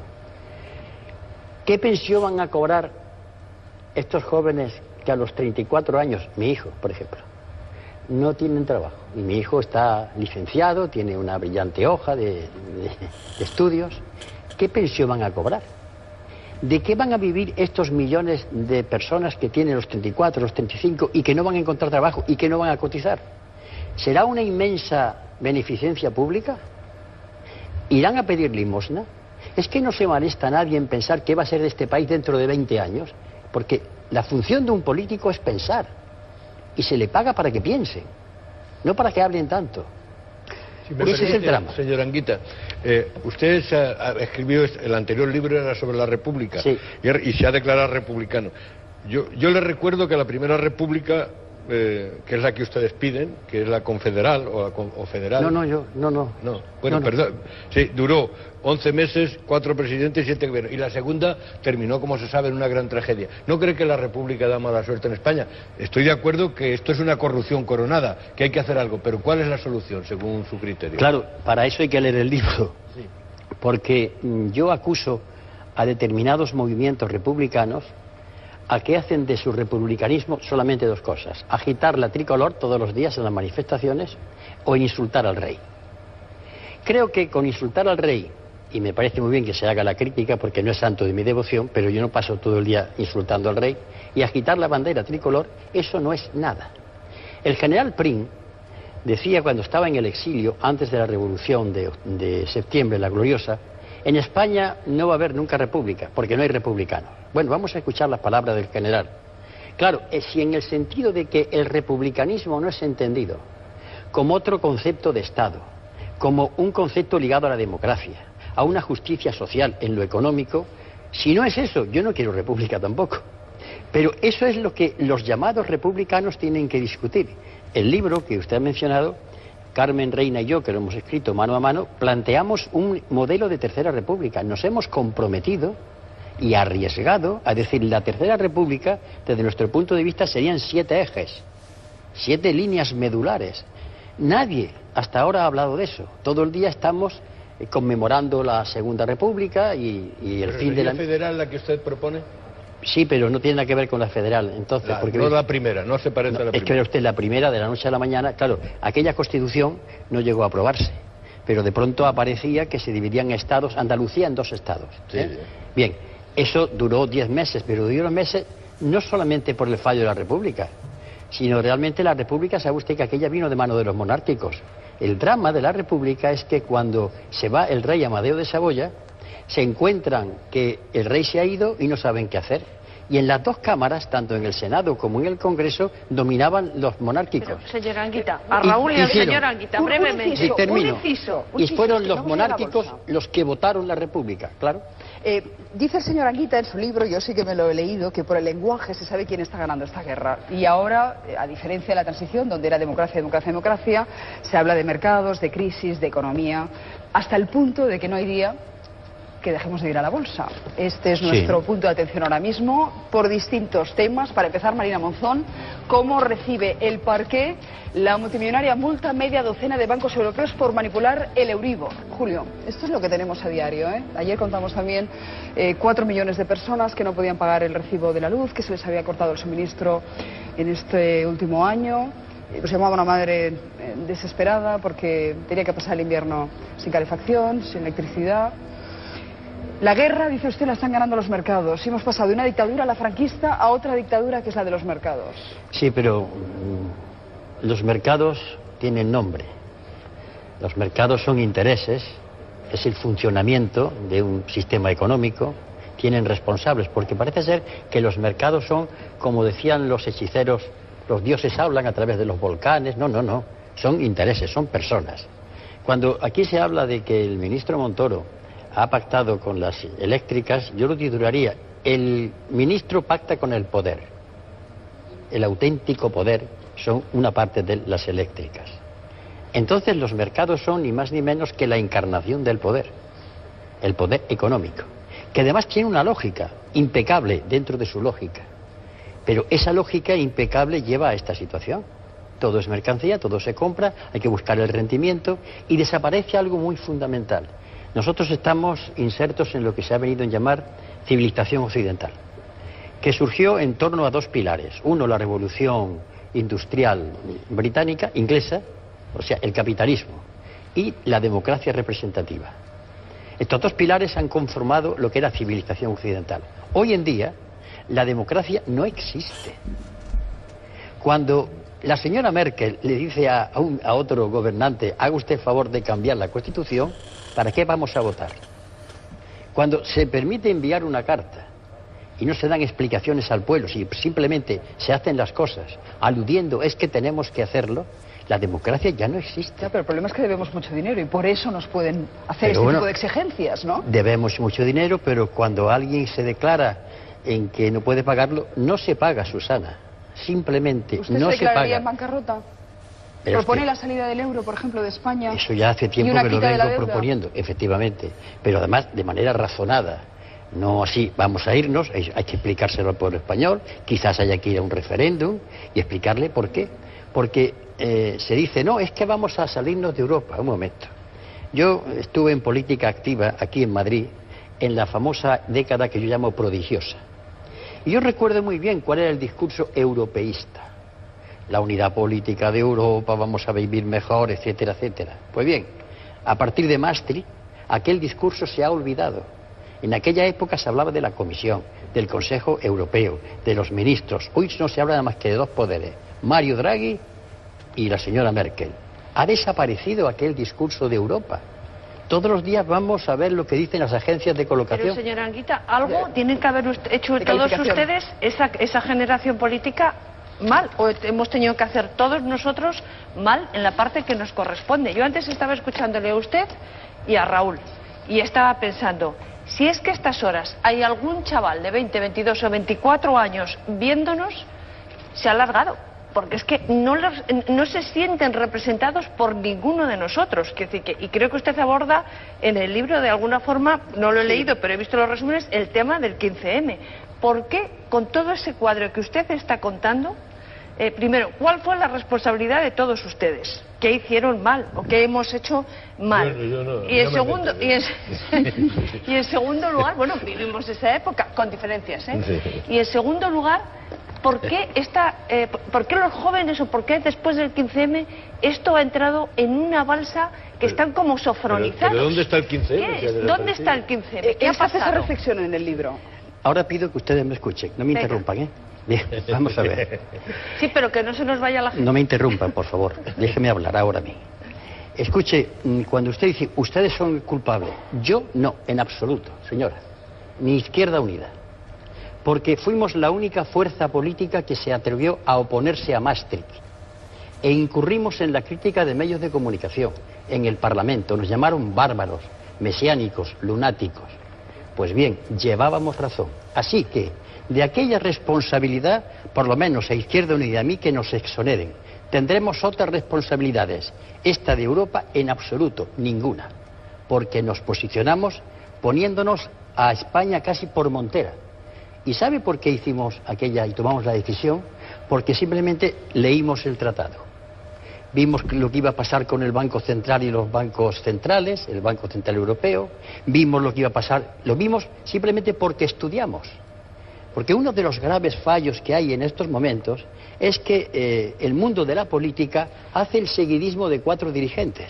¿Qué pensión van a cobrar estos jóvenes que a los treinta y cuatro años, mi hijo, por ejemplo, no tienen trabajo? Y mi hijo está licenciado, tiene una brillante hoja de, de, de estudios. ¿Qué pensión van a cobrar? ¿De qué van a vivir estos millones de personas que tienen los treinta y cuatro, los treinta y cinco y que no van a encontrar trabajo y que no van a cotizar? ¿Será una inmensa beneficencia pública? ¿Irán a pedir limosna? ¿Es que no se molesta nadie en pensar qué va a ser de este país dentro de veinte años? Porque la función de un político es pensar. Y se le paga para que piense, no para que hablen tanto. Si me Ese permite, es el drama. Señor Anguita, eh, usted se ha, ha escribió, el anterior libro era sobre la República, sí. y, y se ha declarado republicano. Yo, yo le recuerdo que la Primera República eh, que es la que ustedes piden, que es la confederal o, la con, o federal. No, no, yo, no, no. No, bueno, no, perdón. No. Sí, duró once meses, cuatro presidentes y siete gobiernos. Y la segunda terminó, como se sabe, en una gran tragedia. ¿No cree que la República da mala suerte en España? Estoy de acuerdo que esto es una corrupción coronada, que hay que hacer algo, pero ¿cuál es la solución, según su criterio? Claro, para eso hay que leer el libro. Sí. Porque mm, yo acuso a determinados movimientos republicanos a que hacen de su republicanismo solamente dos cosas: agitar la tricolor todos los días en las manifestaciones o insultar al rey. Creo que con insultar al rey, y me parece muy bien que se haga la crítica porque no es santo de mi devoción, pero yo no paso todo el día insultando al rey, y agitar la bandera tricolor, eso no es nada. El general Prim decía cuando estaba en el exilio, antes de la revolución de, de septiembre, la gloriosa, en España no va a haber nunca república, porque no hay republicanos. Bueno, vamos a escuchar las palabras del general. Claro, si en el sentido de que el republicanismo no es entendido como otro concepto de Estado, como un concepto ligado a la democracia, a una justicia social en lo económico, si no es eso, yo no quiero república tampoco. Pero eso es lo que los llamados republicanos tienen que discutir. El libro que usted ha mencionado, Carmen Reina y yo, que lo hemos escrito mano a mano, planteamos un modelo de tercera república. Nos hemos comprometido y arriesgado a decir, la tercera república, desde nuestro punto de vista, serían siete ejes, siete líneas medulares. Nadie hasta ahora ha hablado de eso. Todo el día estamos eh, conmemorando la segunda república y, y el ¿Pero fin de la... federal la que usted propone? Sí, pero no tiene nada que ver con la federal, entonces... La, porque no la primera, no se parece no, a la primera. Es que usted, la primera, de la noche a la mañana, claro, aquella constitución no llegó a aprobarse, pero de pronto aparecía que se dividían estados, Andalucía en dos estados. ¿eh? Sí, sí. Bien, eso duró diez meses, pero duró meses no solamente por el fallo de la República, sino realmente la República, sabe usted que aquella vino de mano de los monárquicos. El drama de la República es que cuando se va el rey Amadeo de Saboya, se encuentran que el rey se ha ido y no saben qué hacer. Y en las dos cámaras, tanto en el Senado como en el Congreso, dominaban los monárquicos. Pero, señora Anguita, a Raúl y, y al señor Anguita, brevemente. Y termino. Un inciso, un y inciso, fueron los monárquicos los que votaron la República, claro. Eh, dice el señor Anguita en su libro, yo sí que me lo he leído, que por el lenguaje se sabe quién está ganando esta guerra. Y ahora, a diferencia de la transición, donde era democracia, democracia, democracia, se habla de mercados, de crisis, de economía, hasta el punto de que no hay día que dejemos de ir a la bolsa. Este es nuestro sí. punto de atención ahora mismo, por distintos temas. Para empezar, Marina Monzón, ¿cómo recibe el parqué la multimillonaria multa media docena de bancos europeos por manipular el Euribor? Julio, esto es lo que tenemos a diario, ¿eh? Ayer contamos también eh, cuatro millones de personas que no podían pagar el recibo de la luz, que se les había cortado el suministro en este último año. Nos llamaba una madre eh, desesperada porque tenía que pasar el invierno sin calefacción, sin electricidad. La guerra, dice usted, la están ganando los mercados. Y hemos pasado de una dictadura, la franquista, a otra dictadura que es la de los mercados. Sí, pero mm, los mercados tienen nombre. Los mercados son intereses, es el funcionamiento de un sistema económico, tienen responsables, porque parece ser que los mercados son, como decían los hechiceros, los dioses hablan a través de los volcanes. No, no, no, son intereses, son personas. Cuando aquí se habla de que el ministro Montoro ha pactado con las eléctricas, yo lo titularía, el ministro pacta con el poder. El auténtico poder son una parte de las eléctricas. Entonces los mercados son ni más ni menos que la encarnación del poder, el poder económico, que además tiene una lógica impecable dentro de su lógica. Pero esa lógica impecable lleva a esta situación. Todo es mercancía, todo se compra, hay que buscar el rendimiento y desaparece algo muy fundamental. Nosotros estamos insertos en lo que se ha venido a llamar civilización occidental, que surgió en torno a dos pilares. Uno, la revolución industrial británica, inglesa, o sea, el capitalismo, y la democracia representativa. Estos dos pilares han conformado lo que era civilización occidental. Hoy en día, la democracia no existe. Cuando la señora Merkel le dice a, a, un, a otro gobernante, haga usted favor de cambiar la Constitución, ¿para qué vamos a votar? Cuando se permite enviar una carta y no se dan explicaciones al pueblo, si simplemente se hacen las cosas aludiendo es que tenemos que hacerlo, la democracia ya no existe. Ya, pero el problema es que debemos mucho dinero y por eso nos pueden hacer pero este bueno, tipo de exigencias, ¿no? Debemos mucho dinero, pero cuando alguien se declara en que no puede pagarlo, no se paga, Susana. simplemente ¿Usted no se se declararía paga. en bancarrota? Pero ¿Propone es que la salida del euro, por ejemplo, de España? eso ya hace y tiempo una que lo quita de la vengo deuda? proponiendo, efectivamente, pero además de manera razonada. No así, vamos a irnos, hay, hay que explicárselo al pueblo español, quizás haya que ir a un referéndum y explicarle por qué. Porque eh, se dice, no, es que vamos a salirnos de Europa. Un momento. Yo estuve en política activa aquí en Madrid en la famosa década que yo llamo prodigiosa. Y yo recuerdo muy bien cuál era el discurso europeísta. La unidad política de Europa, vamos a vivir mejor, etcétera, etcétera. Pues bien, a partir de Maastricht, aquel discurso se ha olvidado. En aquella época se hablaba de la Comisión, del Consejo Europeo, de los ministros. Hoy no se habla nada más que de dos poderes, Mario Draghi y la señora Merkel. Ha desaparecido aquel discurso de Europa. Todos los días vamos a ver lo que dicen las agencias de colocación. Pero, señora Anguita, algo tienen que haber usted, hecho de todos calificación. ustedes, esa, esa generación política, mal, o hemos tenido que hacer todos nosotros mal en la parte que nos corresponde. Yo antes estaba escuchándole a usted y a Raúl, y estaba pensando, si es que a estas horas hay algún chaval de veinte, veintidós o veinticuatro años viéndonos, se ha alargado. Porque es que no, los, no se sienten representados por ninguno de nosotros. Quiero decir que, y creo que usted aborda en el libro, de alguna forma, no lo he leído, pero he visto los resúmenes, el tema del quince eme. ¿Por qué, con todo ese cuadro que usted está contando, eh, primero, cuál fue la responsabilidad de todos ustedes? ¿Qué hicieron mal o qué hemos hecho mal? Yo- yo no- y, en no me segundo, meto. y, en, y en segundo lugar, bueno, vivimos esa época, con diferencias, ¿eh? Sí. Y en segundo lugar, ¿por qué, esta, eh, ¿por qué los jóvenes o por qué después del quince eme esto ha entrado en una balsa que están como sofronizados? Pero ¿dónde está el quince eme? ¿Qué que ha es? ¿Dónde desaparecido? está el quince eme? Eh, ¿Qué ha él hace esa pasado? reflexión en el libro. Ahora pido que ustedes me escuchen, no me Venga. interrumpan, ¿eh? Bien, vamos a ver. Sí, pero que no se nos vaya la gente. No me interrumpan, por favor. Déjeme hablar ahora a mí. Escuche, mm, cuando usted dice, ustedes son culpables, yo no, en absoluto, señora. Ni Izquierda Unida. Porque fuimos la única fuerza política que se atrevió a oponerse a Maastricht. E incurrimos en la crítica de medios de comunicación, en el Parlamento. Nos llamaron bárbaros, mesiánicos, lunáticos. Pues bien, llevábamos razón. Así que, de aquella responsabilidad, por lo menos a Izquierda Unida y a mí, que nos exoneren. Tendremos otras responsabilidades. Esta de Europa, en absoluto, ninguna. Porque nos posicionamos poniéndonos a España casi por montera. ¿Y sabe por qué hicimos aquella y tomamos la decisión? Porque simplemente leímos el tratado. Vimos lo que iba a pasar con el Banco Central y los bancos centrales, el Banco Central Europeo. Vimos lo que iba a pasar, lo vimos simplemente porque estudiamos. Porque uno de los graves fallos que hay en estos momentos es que eh, el mundo de la política hace el seguidismo de cuatro dirigentes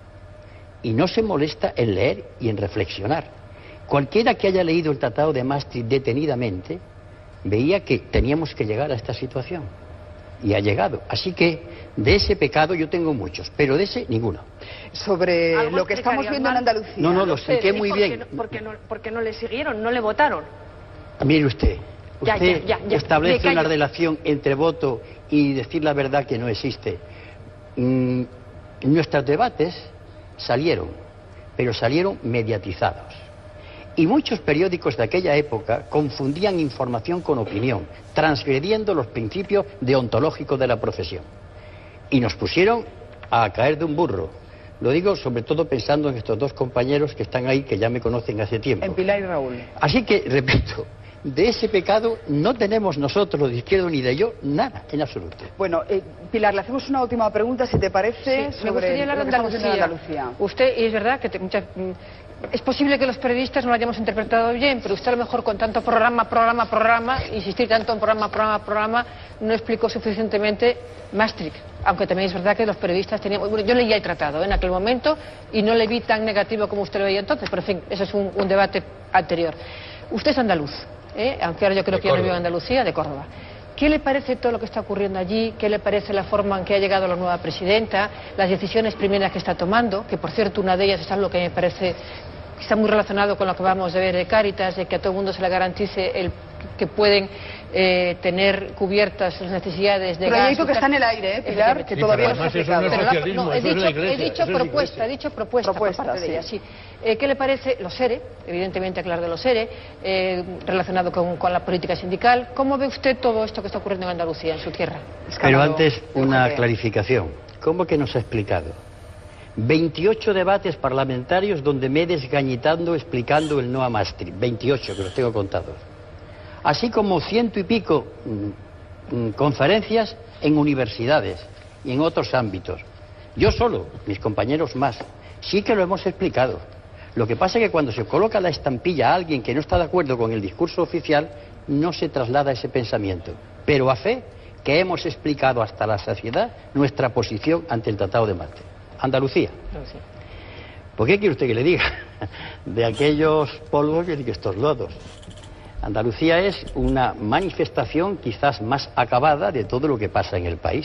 y no se molesta en leer y en reflexionar. Cualquiera que haya leído el Tratado de Maastricht detenidamente veía que teníamos que llegar a esta situación y ha llegado. Así que de ese pecado yo tengo muchos, pero de ese ninguno. Sobre Algo lo que estamos explicaría viendo en mal. Andalucía. No, no, lo Usted, expliqué ¿y muy por bien. qué no- ¿Por qué no, por qué no le siguieron? ¿No le votaron? Mire usted, Ya, usted ya, ya, ya. establece Me una callo. relación entre voto y decir la verdad que no existe. Mm, nuestros debates salieron, pero salieron mediatizados. Y muchos periódicos de aquella época confundían información con opinión, transgrediendo los principios deontológicos de la profesión. Y nos pusieron a caer de un burro. Lo digo sobre todo pensando en estos dos compañeros que están ahí, que ya me conocen hace tiempo. En Pilar y Raúl. Así que, repito, de ese pecado no tenemos nosotros, los de Izquierda Unida y yo, nada, en absoluto. Bueno, eh, Pilar, le hacemos una última pregunta, si te parece, Sí, me sobre gustaría hablar lo de que estamos viendo en Andalucía. Andalucía. Usted, y es verdad que te- muchas, mm, es posible que los periodistas no lo hayamos interpretado bien, pero usted a lo mejor con tanto programa, programa, programa, insistir tanto en programa, programa, programa, no explicó suficientemente Maastricht. Aunque también es verdad que los periodistas tenían... Bueno, yo leía el tratado, ¿eh? en aquel momento y no le vi tan negativo como usted lo veía entonces, pero en fin, eso es un, un debate anterior. Usted es andaluz, ¿eh? aunque ahora yo creo De que ya no Córdoba. vive en Andalucía, de Córdoba. ¿Qué le parece todo lo que está ocurriendo allí? ¿Qué le parece la forma en que ha llegado la nueva presidenta? Las decisiones primeras que está tomando, que por cierto una de ellas es algo que me parece que está muy relacionado con lo que vamos a ver de Cáritas, de que a todo el mundo se le garantice el que pueden eh, tener cubiertas las necesidades de Pero gas. hay algo que está en el aire, ¿eh, Pilar? Que todavía no se ha explicado. Pero la, no, he dicho, he dicho propuesta, he dicho propuesta, propuesta por parte de ella, sí. Eh, ¿Qué le parece los ERE? Evidentemente hablar de los ERE, eh, relacionado con, con la política sindical. ¿Cómo ve usted todo esto que está ocurriendo en Andalucía, en su tierra? Pero antes, una clarificación. ¿Cómo que nos ha explicado? veintiocho debates parlamentarios donde me he desgañitando explicando el no a Maastricht. veintiocho, que los tengo contados. Así como ciento y pico mm, mm, conferencias en universidades y en otros ámbitos. Yo solo, mis compañeros más. Sí que lo hemos explicado. Lo que pasa es que cuando se coloca la estampilla a alguien que no está de acuerdo con el discurso oficial, no se traslada ese pensamiento. Pero a fe que hemos explicado hasta la saciedad nuestra posición ante el Tratado de Maastricht. Andalucía. ¿Por qué quiere usted que le diga? De aquellos polvos que estos lodos. Andalucía es una manifestación quizás más acabada de todo lo que pasa en el país.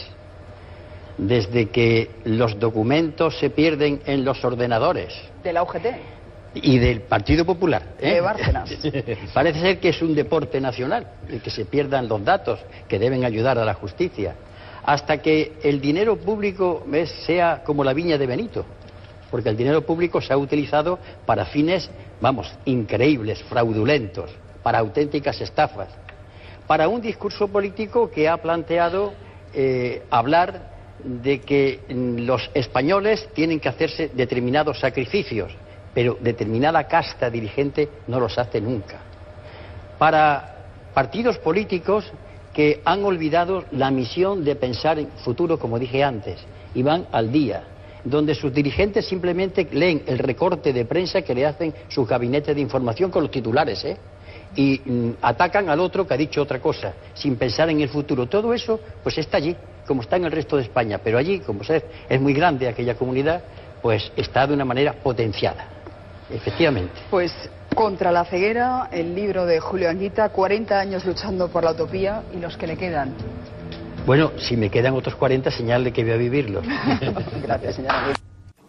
Desde que los documentos se pierden en los ordenadores. De la U G T. Y del Partido Popular. ¿eh? De Bárcenas. Parece ser que es un deporte nacional, el que se pierdan los datos que deben ayudar a la justicia. Hasta que el dinero público ¿ves? sea como la viña de Benito. Porque el dinero público se ha utilizado para fines, vamos, increíbles, fraudulentos, para auténticas estafas. Para un discurso político que ha planteado eh, hablar de que los españoles tienen que hacerse determinados sacrificios, pero determinada casta dirigente no los hace nunca. Para partidos políticos que han olvidado la misión de pensar en futuro, como dije antes, y van al día, donde sus dirigentes simplemente leen el recorte de prensa que le hacen sus gabinetes de información con los titulares, ¿eh? y mm, atacan al otro que ha dicho otra cosa, sin pensar en el futuro. Todo eso, pues está allí, como está en el resto de España, pero allí, como sé, es muy grande aquella comunidad, pues está de una manera potenciada, efectivamente. Pues Contra la ceguera, el libro de Julio Anguita, cuarenta años luchando por la utopía y los que le quedan. Bueno, si me quedan otros cuarenta, señal de que voy a vivirlos. Gracias, señora Anguita.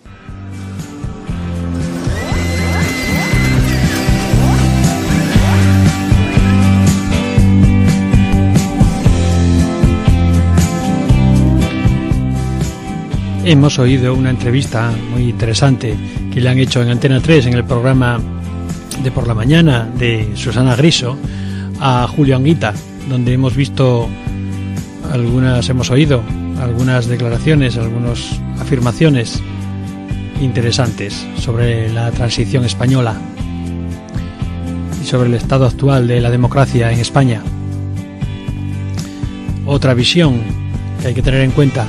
Hemos oído una entrevista muy interesante que le han hecho en Antena tres en el programa de por la mañana de Susana Griso a Julio Anguita, donde hemos visto algunas, hemos oído algunas declaraciones, algunas afirmaciones interesantes sobre la transición española y sobre el estado actual de la democracia en España. Otra visión que hay que tener en cuenta.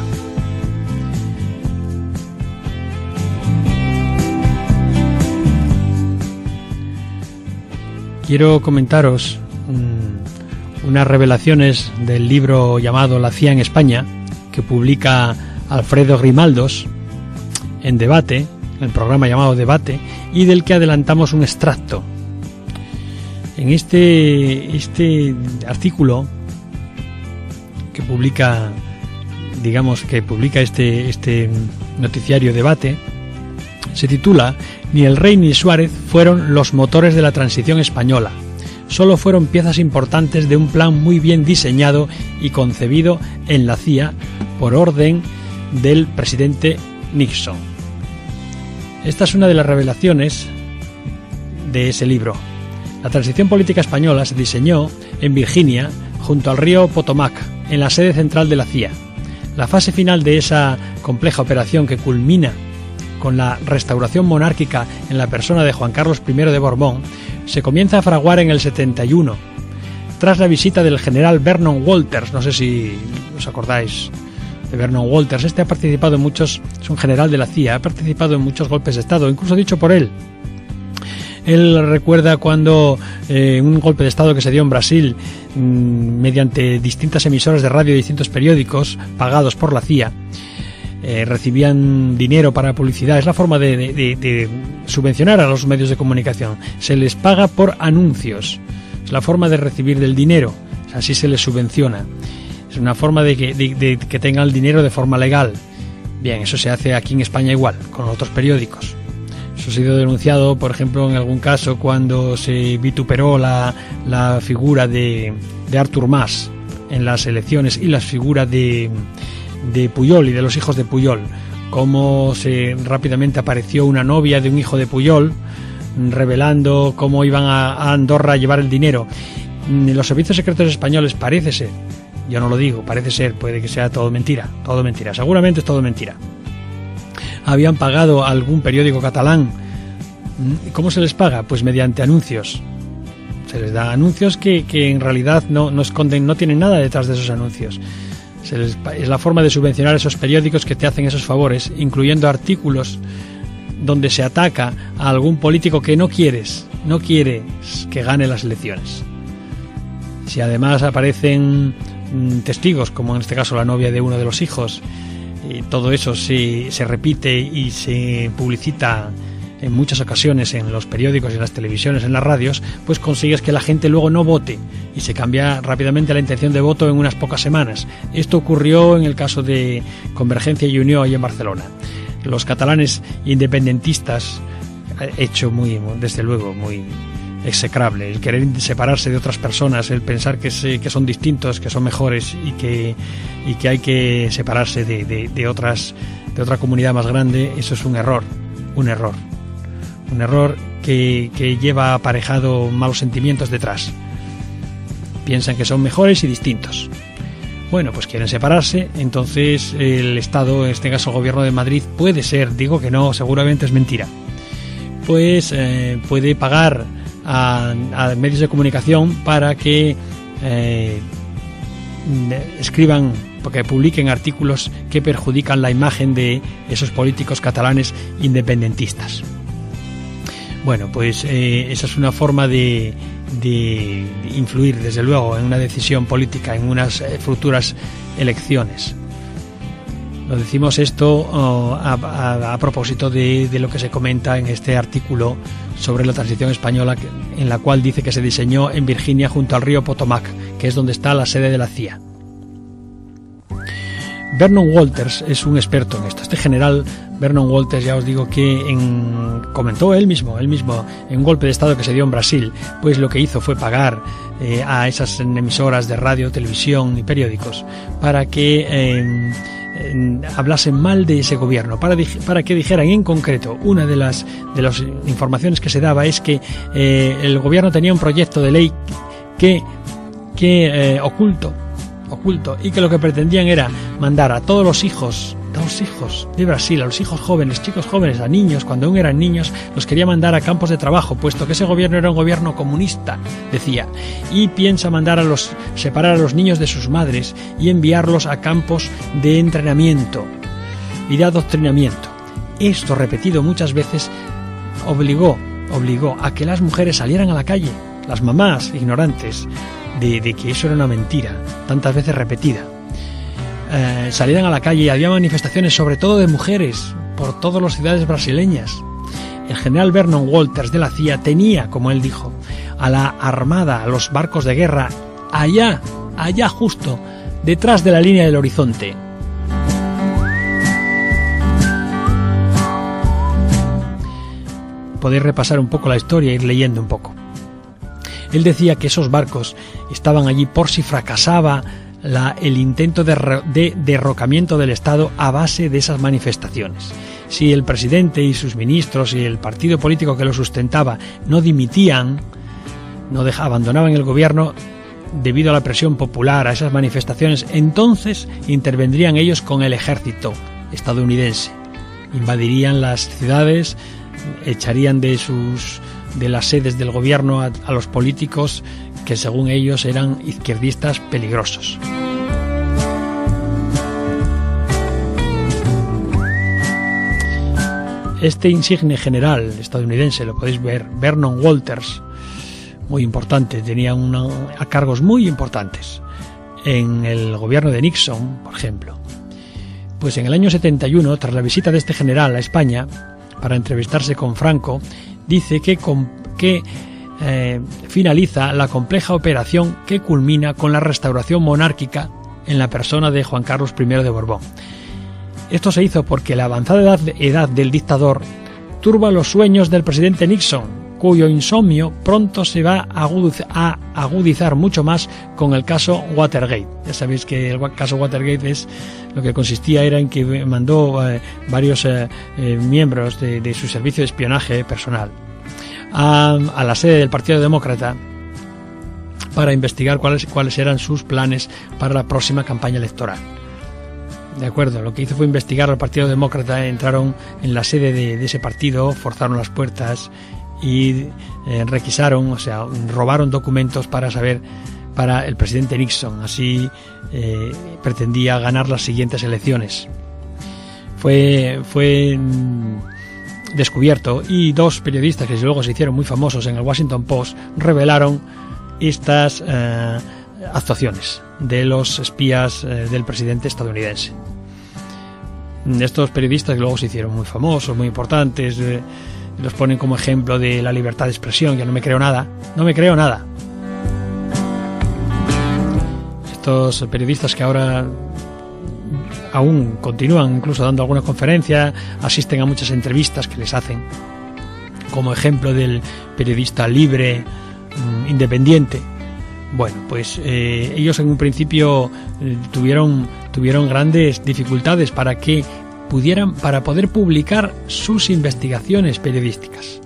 Quiero comentaros um, unas revelaciones del libro llamado La C I A en España, que publica Alfredo Grimaldos en Debate, en el programa llamado Debate, y del que adelantamos un extracto. En este, este artículo que publica, digamos que publica este, este noticiario Debate, se titula Ni el rey ni Suárez fueron los motores de la transición española. Solo fueron piezas importantes de un plan muy bien diseñado y concebido en la C I A por orden del presidente Nixon. Esta es una de las revelaciones de ese libro. La transición política española se diseñó en Virginia, junto al río Potomac, en la sede central de la C I A. La fase final de esa compleja operación, que culmina con la restauración monárquica en la persona de Juan Carlos primero de Borbón, se comienza a fraguar en el setenta y uno, tras la visita del general Vernon Walters. No sé si os acordáis de Vernon Walters. Este ha participado en muchos, es un general de la C I A, ha participado en muchos golpes de Estado, incluso dicho por él. Él recuerda cuando eh, un golpe de Estado que se dio en Brasil mmm, mediante distintas emisoras de radio y distintos periódicos pagados por la C I A, Eh, recibían dinero para publicidad. Es la forma de, de, de, de subvencionar a los medios de comunicación. Se les paga por anuncios. Es la forma de recibir del dinero. Así se les subvenciona. Es una forma de que, de, de que tengan el dinero de forma legal. Bien, eso se hace aquí en España igual, con otros periódicos. Eso Eso ha sido denunciado, por ejemplo, en algún caso cuando se vituperó la, la figura de, de Artur Mas en las elecciones y las figuras de, de Pujol y de los hijos de Pujol, cómo se rápidamente apareció una novia de un hijo de Pujol revelando cómo iban a, a Andorra a llevar el dinero. Los servicios secretos españoles, parece ser, yo no lo digo, parece ser, puede que sea todo mentira, todo mentira, seguramente es todo mentira, habían pagado a algún periódico catalán. ¿Cómo se les paga? Pues mediante anuncios. Se les da anuncios que, que en realidad no, no esconden, no tienen nada detrás de esos anuncios. Se les, es la forma de subvencionar esos periódicos que te hacen esos favores, incluyendo artículos donde se ataca a algún político que no quieres, no quieres que gane las elecciones. Si además aparecen mm, testigos, como en este caso la novia de uno de los hijos, y todo eso se, se repite y se publicita en muchas ocasiones en los periódicos, en las televisiones, en las radios, pues consigues que la gente luego no vote y se cambia rápidamente la intención de voto en unas pocas semanas. Esto ocurrió en el caso de Convergencia y Unió ahí en Barcelona. Los catalanes independentistas, hecho muy, desde luego, muy execrable, el querer separarse de otras personas, el pensar que, se, que son distintos, que son mejores y que, y que hay que separarse de, de, de, otras, de otra comunidad más grande, eso es un error, un error, un error que, que lleva aparejado malos sentimientos detrás. Piensan que son mejores y distintos. Bueno, pues quieren separarse, entonces el Estado, en este caso el Gobierno de Madrid, puede ser, digo que no, seguramente es mentira, pues eh, puede pagar a, a medios de comunicación para que eh, escriban, porque publiquen artículos que perjudican la imagen de esos políticos catalanes independentistas. Bueno, pues eh, esa es una forma de, de influir, desde luego, en una decisión política, en unas eh, futuras elecciones. Lo decimos esto oh, a, a, a propósito de, de lo que se comenta en este artículo sobre la transición española, en la cual dice que se diseñó en Virginia junto al río Potomac, que es donde está la sede de la C I A. Vernon Walters es un experto en esto. Este general Vernon Walters, ya os digo que en, comentó él mismo, él mismo, en un golpe de estado que se dio en Brasil, pues lo que hizo fue pagar eh, a esas emisoras de radio, televisión y periódicos para que eh, eh, hablasen mal de ese gobierno, para, para que dijeran en concreto, una de las, de las informaciones que se daba es que eh, el gobierno tenía un proyecto de ley que, que eh, oculto, oculto, y que lo que pretendían era mandar a todos los hijos, a los hijos de Brasil, a los hijos jóvenes, chicos jóvenes, a niños, cuando aún eran niños, los quería mandar a campos de trabajo, puesto que ese gobierno era un gobierno comunista, decía, y piensa mandar a los, separar a los niños de sus madres y enviarlos a campos de entrenamiento y de adoctrinamiento. Esto, repetido muchas veces, obligó, obligó a que las mujeres salieran a la calle, las mamás ignorantes de, de que eso era una mentira, tantas veces repetida. Eh, salieran a la calle y había manifestaciones, sobre todo de mujeres, por todas las ciudades brasileñas. El general Vernon Walters de la C I A tenía, como él dijo, a la armada, a los barcos de guerra, allá, allá justo, detrás de la línea del horizonte. Podéis repasar un poco la historia e ir leyendo un poco. Él decía que esos barcos estaban allí por si fracasaba La, el intento de, de derrocamiento del Estado a base de esas manifestaciones. Si el presidente y sus ministros y el partido político que lo sustentaba no dimitían, no deja, abandonaban el gobierno debido a la presión popular, a esas manifestaciones, entonces intervendrían ellos con el ejército estadounidense, invadirían las ciudades, echarían de sus de las sedes del gobierno a, a los políticos que según ellos eran izquierdistas peligrosos. Este insigne general estadounidense, lo podéis ver, Vernon Walters, muy importante, tenía una, a cargos muy importantes en el gobierno de Nixon, por ejemplo. Pues en el año setenta y uno, tras la visita de este general a España para entrevistarse con Franco, dice que, con, que eh, finaliza la compleja operación que culmina con la restauración monárquica en la persona de Juan Carlos primero de Borbón. Esto se hizo porque la avanzada edad, edad del dictador turba los sueños del presidente Nixon, cuyo insomnio pronto se va a agudizar mucho más con el caso Watergate. Ya sabéis que el caso Watergate es lo que consistía era en que mandó eh, varios eh, eh, miembros de, de su servicio de espionaje personal a, a la sede del Partido Demócrata para investigar cuáles, cuáles eran sus planes para la próxima campaña electoral. De acuerdo, lo que hizo fue investigar al Partido Demócrata, entraron en la sede de, de ese partido, forzaron las puertas y eh, requisaron, o sea, robaron documentos para saber, para el presidente Nixon. Así eh, pretendía ganar las siguientes elecciones. Fue, fue mm, descubierto y dos periodistas que luego se hicieron muy famosos en el Washington Post revelaron estas eh, actuaciones de los espías eh, del presidente estadounidense. Estos periodistas que luego se hicieron muy famosos, muy importantes, eh, los ponen como ejemplo de la libertad de expresión. Yo no me creo nada, no me creo nada. Estos periodistas que ahora aún continúan incluso dando alguna conferencia, asisten a muchas entrevistas que les hacen, como ejemplo del periodista libre, independiente. Bueno, pues eh, ellos en un principio eh, tuvieron tuvieron grandes dificultades para que pudieran para poder publicar sus investigaciones periodísticas.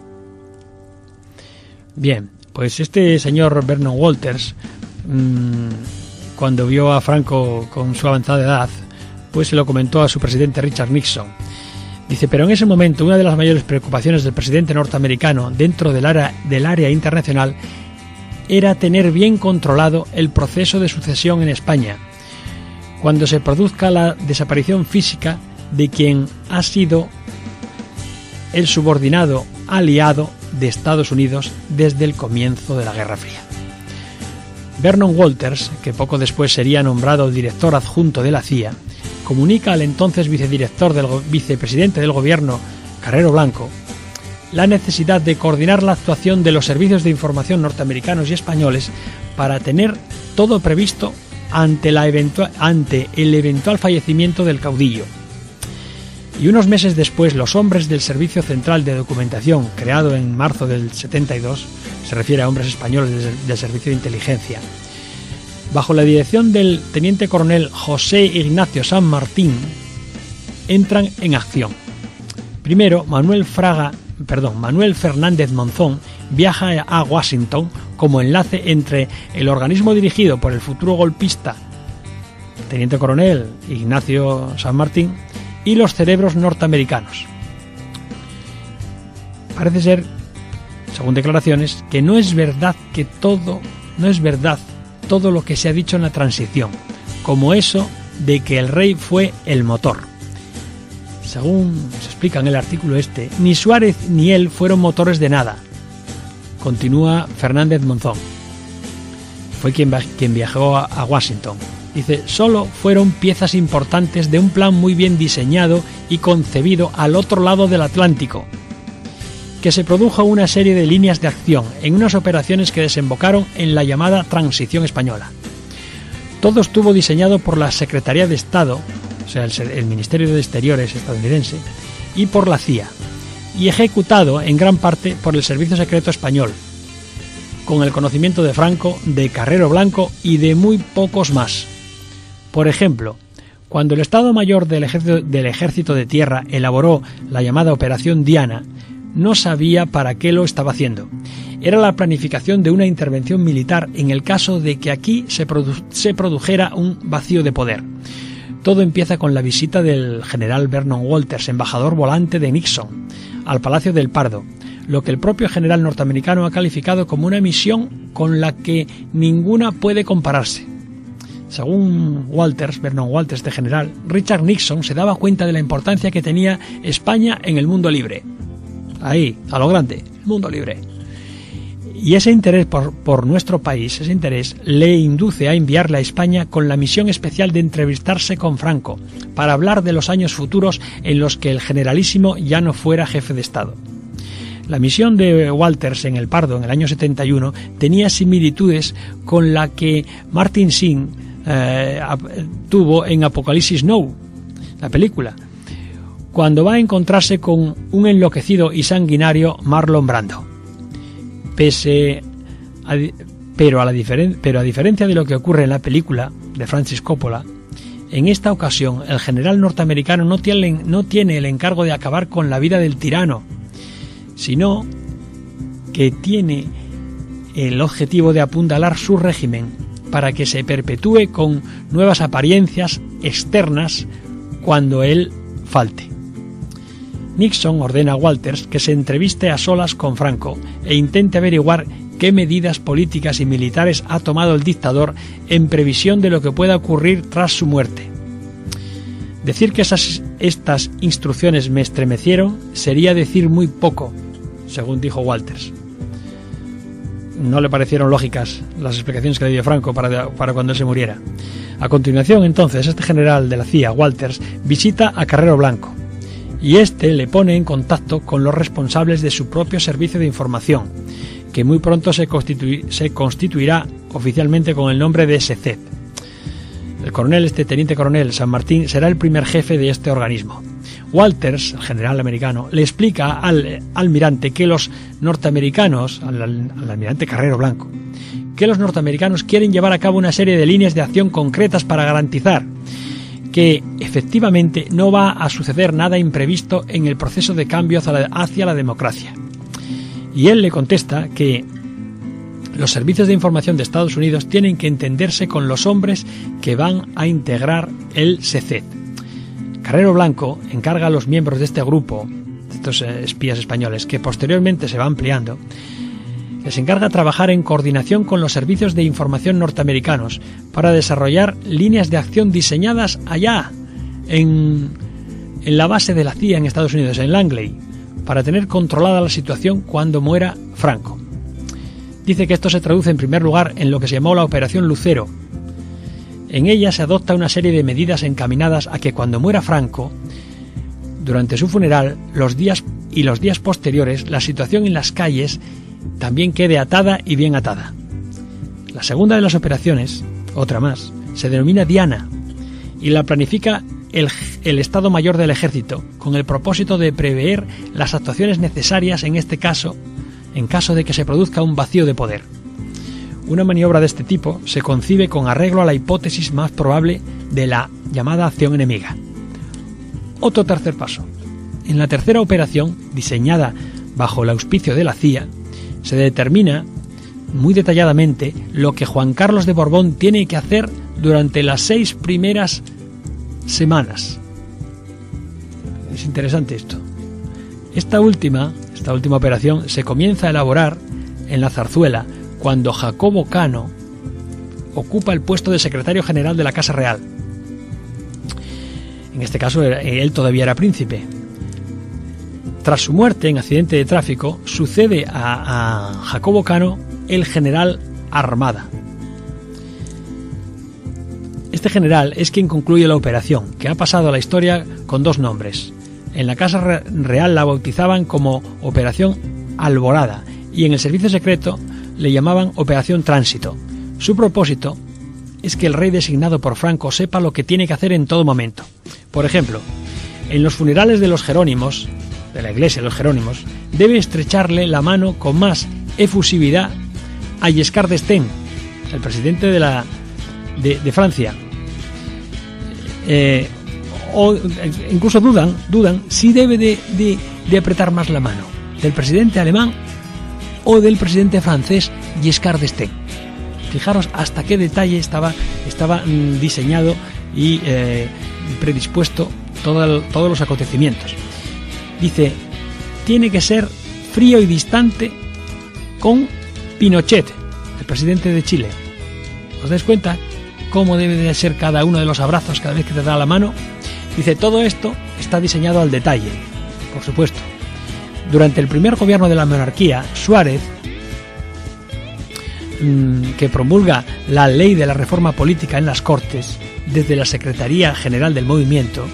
Bien, pues este señor Vernon Walters, mmm, cuando vio a Franco con su avanzada edad, pues se lo comentó a su presidente Richard Nixon. Dice, pero en ese momento una de las mayores preocupaciones del presidente norteamericano dentro del área, del área internacional era tener bien controlado el proceso de sucesión en España, cuando se produzca la desaparición física de quien ha sido el subordinado aliado de Estados Unidos desde el comienzo de la Guerra Fría. Vernon Walters, que poco después sería nombrado director adjunto de la C I A, comunica al entonces vicedirector del vicepresidente del gobierno, Carrero Blanco, la necesidad de coordinar la actuación de los servicios de información norteamericanos y españoles para tener todo previsto ante, la eventua- ante el eventual fallecimiento del caudillo. Y unos meses después, los hombres del Servicio Central de Documentación, creado en marzo del setenta y dos, se refiere a hombres españoles del, del Servicio de Inteligencia, bajo la dirección del teniente coronel José Ignacio San Martín, entran en acción. Primero, Manuel Fraga Perdón, Manuel Fernández Monzón viaja a Washington como enlace entre el organismo dirigido por el futuro golpista teniente coronel Ignacio San Martín y los cerebros norteamericanos. Parece ser, según declaraciones, que no es verdad que todo, no es verdad todo lo que se ha dicho en la transición, como eso de que el rey fue el motor. Según se explica en el artículo este, ni Suárez ni él fueron motores de nada. Continúa Fernández Monzón. Fue quien, quien viajó a, a Washington. Dice, solo fueron piezas importantes de un plan muy bien diseñado y concebido al otro lado del Atlántico, que se produjo una serie de líneas de acción en unas operaciones que desembocaron en la llamada Transición Española. Todo estuvo diseñado por la Secretaría de Estado, o sea, el, el Ministerio de Exteriores estadounidense, y por la C I A, y ejecutado en gran parte por el Servicio Secreto Español, con el conocimiento de Franco, de Carrero Blanco y de muy pocos más. Por ejemplo, cuando el Estado Mayor del Ejército, del Ejército de Tierra elaboró la llamada Operación Diana, no sabía para qué lo estaba haciendo. Era la planificación de una intervención militar en el caso de que aquí se, produ- se produjera un vacío de poder. Todo empieza con la visita del general Vernon Walters, embajador volante de Nixon, al Palacio del Pardo, lo que el propio general norteamericano ha calificado como una misión con la que ninguna puede compararse. Según Walters, Vernon Walters, este general, Richard Nixon se daba cuenta de la importancia que tenía España en el mundo libre. Ahí, a lo grande, el mundo libre. Y ese interés por, por nuestro país, ese interés, le induce a enviarle a España con la misión especial de entrevistarse con Franco, para hablar de los años futuros en los que el generalísimo ya no fuera jefe de Estado. La misión de Walters en el Pardo en el año setenta y uno tenía similitudes con la que Martin Sheen eh, tuvo en Apocalipsis Now, la película. cuando va a encontrarse con un enloquecido y sanguinario Marlon Brando. Pese a, pero, a la diferen, pero a diferencia de lo que ocurre en la película de Francis Coppola, en esta ocasión el general norteamericano no tiene, no tiene el encargo de acabar con la vida del tirano, sino que tiene el objetivo de apuntalar su régimen para que se perpetúe con nuevas apariencias externas cuando él falte. Nixon ordena a Walters que se entreviste a solas con Franco e intente averiguar qué medidas políticas y militares ha tomado el dictador en previsión de lo que pueda ocurrir tras su muerte. Decir que esas, estas instrucciones me estremecieron sería decir muy poco, según dijo Walters. No le parecieron lógicas las explicaciones que le dio Franco para, para cuando él se muriera. A continuación, entonces, este general de la C I A, Walters, visita a Carrero Blanco y este le pone en contacto con los responsables de su propio servicio de información, que muy pronto se, constitu- se constituirá oficialmente con el nombre de S C E P. El coronel, este teniente coronel San Martín, será el primer jefe de este organismo. Walters, el general americano, le explica al almirante que los norteamericanos, al, al almirante Carrero Blanco, que los norteamericanos quieren llevar a cabo una serie de líneas de acción concretas para garantizar que efectivamente no va a suceder nada imprevisto en el proceso de cambio hacia la, hacia la democracia. Y él le contesta que los servicios de información de Estados Unidos tienen que entenderse con los hombres que van a integrar el S C E P. Carrero Blanco encarga a los miembros de este grupo, de estos espías españoles, que posteriormente se va ampliando, les encarga trabajar en coordinación con los servicios de información norteamericanos para desarrollar líneas de acción diseñadas allá, en, en la base de la C I A en Estados Unidos, en Langley, para tener controlada la situación cuando muera Franco. Dice que esto se traduce en primer lugar en lo que se llamó la Operación Lucero. En ella se adopta una serie de medidas encaminadas a que cuando muera Franco, durante su funeral, los días y los días posteriores, la situación en las calles también quede atada y bien atada. La segunda de las operaciones, otra más, se denomina Diana y la planifica el, el Estado Mayor del Ejército con el propósito de prever las actuaciones necesarias en este caso, en caso de que se produzca un vacío de poder. Una maniobra de este tipo se concibe con arreglo a la hipótesis más probable de la llamada acción enemiga. Otro tercer paso. En la tercera operación, diseñada bajo el auspicio de la C I A, se determina muy detalladamente lo que Juan Carlos de Borbón tiene que hacer durante las seis primeras semanas. Es interesante esto. Esta última, esta última operación se comienza a elaborar en la Zarzuela cuando Jacobo Cano ocupa el puesto de secretario general de la Casa Real. En este caso, él todavía era príncipe. Tras su muerte en accidente de tráfico, sucede a, a Jacobo Cano el general Armada. Este general es quien concluye la operación, que ha pasado a la historia con dos nombres. En la Casa Real la bautizaban como Operación Alborada y en el servicio secreto le llamaban Operación Tránsito. Su propósito es que el rey designado por Franco sepa lo que tiene que hacer en todo momento. Por ejemplo, en los funerales de los Jerónimos, de la iglesia de los Jerónimos, debe estrecharle la mano con más efusividad a Giscard d'Estaing, el presidente de, la, de, de Francia. Eh, o incluso dudan, dudan si debe de, de, de apretar más la mano del presidente alemán o del presidente francés Giscard d'Estaing. Fijaros hasta qué detalle estaba, estaba mm, diseñado y eh, predispuesto todo el, todos los acontecimientos. Dice, tiene que ser frío y distante con Pinochet, el presidente de Chile. ¿Os dais cuenta cómo debe de ser cada uno de los abrazos cada vez que te da la mano? Dice, todo esto está diseñado al detalle, por supuesto. Durante el primer gobierno de la monarquía, Suárez, mmm, que promulga la ley de la reforma política en las Cortes, desde la Secretaría General del Movimiento,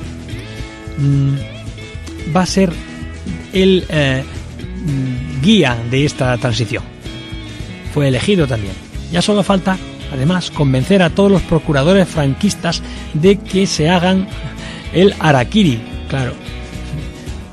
mmm, va a ser el eh, guía de esta transición. Fue elegido también. Ya solo falta, además, convencer a todos los procuradores franquistas de que se hagan el harakiri. Claro,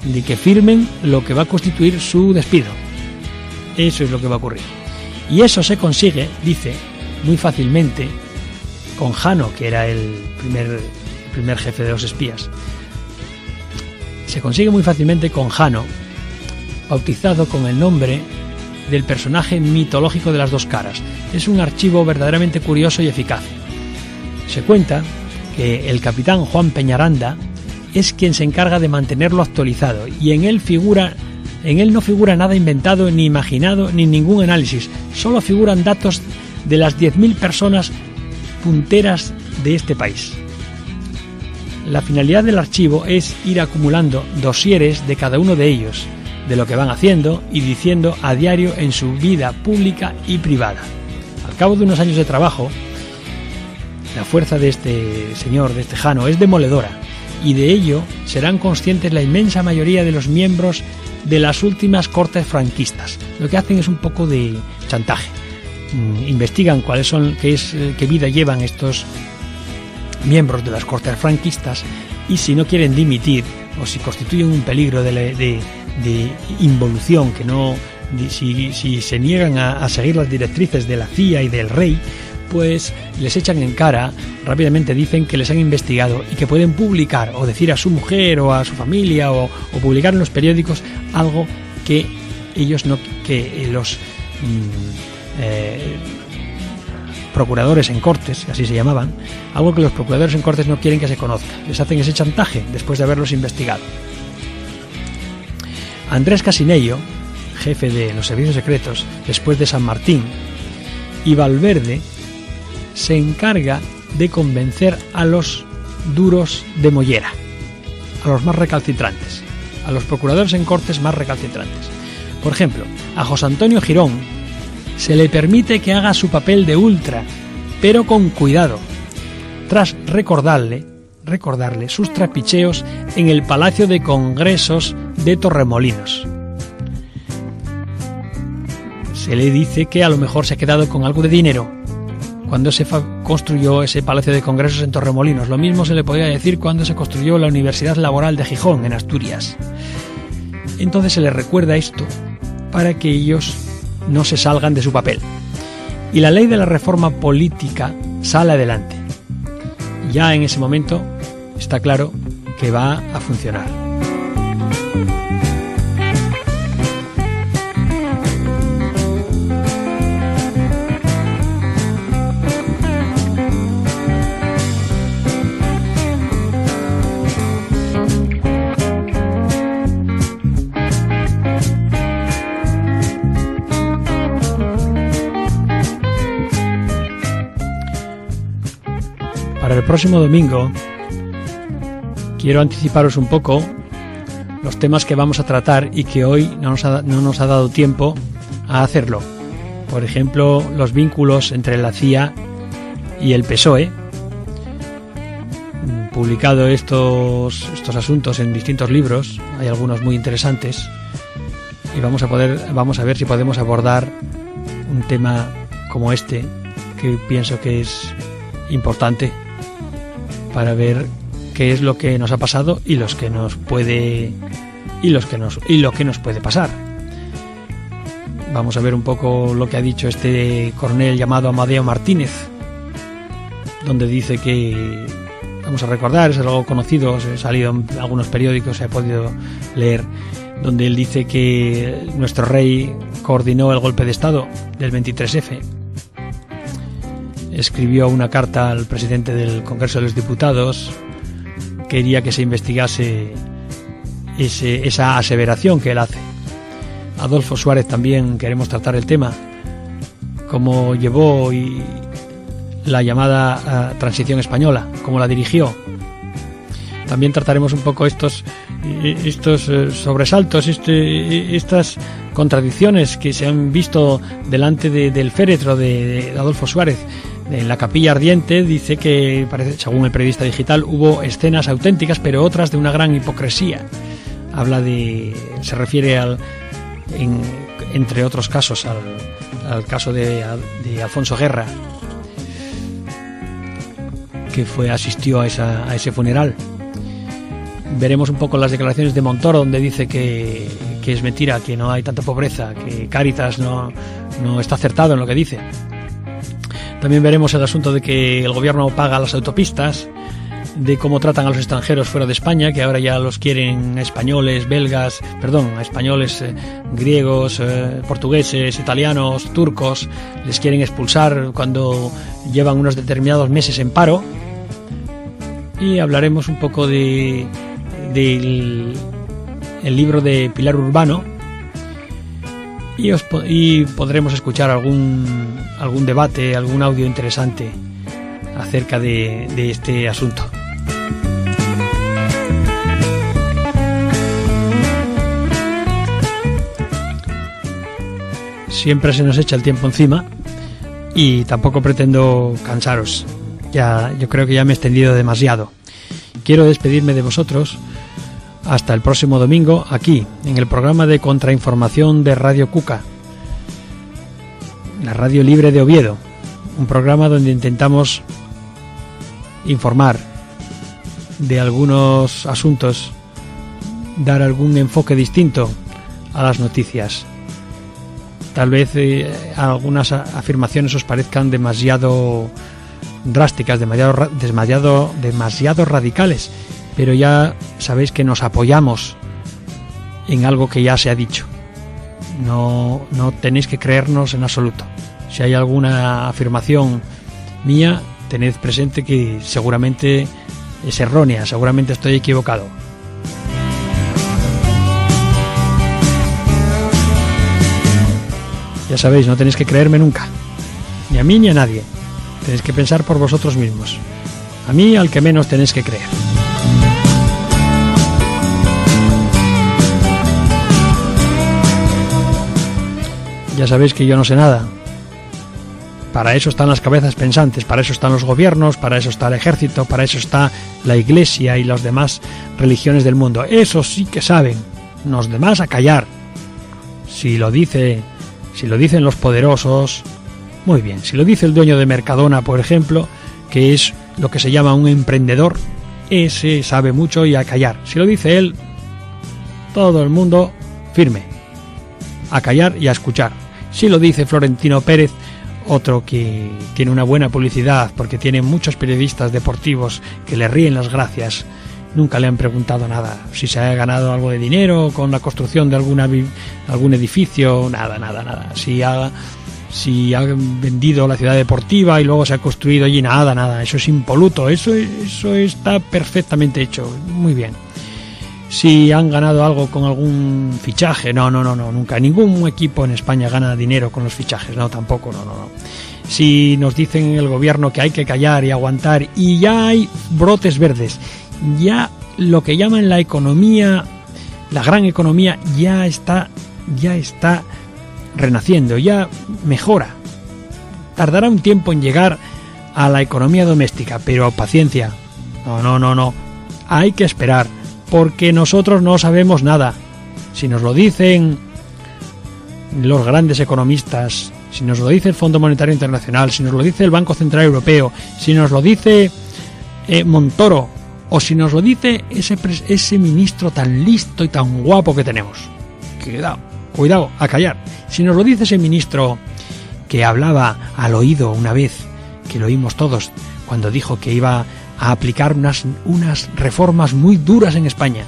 de que firmen lo que va a constituir su despido. Eso es lo que va a ocurrir. Y eso se consigue, dice, muy fácilmente con Jano, que era el primer, el primer jefe de los espías. Se consigue muy fácilmente con Jano, bautizado con el nombre del personaje mitológico de las dos caras. Es un archivo verdaderamente curioso y eficaz. Se cuenta que el capitán Juan Peñaranda es quien se encarga de mantenerlo actualizado, y en él figura, en él no figura nada inventado ni imaginado ni ningún análisis, solo figuran datos de las diez mil personas punteras de este país. La finalidad del archivo es ir acumulando dosieres de cada uno de ellos, de lo que van haciendo y diciendo a diario en su vida pública y privada. Al cabo de unos años de trabajo, la fuerza de este señor, de este Jano, es demoledora, y de ello serán conscientes la inmensa mayoría de los miembros de las últimas cortes franquistas. Lo que hacen es un poco de chantaje. Investigan cuáles son, qué es, qué vida llevan estos miembros de las cortes franquistas, y si no quieren dimitir o si constituyen un peligro de, de, de involución, que no, de, si, si se niegan a, a seguir las directrices de la C I A y del rey, pues les echan en cara, rápidamente dicen que les han investigado y que pueden publicar o decir a su mujer o a su familia o, o publicar en los periódicos algo que ellos no, que los mmm, eh, procuradores en cortes, así se llamaban, algo que los procuradores en cortes no quieren que se conozca. Les hacen ese chantaje después de haberlos investigado. Andrés Casinello, jefe de los servicios secretos después de San Martín, y Valverde se encarga de convencer a los duros de mollera, a los más recalcitrantes, a los procuradores en cortes más recalcitrantes. Por ejemplo, a José Antonio Girón se le permite que haga su papel de ultra, pero con cuidado, tras recordarle, recordarle sus trapicheos en el Palacio de Congresos de Torremolinos. Se le dice que a lo mejor se ha quedado con algo de dinero cuando se construyó ese Palacio de Congresos en Torremolinos. Lo mismo se le podría decir cuando se construyó la Universidad Laboral de Gijón, en Asturias. Entonces se les recuerda esto para que ellos no se salgan de su papel. Y la ley de la reforma política sale adelante. Ya en ese momento está claro que va a funcionar. Para el próximo domingo quiero anticiparos un poco los temas que vamos a tratar y que hoy no nos ha, no nos ha dado tiempo a hacerlo. Por ejemplo, los vínculos entre la C I A y el P S O E. Publicado estos, estos asuntos en distintos libros, hay algunos muy interesantes, y vamos a poder, vamos a ver si podemos abordar un tema como este, que pienso que es importante para ver qué es lo que nos ha pasado y los que nos puede y los que nos y lo que nos puede pasar. Vamos a ver un poco lo que ha dicho este coronel llamado Amadeo Martínez, donde dice que, vamos a recordar, es algo conocido, se ha salido en algunos periódicos, se ha podido leer, donde él dice que nuestro rey coordinó el golpe de Estado del veintitrés efe. Escribió una carta al presidente del Congreso de los Diputados, quería que se investigase ese, esa aseveración que él hace. Adolfo Suárez también queremos tratar el tema, cómo llevó y la llamada uh, transición española, cómo la dirigió. También trataremos un poco estos, estos uh, sobresaltos, este, estas contradicciones que se han visto delante de, del féretro de, de Adolfo Suárez. En la Capilla Ardiente dice que, parece, según el periodista digital, hubo escenas auténticas, pero otras de una gran hipocresía. Habla de, se refiere al, en, entre otros casos, al, al caso de, de Alfonso Guerra, que fue asistió a, esa, a ese funeral. Veremos un poco las declaraciones de Montoro, donde dice que, que es mentira, que no hay tanta pobreza, que Cáritas no, no está acertado en lo que dice. También veremos el asunto de que el gobierno paga las autopistas, de cómo tratan a los extranjeros fuera de España, que ahora ya los quieren españoles, belgas, perdón, españoles, eh, griegos, eh, portugueses, italianos, turcos, les quieren expulsar cuando llevan unos determinados meses en paro. Y hablaremos un poco de del el libro de Pilar Urbano, y, os, y podremos escuchar algún algún debate, algún audio interesante acerca de, de este asunto. Siempre se nos echa el tiempo encima y tampoco pretendo cansaros. Ya, yo creo que ya me he extendido demasiado. Quiero despedirme de vosotros hasta el próximo domingo aquí, en el programa de Contrainformación de Radio Cuca, la radio libre de Oviedo, un programa donde intentamos informar de algunos asuntos, dar algún enfoque distinto a las noticias. Tal vez eh, algunas afirmaciones os parezcan demasiado drásticas, demasiado, demasiado, demasiado radicales, pero ya sabéis que nos apoyamos en algo que ya se ha dicho. No, no tenéis que creernos en absoluto. Si hay alguna afirmación mía, tened presente que seguramente es errónea, seguramente estoy equivocado. Ya sabéis, no tenéis que creerme nunca, ni a mí ni a nadie. Tenéis que pensar por vosotros mismos. A mí, al que menos tenéis que creer. Ya sabéis que yo no sé nada. Para eso están las cabezas pensantes, para eso están los gobiernos, para eso está el ejército, para eso está la Iglesia y las demás religiones del mundo. Eso sí que saben. Los demás a callar. Si lo dice, si lo dicen los poderosos, muy bien. Si lo dice el dueño de Mercadona, por ejemplo, que es lo que se llama un emprendedor, ese sabe mucho y a callar. Si lo dice él, todo el mundo firme, a callar y a escuchar. Si lo dice Florentino Pérez, otro que tiene una buena publicidad porque tiene muchos periodistas deportivos que le ríen las gracias, nunca le han preguntado nada, si se ha ganado algo de dinero con la construcción de alguna algún edificio, nada, nada, nada. Si ha si ha vendido la ciudad deportiva y luego se ha construido allí, nada, nada. Eso es impoluto, eso eso está perfectamente hecho, muy bien. Si han ganado algo con algún fichaje, no, no, no, no, nunca. Ningún equipo en España gana dinero con los fichajes, no, tampoco, no, no, no. Si nos dicen en el gobierno que hay que callar y aguantar y ya hay brotes verdes, ya lo que llaman la economía, la gran economía, ya está, ya está renaciendo, ya mejora. Tardará un tiempo en llegar a la economía doméstica, pero paciencia. No, no, no, no. Hay que esperar, porque nosotros no sabemos nada. Si nos lo dicen los grandes economistas, si nos lo dice el Fondo Monetario Internacional, si nos lo dice el Banco Central Europeo, si nos lo dice eh, Montoro, o si nos lo dice ese, ese ministro tan listo y tan guapo que tenemos, cuidado, cuidado, a callar. Si nos lo dice ese ministro que hablaba al oído una vez, que lo oímos todos, cuando dijo que iba a aplicar unas, unas reformas muy duras en España.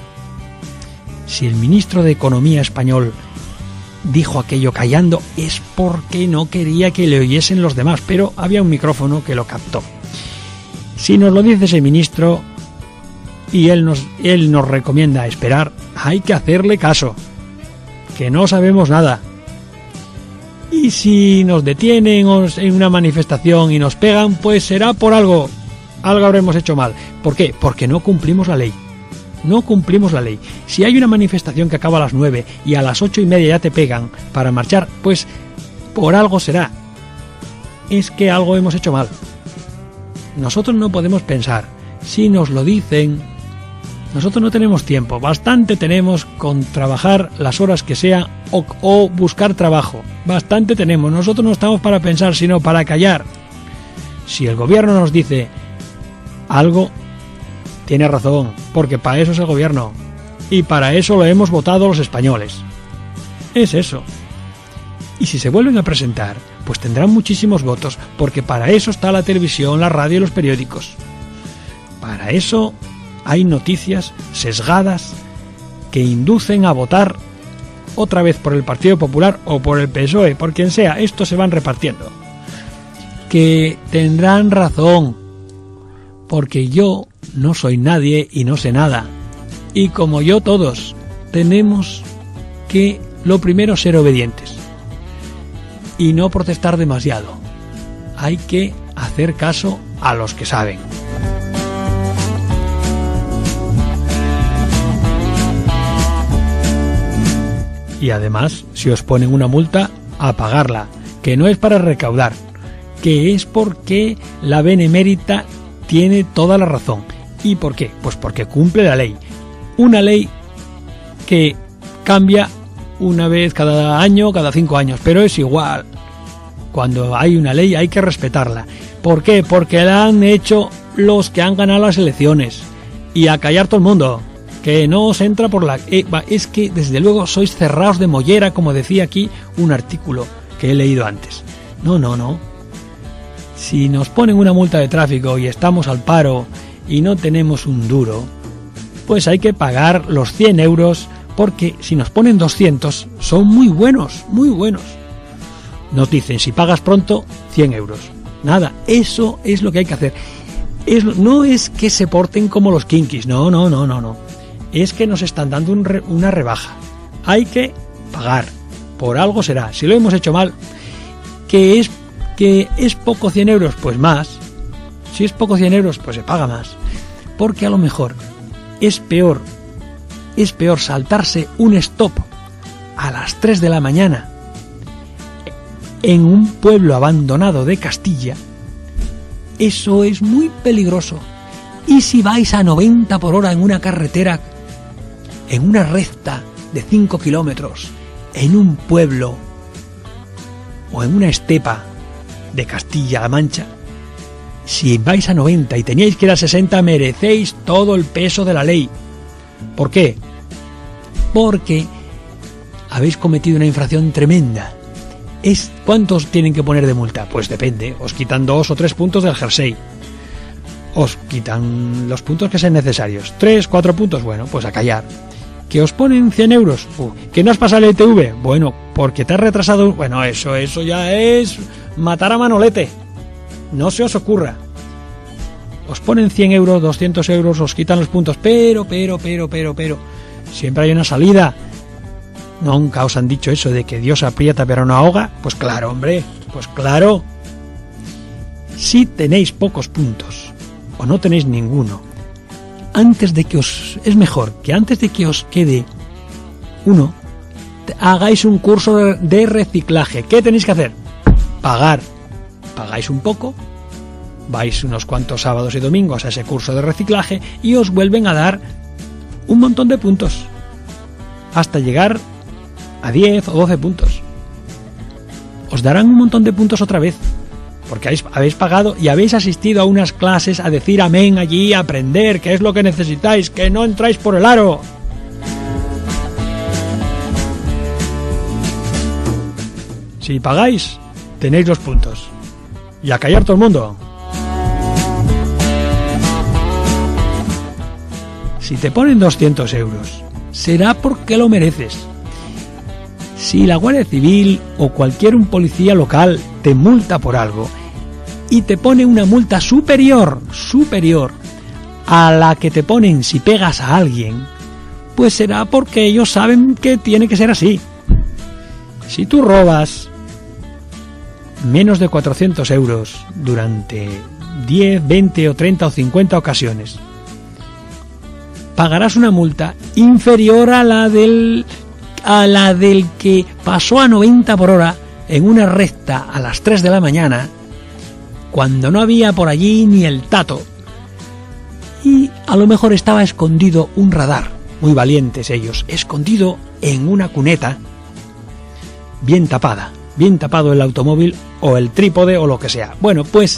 Si el ministro de Economía español dijo aquello callando, es porque no quería que le oyesen los demás, pero había un micrófono que lo captó. Si nos lo dice ese ministro y él nos, él nos recomienda esperar, hay que hacerle caso, que no sabemos nada. Y si nos detienen en una manifestación y nos pegan, pues será por algo. Algo habremos hecho mal. ¿Por qué? Porque no cumplimos la ley. No cumplimos la ley. Si hay una manifestación que acaba a las nueve y a las ocho y media ya te pegan para marchar, pues por algo será. Es que algo hemos hecho mal. Nosotros no podemos pensar. Si nos lo dicen, nosotros no tenemos tiempo. Bastante tenemos con trabajar las horas que sea o, o buscar trabajo. Bastante tenemos. Nosotros no estamos para pensar, sino para callar. Si el gobierno nos dice algo, tiene razón, porque para eso es el gobierno. Y para eso lo hemos votado los españoles. Es eso. Y si se vuelven a presentar, pues tendrán muchísimos votos, porque para eso está la televisión, la radio y los periódicos. Para eso hay noticias sesgadas que inducen a votar otra vez por el Partido Popular o por el P S O E, por quien sea. Estos se van repartiendo. Que tendrán razón, porque yo no soy nadie y no sé nada. Y como yo todos, tenemos que, lo primero, ser obedientes y no protestar demasiado. Hay que hacer caso a los que saben. Y además, si os ponen una multa, a pagarla, que no es para recaudar, que es porque la benemérita tiene toda la razón. ¿Y por qué? Pues porque cumple la ley. Una ley que cambia una vez cada año, cada cinco años, pero es igual. Cuando hay una ley hay que respetarla. ¿Por qué? Porque la han hecho los que han ganado las elecciones. Y a callar todo el mundo, que no os entra por la... Eh, es que desde luego sois cerrados de mollera, como decía aquí un artículo que he leído antes. No, no, no. Si nos ponen una multa de tráfico y estamos al paro y no tenemos un duro, pues hay que pagar los cien euros, porque si nos ponen doscientos son muy buenos, muy buenos. Nos dicen, si pagas pronto, cien euros. Nada, eso es lo que hay que hacer. Es, no es que se porten como los kinkis, no, no, no, no, no. Es que nos están dando un re, una rebaja. Hay que pagar, por algo será. Si lo hemos hecho mal, que es, que es poco cien euros, pues más. Si es poco cien euros, pues se paga más. Porque a lo mejor es peor, es peor saltarse un stop a las tres de la mañana en un pueblo abandonado de Castilla. Eso es muy peligroso. Y si vais a noventa por hora en una carretera, en una recta de cinco kilómetros, en un pueblo o en una estepa de Castilla-La Mancha, si vais a noventa y teníais que ir a sesenta, merecéis todo el peso de la ley. ¿Por qué? Porque habéis cometido una infracción tremenda. Es, ¿cuántos tienen que poner de multa? Pues depende, os quitan dos o tres puntos del jersey. Os quitan los puntos que sean necesarios. Tres, cuatro puntos, bueno, pues a callar. ¿Que os ponen cien euros? Uh, ¿que no has pasado el I T V? Bueno, porque te has retrasado... Bueno, eso, eso ya es matar a Manolete. No se os ocurra. Os ponen cien euros, doscientos euros, os quitan los puntos, pero, pero, pero, pero, pero... siempre hay una salida. Nunca os han dicho eso de que Dios aprieta pero no ahoga. Pues claro, hombre, pues claro. Si tenéis pocos puntos o no tenéis ninguno, antes de que os... es mejor que antes de que os quede uno, hagáis un curso de reciclaje. ¿Qué tenéis que hacer? Pagar. Pagáis un poco, vais unos cuantos sábados y domingos a ese curso de reciclaje y os vuelven a dar un montón de puntos hasta llegar a diez o doce puntos. Os darán un montón de puntos otra vez, porque habéis, habéis pagado y habéis asistido a unas clases a decir amén allí, a aprender, que es lo que necesitáis, que no entráis por el aro. Si pagáis, tenéis los puntos. Y a callar todo el mundo. Si te ponen doscientos euros, será porque lo mereces. Si la Guardia Civil o cualquier un policía local te multa por algo y te pone una multa superior, superior a la que te ponen si pegas a alguien, pues será porque ellos saben que tiene que ser así. Si tú robas menos de cuatrocientos euros durante diez, veinte o treinta o cincuenta ocasiones, pagarás una multa inferior a la del a la del que pasó a noventa por hora en una recta a las tres de la mañana, cuando no había por allí ni el tato, y a lo mejor estaba escondido un radar, muy valientes ellos, escondido en una cuneta bien tapada, bien tapado el automóvil o el trípode o lo que sea. Bueno, pues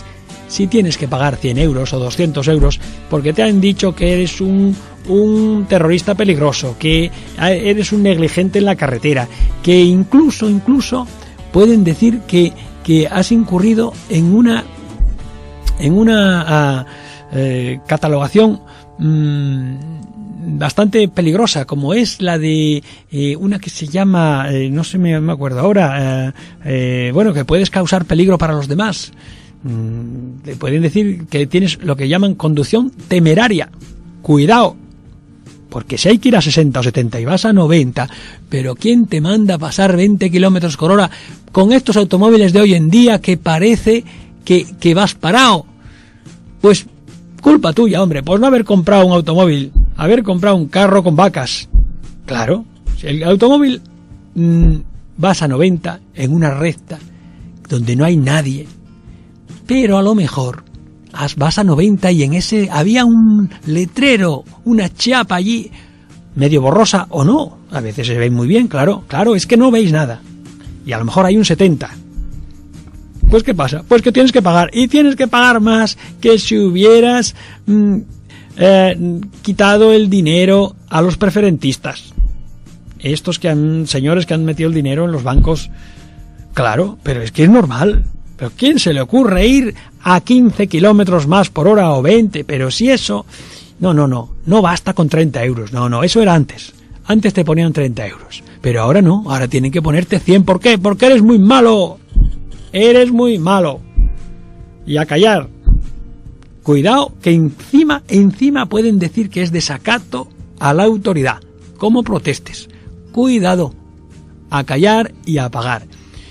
si tienes que pagar cien euros o doscientos euros porque te han dicho que eres un, un terrorista peligroso, que eres un negligente en la carretera, que incluso, incluso pueden decir que, que has incurrido en una, en una uh, eh, catalogación mmm, bastante peligrosa, como es la de eh, una que se llama, eh, no sé, me, me acuerdo ahora, eh, eh, bueno, que puedes causar peligro para los demás. Mm, te pueden decir que tienes lo que llaman conducción temeraria. Cuidado, porque si hay que ir a sesenta o setenta y vas a noventa, pero ¿quién te manda a pasar veinte kilómetros por hora con estos automóviles de hoy en día que parece que, que vas parado? Pues culpa tuya, hombre, por no haber comprado un automóvil, haber comprado un carro con vacas. Claro, si el automóvil mmm, vas a noventa en una recta donde no hay nadie, pero a lo mejor vas a noventa y en ese había un letrero, una chapa allí, medio borrosa o no, a veces se ve muy bien, claro, claro, es que no veis nada, y a lo mejor hay un setenta. Pues ¿qué pasa? Pues que tienes que pagar, y tienes que pagar más que si hubieras mmm, eh, quitado el dinero a los preferentistas. Estos que han, señores que han metido el dinero en los bancos. Claro, pero es que es normal. ¿Pero quién se le ocurre ir a quince kilómetros más por hora o veinte? Pero si eso... No, no, no, no basta con treinta euros. No, no, eso era antes. Antes te ponían treinta euros. Pero ahora no, ahora tienen que ponerte cien. ¿Por qué? Porque eres muy malo. Eres muy malo. Y a callar. Cuidado, que encima, encima pueden decir que es desacato a la autoridad. ¿Cómo protestes? Cuidado. A callar y a pagar.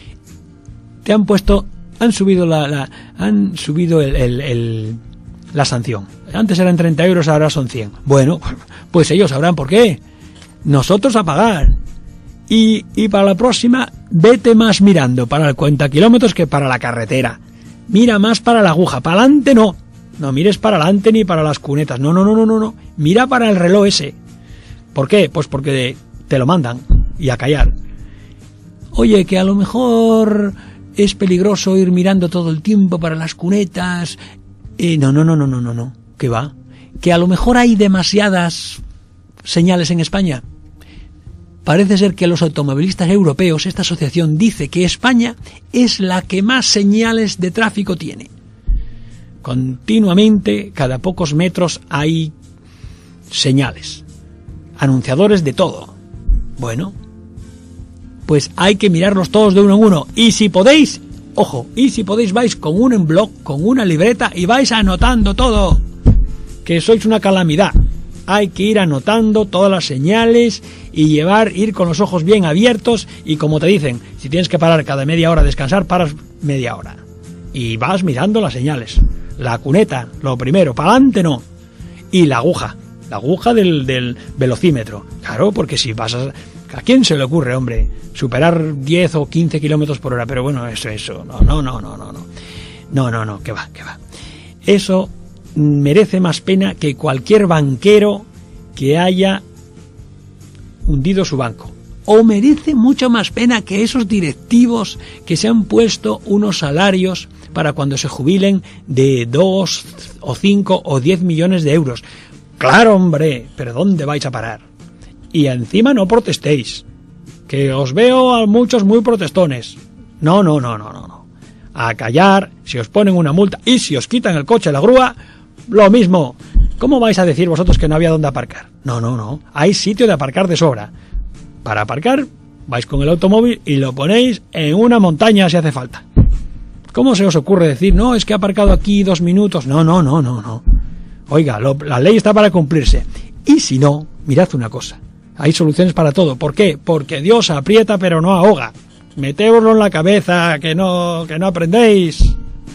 Te han puesto... Han subido la, la han subido el, el, el, la sanción. Antes eran treinta euros, ahora son cien. Bueno, pues ellos sabrán por qué. Nosotros a pagar. Y, y para la próxima, vete más mirando para el cuenta kilómetros que para la carretera. Mira más para la aguja. Para adelante no. No mires para adelante ni para las cunetas. No, no, no, no, no, no. Mira para el reloj ese. ¿Por qué? Pues porque te lo mandan. Y a callar. Oye, que a lo mejor... es peligroso ir mirando todo el tiempo para las cunetas. Eh, no, no, no, no, no, no, no. ¿Qué va? Que a lo mejor hay demasiadas señales en España. Parece ser que los automovilistas europeos, esta asociación dice que España es la que más señales de tráfico tiene. Continuamente, cada pocos metros hay señales. Anunciadores de todo. Bueno... pues hay que mirarlos todos de uno en uno. Y si podéis, ojo, y si podéis vais con un enbloc, con una libreta y vais anotando todo. Que sois una calamidad. Hay que ir anotando todas las señales y llevar, ir con los ojos bien abiertos. Y como te dicen, si tienes que parar cada media hora a descansar, paras media hora. Y vas mirando las señales. La cuneta, lo primero, para adelante no. Y la aguja, la aguja del, del velocímetro. Claro, porque si vas a... ¿A quién se le ocurre, hombre, superar diez o quince kilómetros por hora? Pero bueno, eso, eso, no, no, no, no, no, no, no, no, no, que va, que va. Eso merece más pena que cualquier banquero que haya hundido su banco. O merece mucho más pena que esos directivos que se han puesto unos salarios para cuando se jubilen de dos o cinco o diez millones de euros. Claro, hombre, pero ¿dónde vais a parar? Y encima no protestéis, que os veo a muchos muy protestones. No, no, no, no, no, no. A callar, si os ponen una multa y si os quitan el coche, la grúa, lo mismo. ¿Cómo vais a decir vosotros que no había dónde aparcar? No, no, no. Hay sitio de aparcar de sobra. Para aparcar, vais con el automóvil y lo ponéis en una montaña si hace falta. ¿Cómo se os ocurre decir, no, es que he aparcado aquí dos minutos? No, no, no, no, no. Oiga, lo, la ley está para cumplirse. Y si no, mirad una cosa. Hay soluciones para todo. ¿Por qué? Porque Dios aprieta pero no ahoga. Metéoslo en la cabeza, que no, que no aprendéis.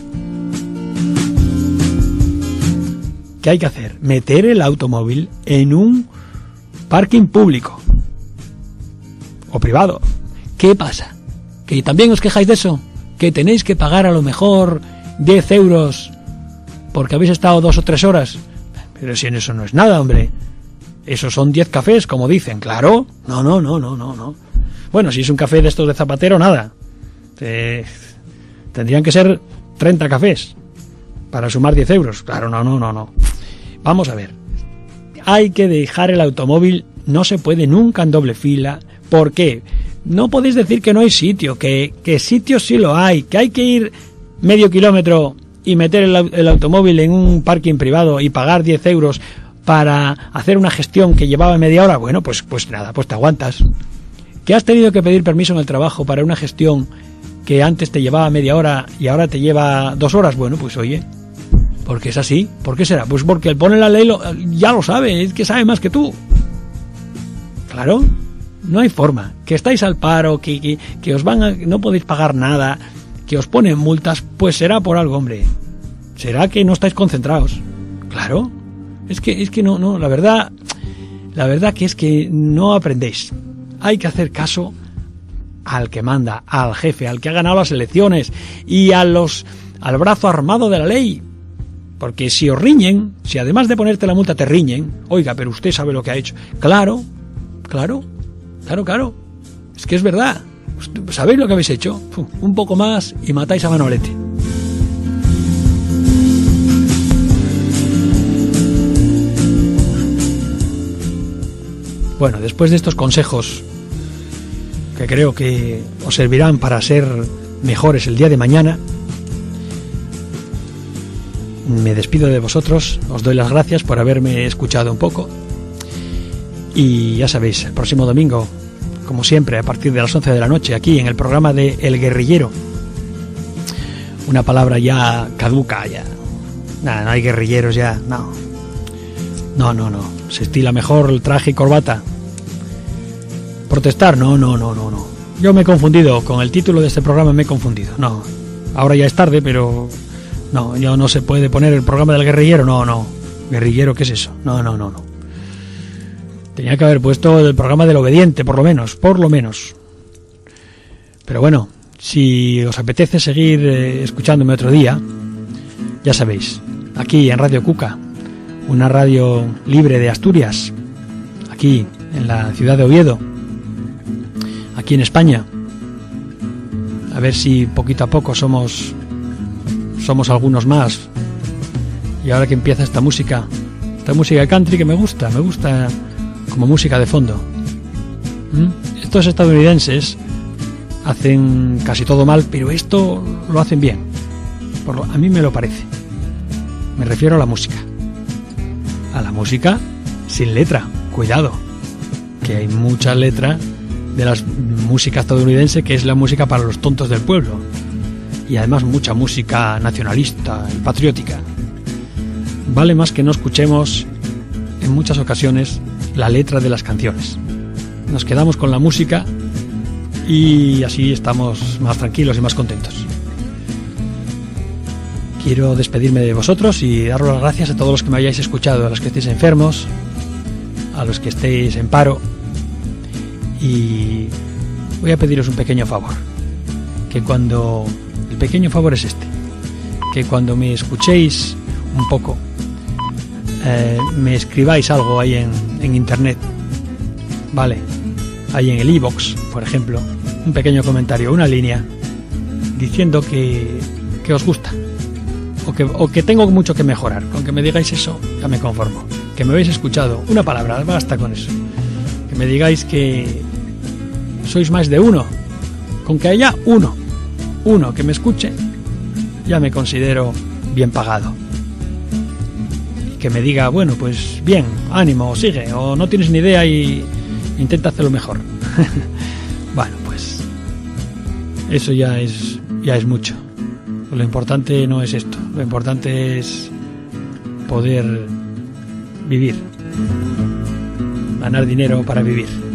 ¿Qué hay que hacer? Meter el automóvil en un parking público o privado. ¿Qué pasa? ¿Que también os quejáis de eso? ¿Que tenéis que pagar a lo mejor diez euros porque habéis estado dos o tres horas? Pero si en eso no es nada, hombre. Esos son diez cafés, como dicen, claro. No, no, no, no, no, no. Bueno, si es un café de estos de Zapatero, nada. Eh, tendrían que ser treinta cafés para sumar diez euros. Claro, no, no, no, no. Vamos a ver. Hay que dejar el automóvil, no se puede nunca en doble fila. ¿Por qué? No podéis decir que no hay sitio, que, que sitios sí lo hay, que hay que ir medio kilómetro y meter el, el automóvil en un parking privado y pagar diez euros para hacer una gestión que llevaba media hora. Bueno, pues, pues nada, pues te aguantas. ¿Que has tenido que pedir permiso en el trabajo para una gestión que antes te llevaba media hora y ahora te lleva dos horas? Bueno, pues oye, porque es así. ¿Por qué será? Pues porque el pone la ley lo, ya lo sabe, es que sabe más que tú. Claro, no hay forma. Que estáis al paro, que, que, que os van a, no podéis pagar nada, que os ponen multas, pues será por algo, hombre. Será que no estáis concentrados. Claro, es que es que no, no, la verdad, la verdad que es que no aprendéis. Hay que hacer caso al que manda, al jefe, al que ha ganado las elecciones y a los al brazo armado de la ley. Porque si os riñen, si además de ponerte la multa te riñen, oiga, pero usted sabe lo que ha hecho. Claro, claro, claro, claro. Es que es verdad. ¿Sabéis lo que habéis hecho? Un poco más y matáis a Manolete. Bueno, después de estos consejos que creo que os servirán para ser mejores el día de mañana, me despido de vosotros, os doy las gracias por haberme escuchado un poco y ya sabéis, el próximo domingo, como siempre, a partir de las once de la noche, aquí en el programa de El Guerrillero, una palabra ya caduca, ya nada, no hay guerrilleros ya, no, no, no, no, se estila mejor el traje y corbata. Protestar, no, no, no, no, no. Yo me he confundido, con el título de este programa me he confundido, no. Ahora ya es tarde, pero no, yo no se puede poner el programa del guerrillero, no, no. Guerrillero, ¿qué es eso? No, no, no, no. Tenía que haber puesto el programa del obediente, por lo menos, por lo menos. Pero bueno, si os apetece seguir eh, escuchándome otro día, ya sabéis, aquí en Radio Cuca, una radio libre de Asturias, aquí en la ciudad de Oviedo, aquí en España. A ver si poquito a poco somos somos algunos más. Y ahora que empieza esta música, esta música country que me gusta, me gusta como música de fondo. ¿Mm? Estos estadounidenses hacen casi todo mal, pero esto lo hacen bien. Por lo, a mí me lo parece. Me refiero a la música. A la música sin letra. Cuidado, que hay mucha letra de la música estadounidense, que es la música para los tontos del pueblo, y además mucha música nacionalista y patriótica. Vale más que no escuchemos en muchas ocasiones la letra de las canciones. Nos quedamos con la música y así estamos más tranquilos y más contentos. Quiero despedirme de vosotros y daros las gracias a todos los que me hayáis escuchado, a los que estéis enfermos, a los que estéis en paro. Y voy a pediros un pequeño favor, que cuando, el pequeño favor es este, que cuando me escuchéis un poco, eh, me escribáis algo ahí en, en internet, vale, ahí en el iVoox, por ejemplo, un pequeño comentario, una línea, diciendo que, que os gusta, o que, o que tengo mucho que mejorar. Con que me digáis eso, ya me conformo. Que me habéis escuchado, una palabra, basta con eso. Que me digáis que sois más de uno, con que haya uno, uno que me escuche, ya me considero bien pagado. Y que me diga, bueno, pues bien, ánimo, sigue, o no tienes ni idea y intenta hacerlo mejor. Bueno, pues eso ya es, ya es mucho. Lo importante no es esto, lo importante es poder vivir, ganar dinero para vivir.